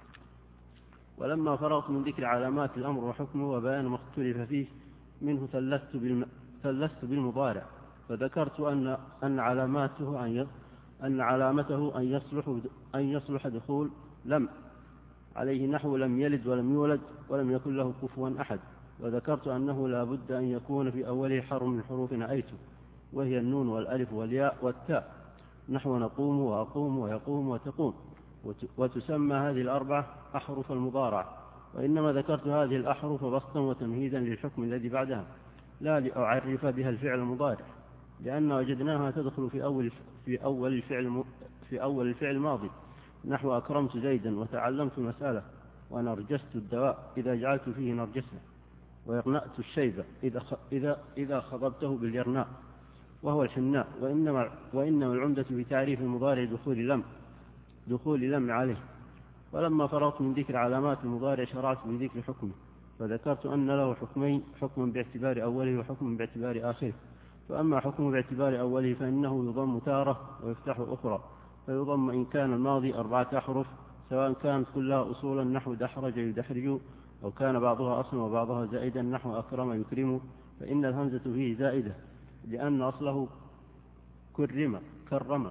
[SPEAKER 6] ولما فرغت من ذكر علامات الأمر وحكمه وبيان ما اختلف فيه منه ثلثت بالم... ثلثت بالمضارع، فذكرت أن أن علاماته أن ي... أن علامته أن يصلح أن يصلح دخول لم عليه نحو لم يلد ولم يولد ولم يكن له كفوا أحد. وذكرت أنه لا بد أن يكون في أوله حرف من حروف نأيت، وهي النون والألف والياء والتاء، نحو نقوم وأقوم ويقوم وتقوم، وتسمى هذه الأربعة أحرف المضارع. وإنما ذكرت هذه الأحرف بسطا وتمهيدا للحكم الذي بعدها، لا لأعرف بها الفعل المضارع، لأن وجدناها تدخل في أول في أول الفعل في أول الفعل الماضي، نحو أكرمت زيدا، وتعلمت المسألة، ونرجست الدواء إذا جعلت فيه نرجسا، ويقنأت الشيبة إذا إذا إذا خضبته باليرناء وهو الحناء. وإنما وإنما العمدة في تعريف المضارع دخول لم دخول لم عليه. ولما فرغت من ذكر علامات المضارع شرعت من ذكر حكمه، فذكرت أن له حكمين، حكم باعتبار أوله وحكم باعتبار آخره. فأما حكمه باعتبار أوله فإنه يضم تارة ويفتح أخرى، فيضم إن كان الماضي أربعة أحرف سواء كانت كلها أصولا نحو دحرج يدحرج، أو كان بعضها أصلا وبعضها زائدا نحو أكرم يكرم، فإن الهمزة فيه زائدة لأن أصله كرم كرم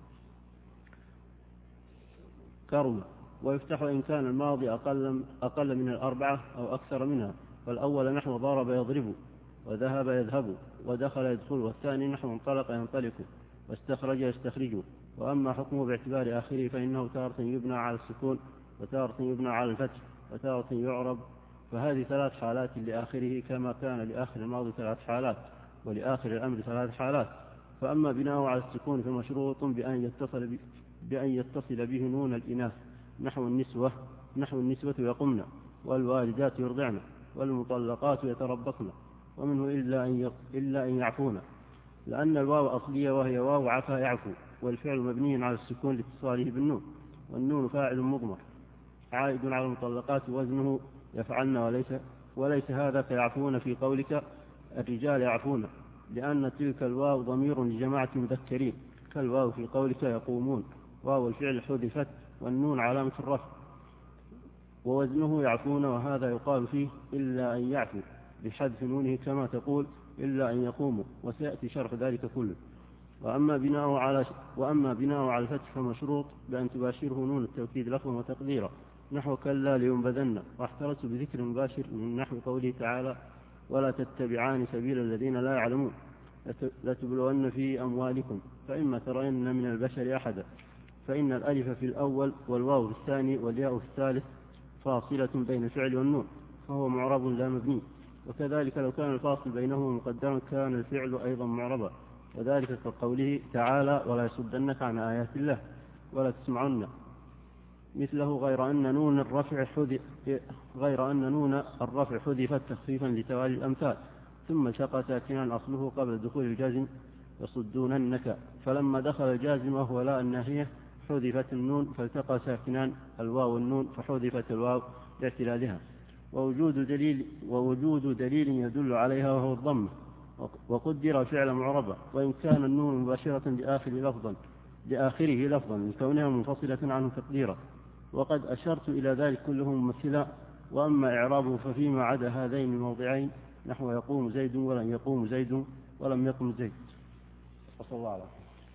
[SPEAKER 6] كرم. ويفتح إن كان الماضي أقل, أقل من الأربعة أو أكثر منها، فالأول نحو ضرب يضرب، وذهب يذهب، ودخل يدخل، والثاني نحو انطلق ينطلق، واستخرج يستخرج. وأما حكمه باعتبار آخره فإنه تارة يبنى على السكون، وتارة يبنى على الفتح، وتارة يعرب. فهذه ثلاث حالات لآخره، كما كان لآخر الماضي ثلاث حالات، ولآخر الأمر ثلاث حالات. فأما بناءه على السكون فمشروط بأن يتصل, بأن يتصل به نون الإناث نحو النسوة نحو النسوة يقمن، والوالدات يرضعن، والمطلقات يتربصن، ومنه إلا أن, إلا أن يعفون، لأن الواو أصلية وهي واو عفا يعفو، والفعل مبني على السكون لاتصاله بالنون، والنون فاعل مضمر عائد على المطلقات وزنه يفعلن، وليس, وليس هذا كيعفون في قولك الرجال يعفون، لأن تلك الواو ضمير لجماعة مذكرين، كالواو في قولك يقومون. واو الفعل حذفت، والنون علامة الرفع، ووزنه يعفون، وهذا يقال فيه إلا أن يعفو بحذف نونه، كما تقول إلا أن يقوموا، وسيأتي شرح ذلك كله. وأما بناء على وأما بناء على الفتح فمشروط بأن تباشره نون التوكيد لفظا وتقديرا نحو كلا لينبذن. واحترت بذكر مباشر من نحو قوله تعالى ولا تتبعان سبيل الذين لا يعلمون لتبلون في أموالكم فإما ترين من البشر أحدا، فإن الألف في الأول والواو في الثاني والياء في الثالث فاصلة بين الفعل والنون، فهو معرب لا مبني. وكذلك لو كان الفاصل بينهما مقدرا كان الفعل أيضا معربا، وذلك كقوله تعالى ولا يصدنك عن آيات الله ولا تسمعن مثله، غير أن نون الرفع حذف غير أن نون الرفع حذفت تخفيفا لتوالي الأمثال، ثم التقى ساكنا أصله قبل دخول الجازم يصدوننك، فلما دخل الجازم وهو لا الناهية حذفت النون، فالتقى ساكنان الواو والنون فحذفت الواو لاعتلالها. ووجود دليل ووجود دليل يدل عليها وهو الضمة، وقدر فعل معربة، وإن كان النون مباشرة لآخر لفظا لآخره لفظا لكونها منفصلة عنه تقديرا، وقد أشرت إلى ذلك كله ممثلا. وأما إعرابه ففيما عدا هذين الموضعين نحو يقوم زيد ولم يقوم زيد ولم يقم زيد. وصلى الله عليه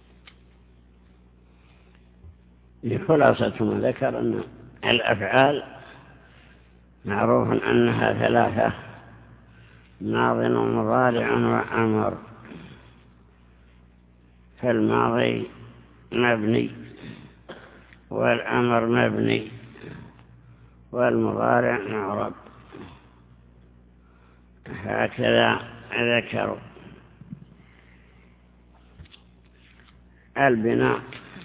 [SPEAKER 2] وسلم. خلاصة ما ذكر أن الأفعال معروف أنها ثلاثة: ماض ومضارع وأمر. فالماضي مبني، والأمر مبني، والمضارع معرب، هكذا ذكروا. البناء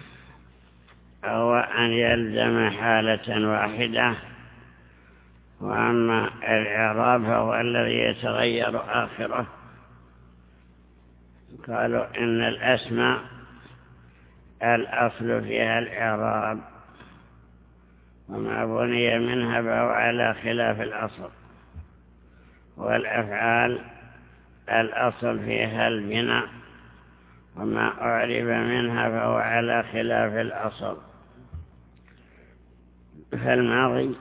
[SPEAKER 2] هو أن يلزم حالة واحدة، وأما الإعراب هو الذي يتغير آخره. قالوا إن الأسماء الأصل فيها الإعراب، وما بني منها فهو على خلاف الأصل، والأفعال الأصل فيها البناء، وما أعرب منها فهو على خلاف الأصل. فالماضي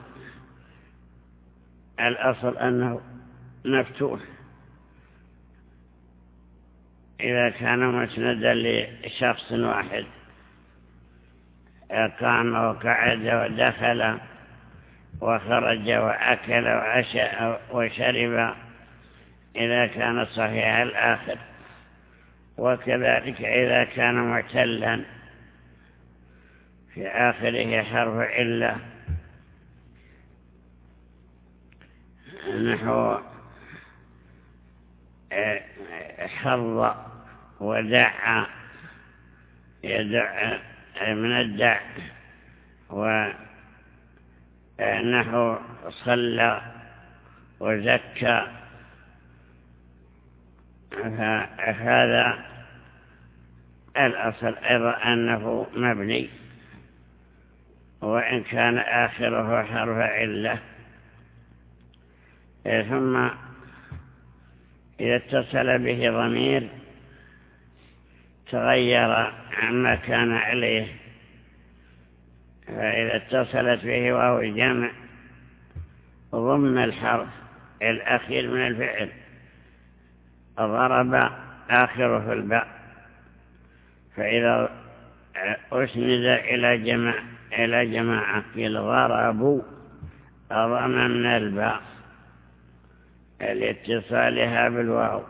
[SPEAKER 2] الأصل أنه مفتوح إذا كان مسندا لشخص واحد، قام وقعد ودخل وخرج وأكل وشرب إذا كان صحيح الآخر، وكذلك إذا كان معتلا في آخره حرف علة نحو حظ ودع يدع من الدع، ونحو صلى وزكى. فهذا الأصل أيضا أنه مبني، وإن كان آخره حرف علة. ثم إذا اتصل به ضمير تغير عما كان عليه فإذا اتصلت به واو الجمع ضمن الحرف الأخير من الفعل، ضرب آخره في الباء، فإذا أسند إلى جمع إلى جماعة قيل ضربوا ضممنا الباء لاتصالها بالواو،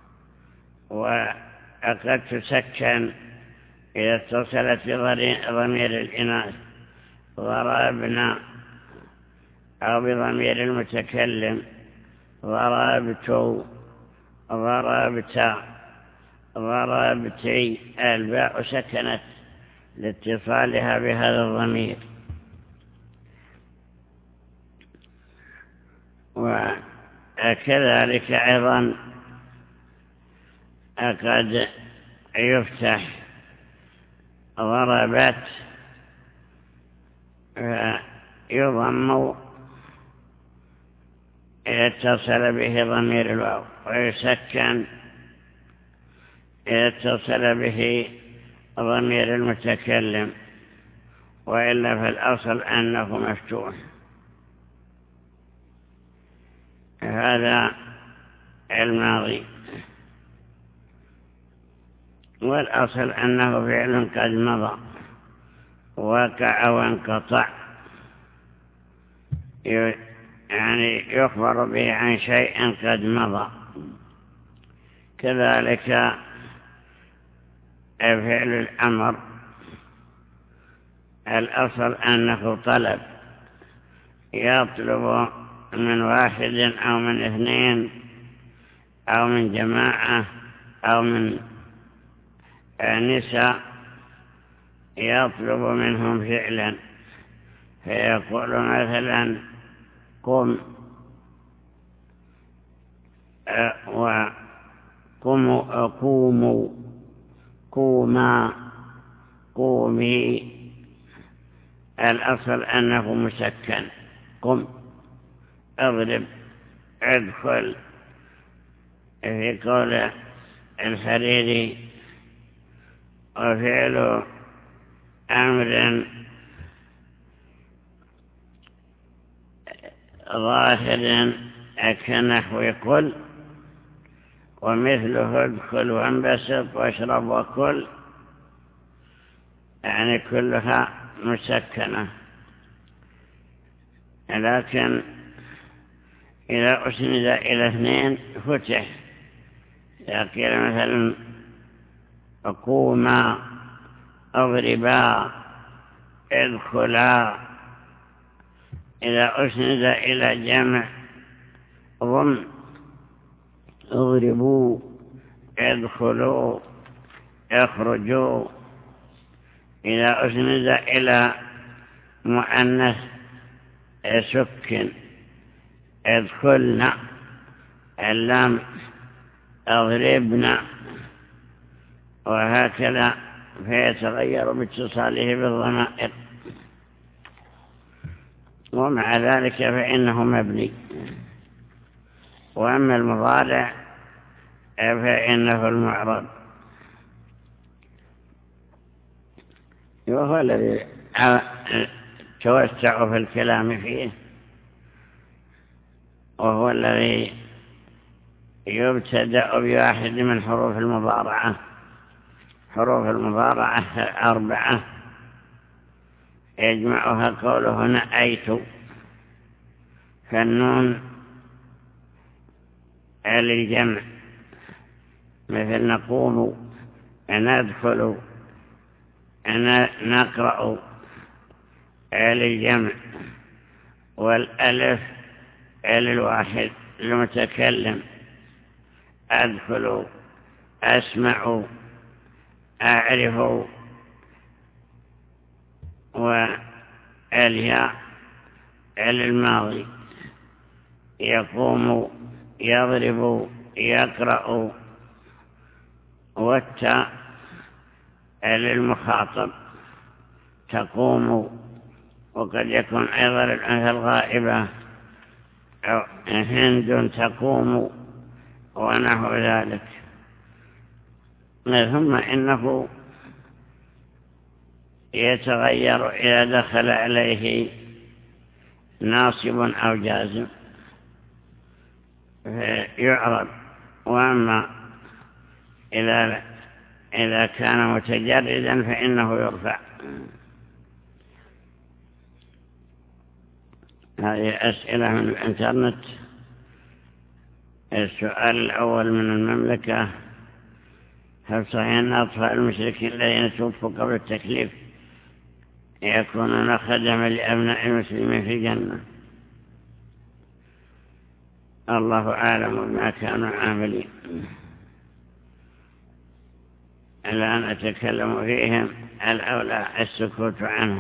[SPEAKER 2] وقد تسكن إذا اتصلت بضمير الإناث ضربنا، أو بضمير المتكلم ضربت ضربت ضربتي، الباء سكنت لاتصالها بهذا الضمير. وكذلك أيضا قد يفتح ضربت يضم اتصل به ضمير الواو، ويسكن اتصل به ضمير المتكلم، وإلا في الأصل أنه مفتوح. هذا الماضي، والأصل أنه فعل قد مضى وقع وانقطع، يعني يخبر به عن شيء قد مضى. كذلك فعل الأمر الأصل أنه طلب، يطلب من واحد أو من اثنين أو من جماعة أو من نساء، يطلب منهم فعلا، فيقول مثلا قم وقوموا قوموا قوما قومي، الأصل أنه مسكن، قم اضرب ادخل. في قول الحريري وفعل أمر ظاهر كنحو قل، ومثله ادخل وانبسط واشرب وكل، يعني كلها مسكنة. لكن إذا أسند إلى اثنين فتح، يقول مثلا قوما اضربا ادخلا. إذا أسند إلى جمع ضم اضربوا ادخلوا اخرجوا. إذا أسند إلى مؤنث سكن ادخلنا، اللام اضربنا، وهكذا فيتغير باتصاله بالضمائر. ومع ذلك فإنه مبني. وأما المضارع فإنه المعرب، وهو الذي توسع في الكلام فيه، وهو الذي يبتدأ بواحد من حروف المضارعة. حروف المضارعة أربعة يجمعها قوله نأيت، فالنون للجمع، مثل نقوم ندخل نقرأ للجمع، والألف للواحد المتكلم، أدخل أسمع أعرف، والياء للماضي، يقوم يضرب يقرأ، والتاء للمخاطب تقوم. وقد يكون أيضا الأنثى الغائبة أو هند تقوم ونحو ذلك. ثم إنه يتغير إذا دخل عليه ناصب أو جازم يعرب. وأما إذا إذا كان متجردا فإنه يرفع. هذه أسئلة من الإنترنت. السؤال الأول من المملكة: هل صحيح أن أطفال المشركين الذين توفوا قبل التكليف يكونون خدما لأبناء المسلمين في الجنة؟ الله أعلم بما كانوا عاملين. الآن أتكلم فيهم، الأولى السكوت عنهم.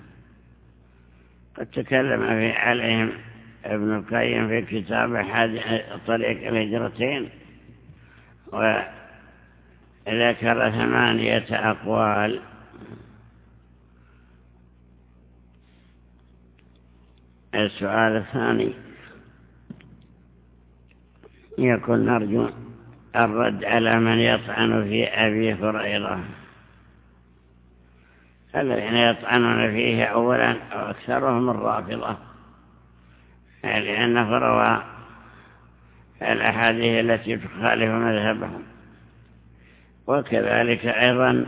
[SPEAKER 2] قد تكلم في عليهم ابن القيم في كتاب طريق الهجرتين، وذكر ثمانية أقوال. السؤال الثاني يكون نرجو الرد على من يطعن في أبي هريرة. الذين يطعنون فيه أولا أكثرهم الرافضة، لأنه روى الأحاديث التي تخالف مذهبهم، وكذلك أيضا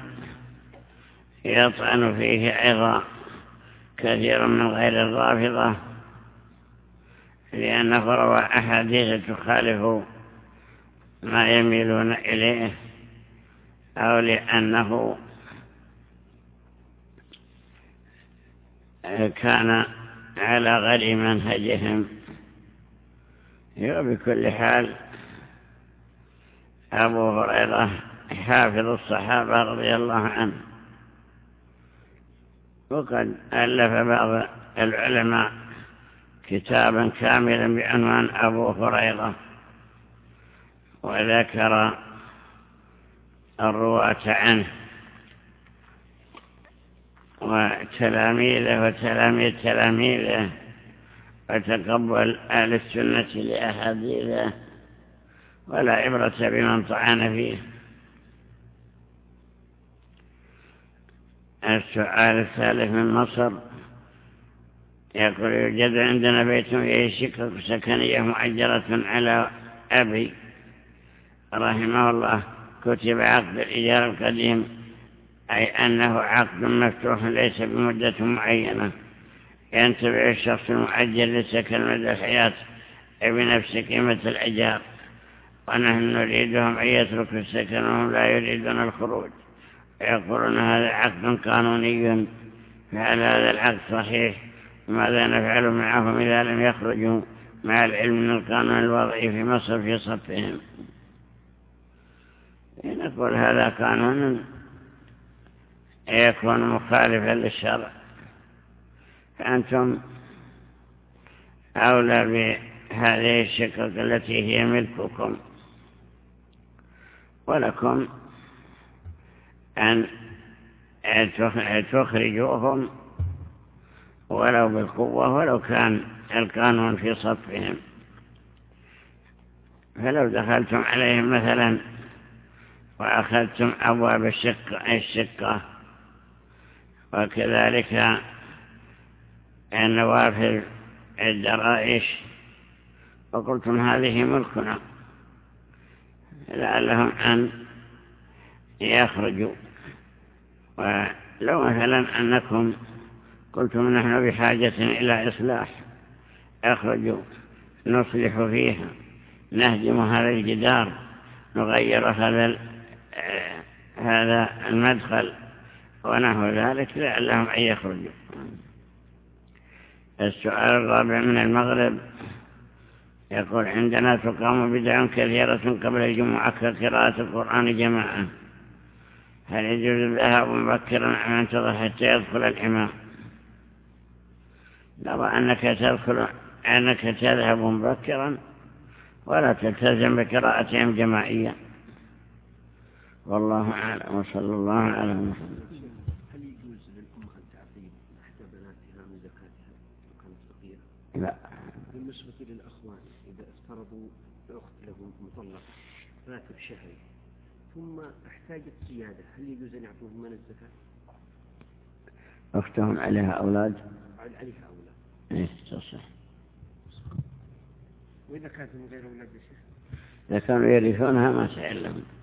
[SPEAKER 2] يطعن فيه أيضا كثير من غير الرافضة، لأنه روى أحاديث تخالف ما يميلون إليه، أو لأنه كان على غير منهجهم. وبكل حال أبو هريرة حافظ الصحابة رضي الله عنه، وقد ألف بعض العلماء كتابا كاملا بعنوان أبو هريرة، وذكر الرواة عنه وتلاميذه وتلاميذ تلاميذه، وتقبل أهل السنة لأحاديثه، ولا عبرة بمن طعن فيه. السؤال الثالث من مصر يقول: يوجد عندنا بيت فيه شقق سكنية مؤجرة على أبي رحمه الله، كتب عقد الإيجار القديم، أي أنه عقد مفتوح ليس بمدة معينة، ينتبع الشخص المؤجر لسكن مدى الحياة بنفس قيمة الإيجار، ونحن نريدهم أن يتركوا السكن وهم لا يريدون الخروج، يقولون هذا عقد قانوني، فهل هذا العقد صحيح؟ ماذا نفعل معهم إذا لم يخرجوا مع العلم من القانون الوضعي في مصر في صفهم؟ نقول هذا قانون يكون مخالفا للشرع، فأنتم أولى بهذه الشقق التي هي ملككم، ولكم أن تخرجوهم ولو بالقوة، ولو كان القانون في صفهم. فلو دخلتم عليهم مثلا وأخذتم أبواب الشقة, الشقة وكذلك النوافذ الدرائش، وقلتم هذه ملكنا، لعلهم أن يخرجوا. ولو مثلا أنكم قلتم نحن بحاجة إلى إصلاح، اخرجوا نصلح فيها، نهدم هذا الجدار، نغير هذا هذا المدخل ونحو ذلك، لعلهم أن يخرجوا. السؤال الرابع من المغرب يقول: عندنا تقام بدع كثيرة قبل الجمعة كقراءة القرآن جماعة، هل يجوز الذهاب مبكرا أم ينتظر حتى يدخل الإمام؟ نرى أنك تدخل أنك تذهب مبكرا ولا تلتزم بقراءتهم جماعيا، والله أعلم، وصلى الله على محمد.
[SPEAKER 7] هل يجوز للأم أن تعطي إحدى بناتها من زكاتها لو كانت فقيرة؟
[SPEAKER 2] لا.
[SPEAKER 7] بالنسبة للأخوان إذا افترضوا أخت لهم مطلقة راتب شهري ثم احتاجت زيادة، هل يجوز أن يعطوهم من الزكاة؟
[SPEAKER 2] أختهم عليها أولاد؟
[SPEAKER 7] عليها أولاد.
[SPEAKER 2] إيه تصح.
[SPEAKER 7] وإذا كانت من غير أولاد يا شيخ؟
[SPEAKER 2] إذا كانوا يرثونها ما سهل لهم.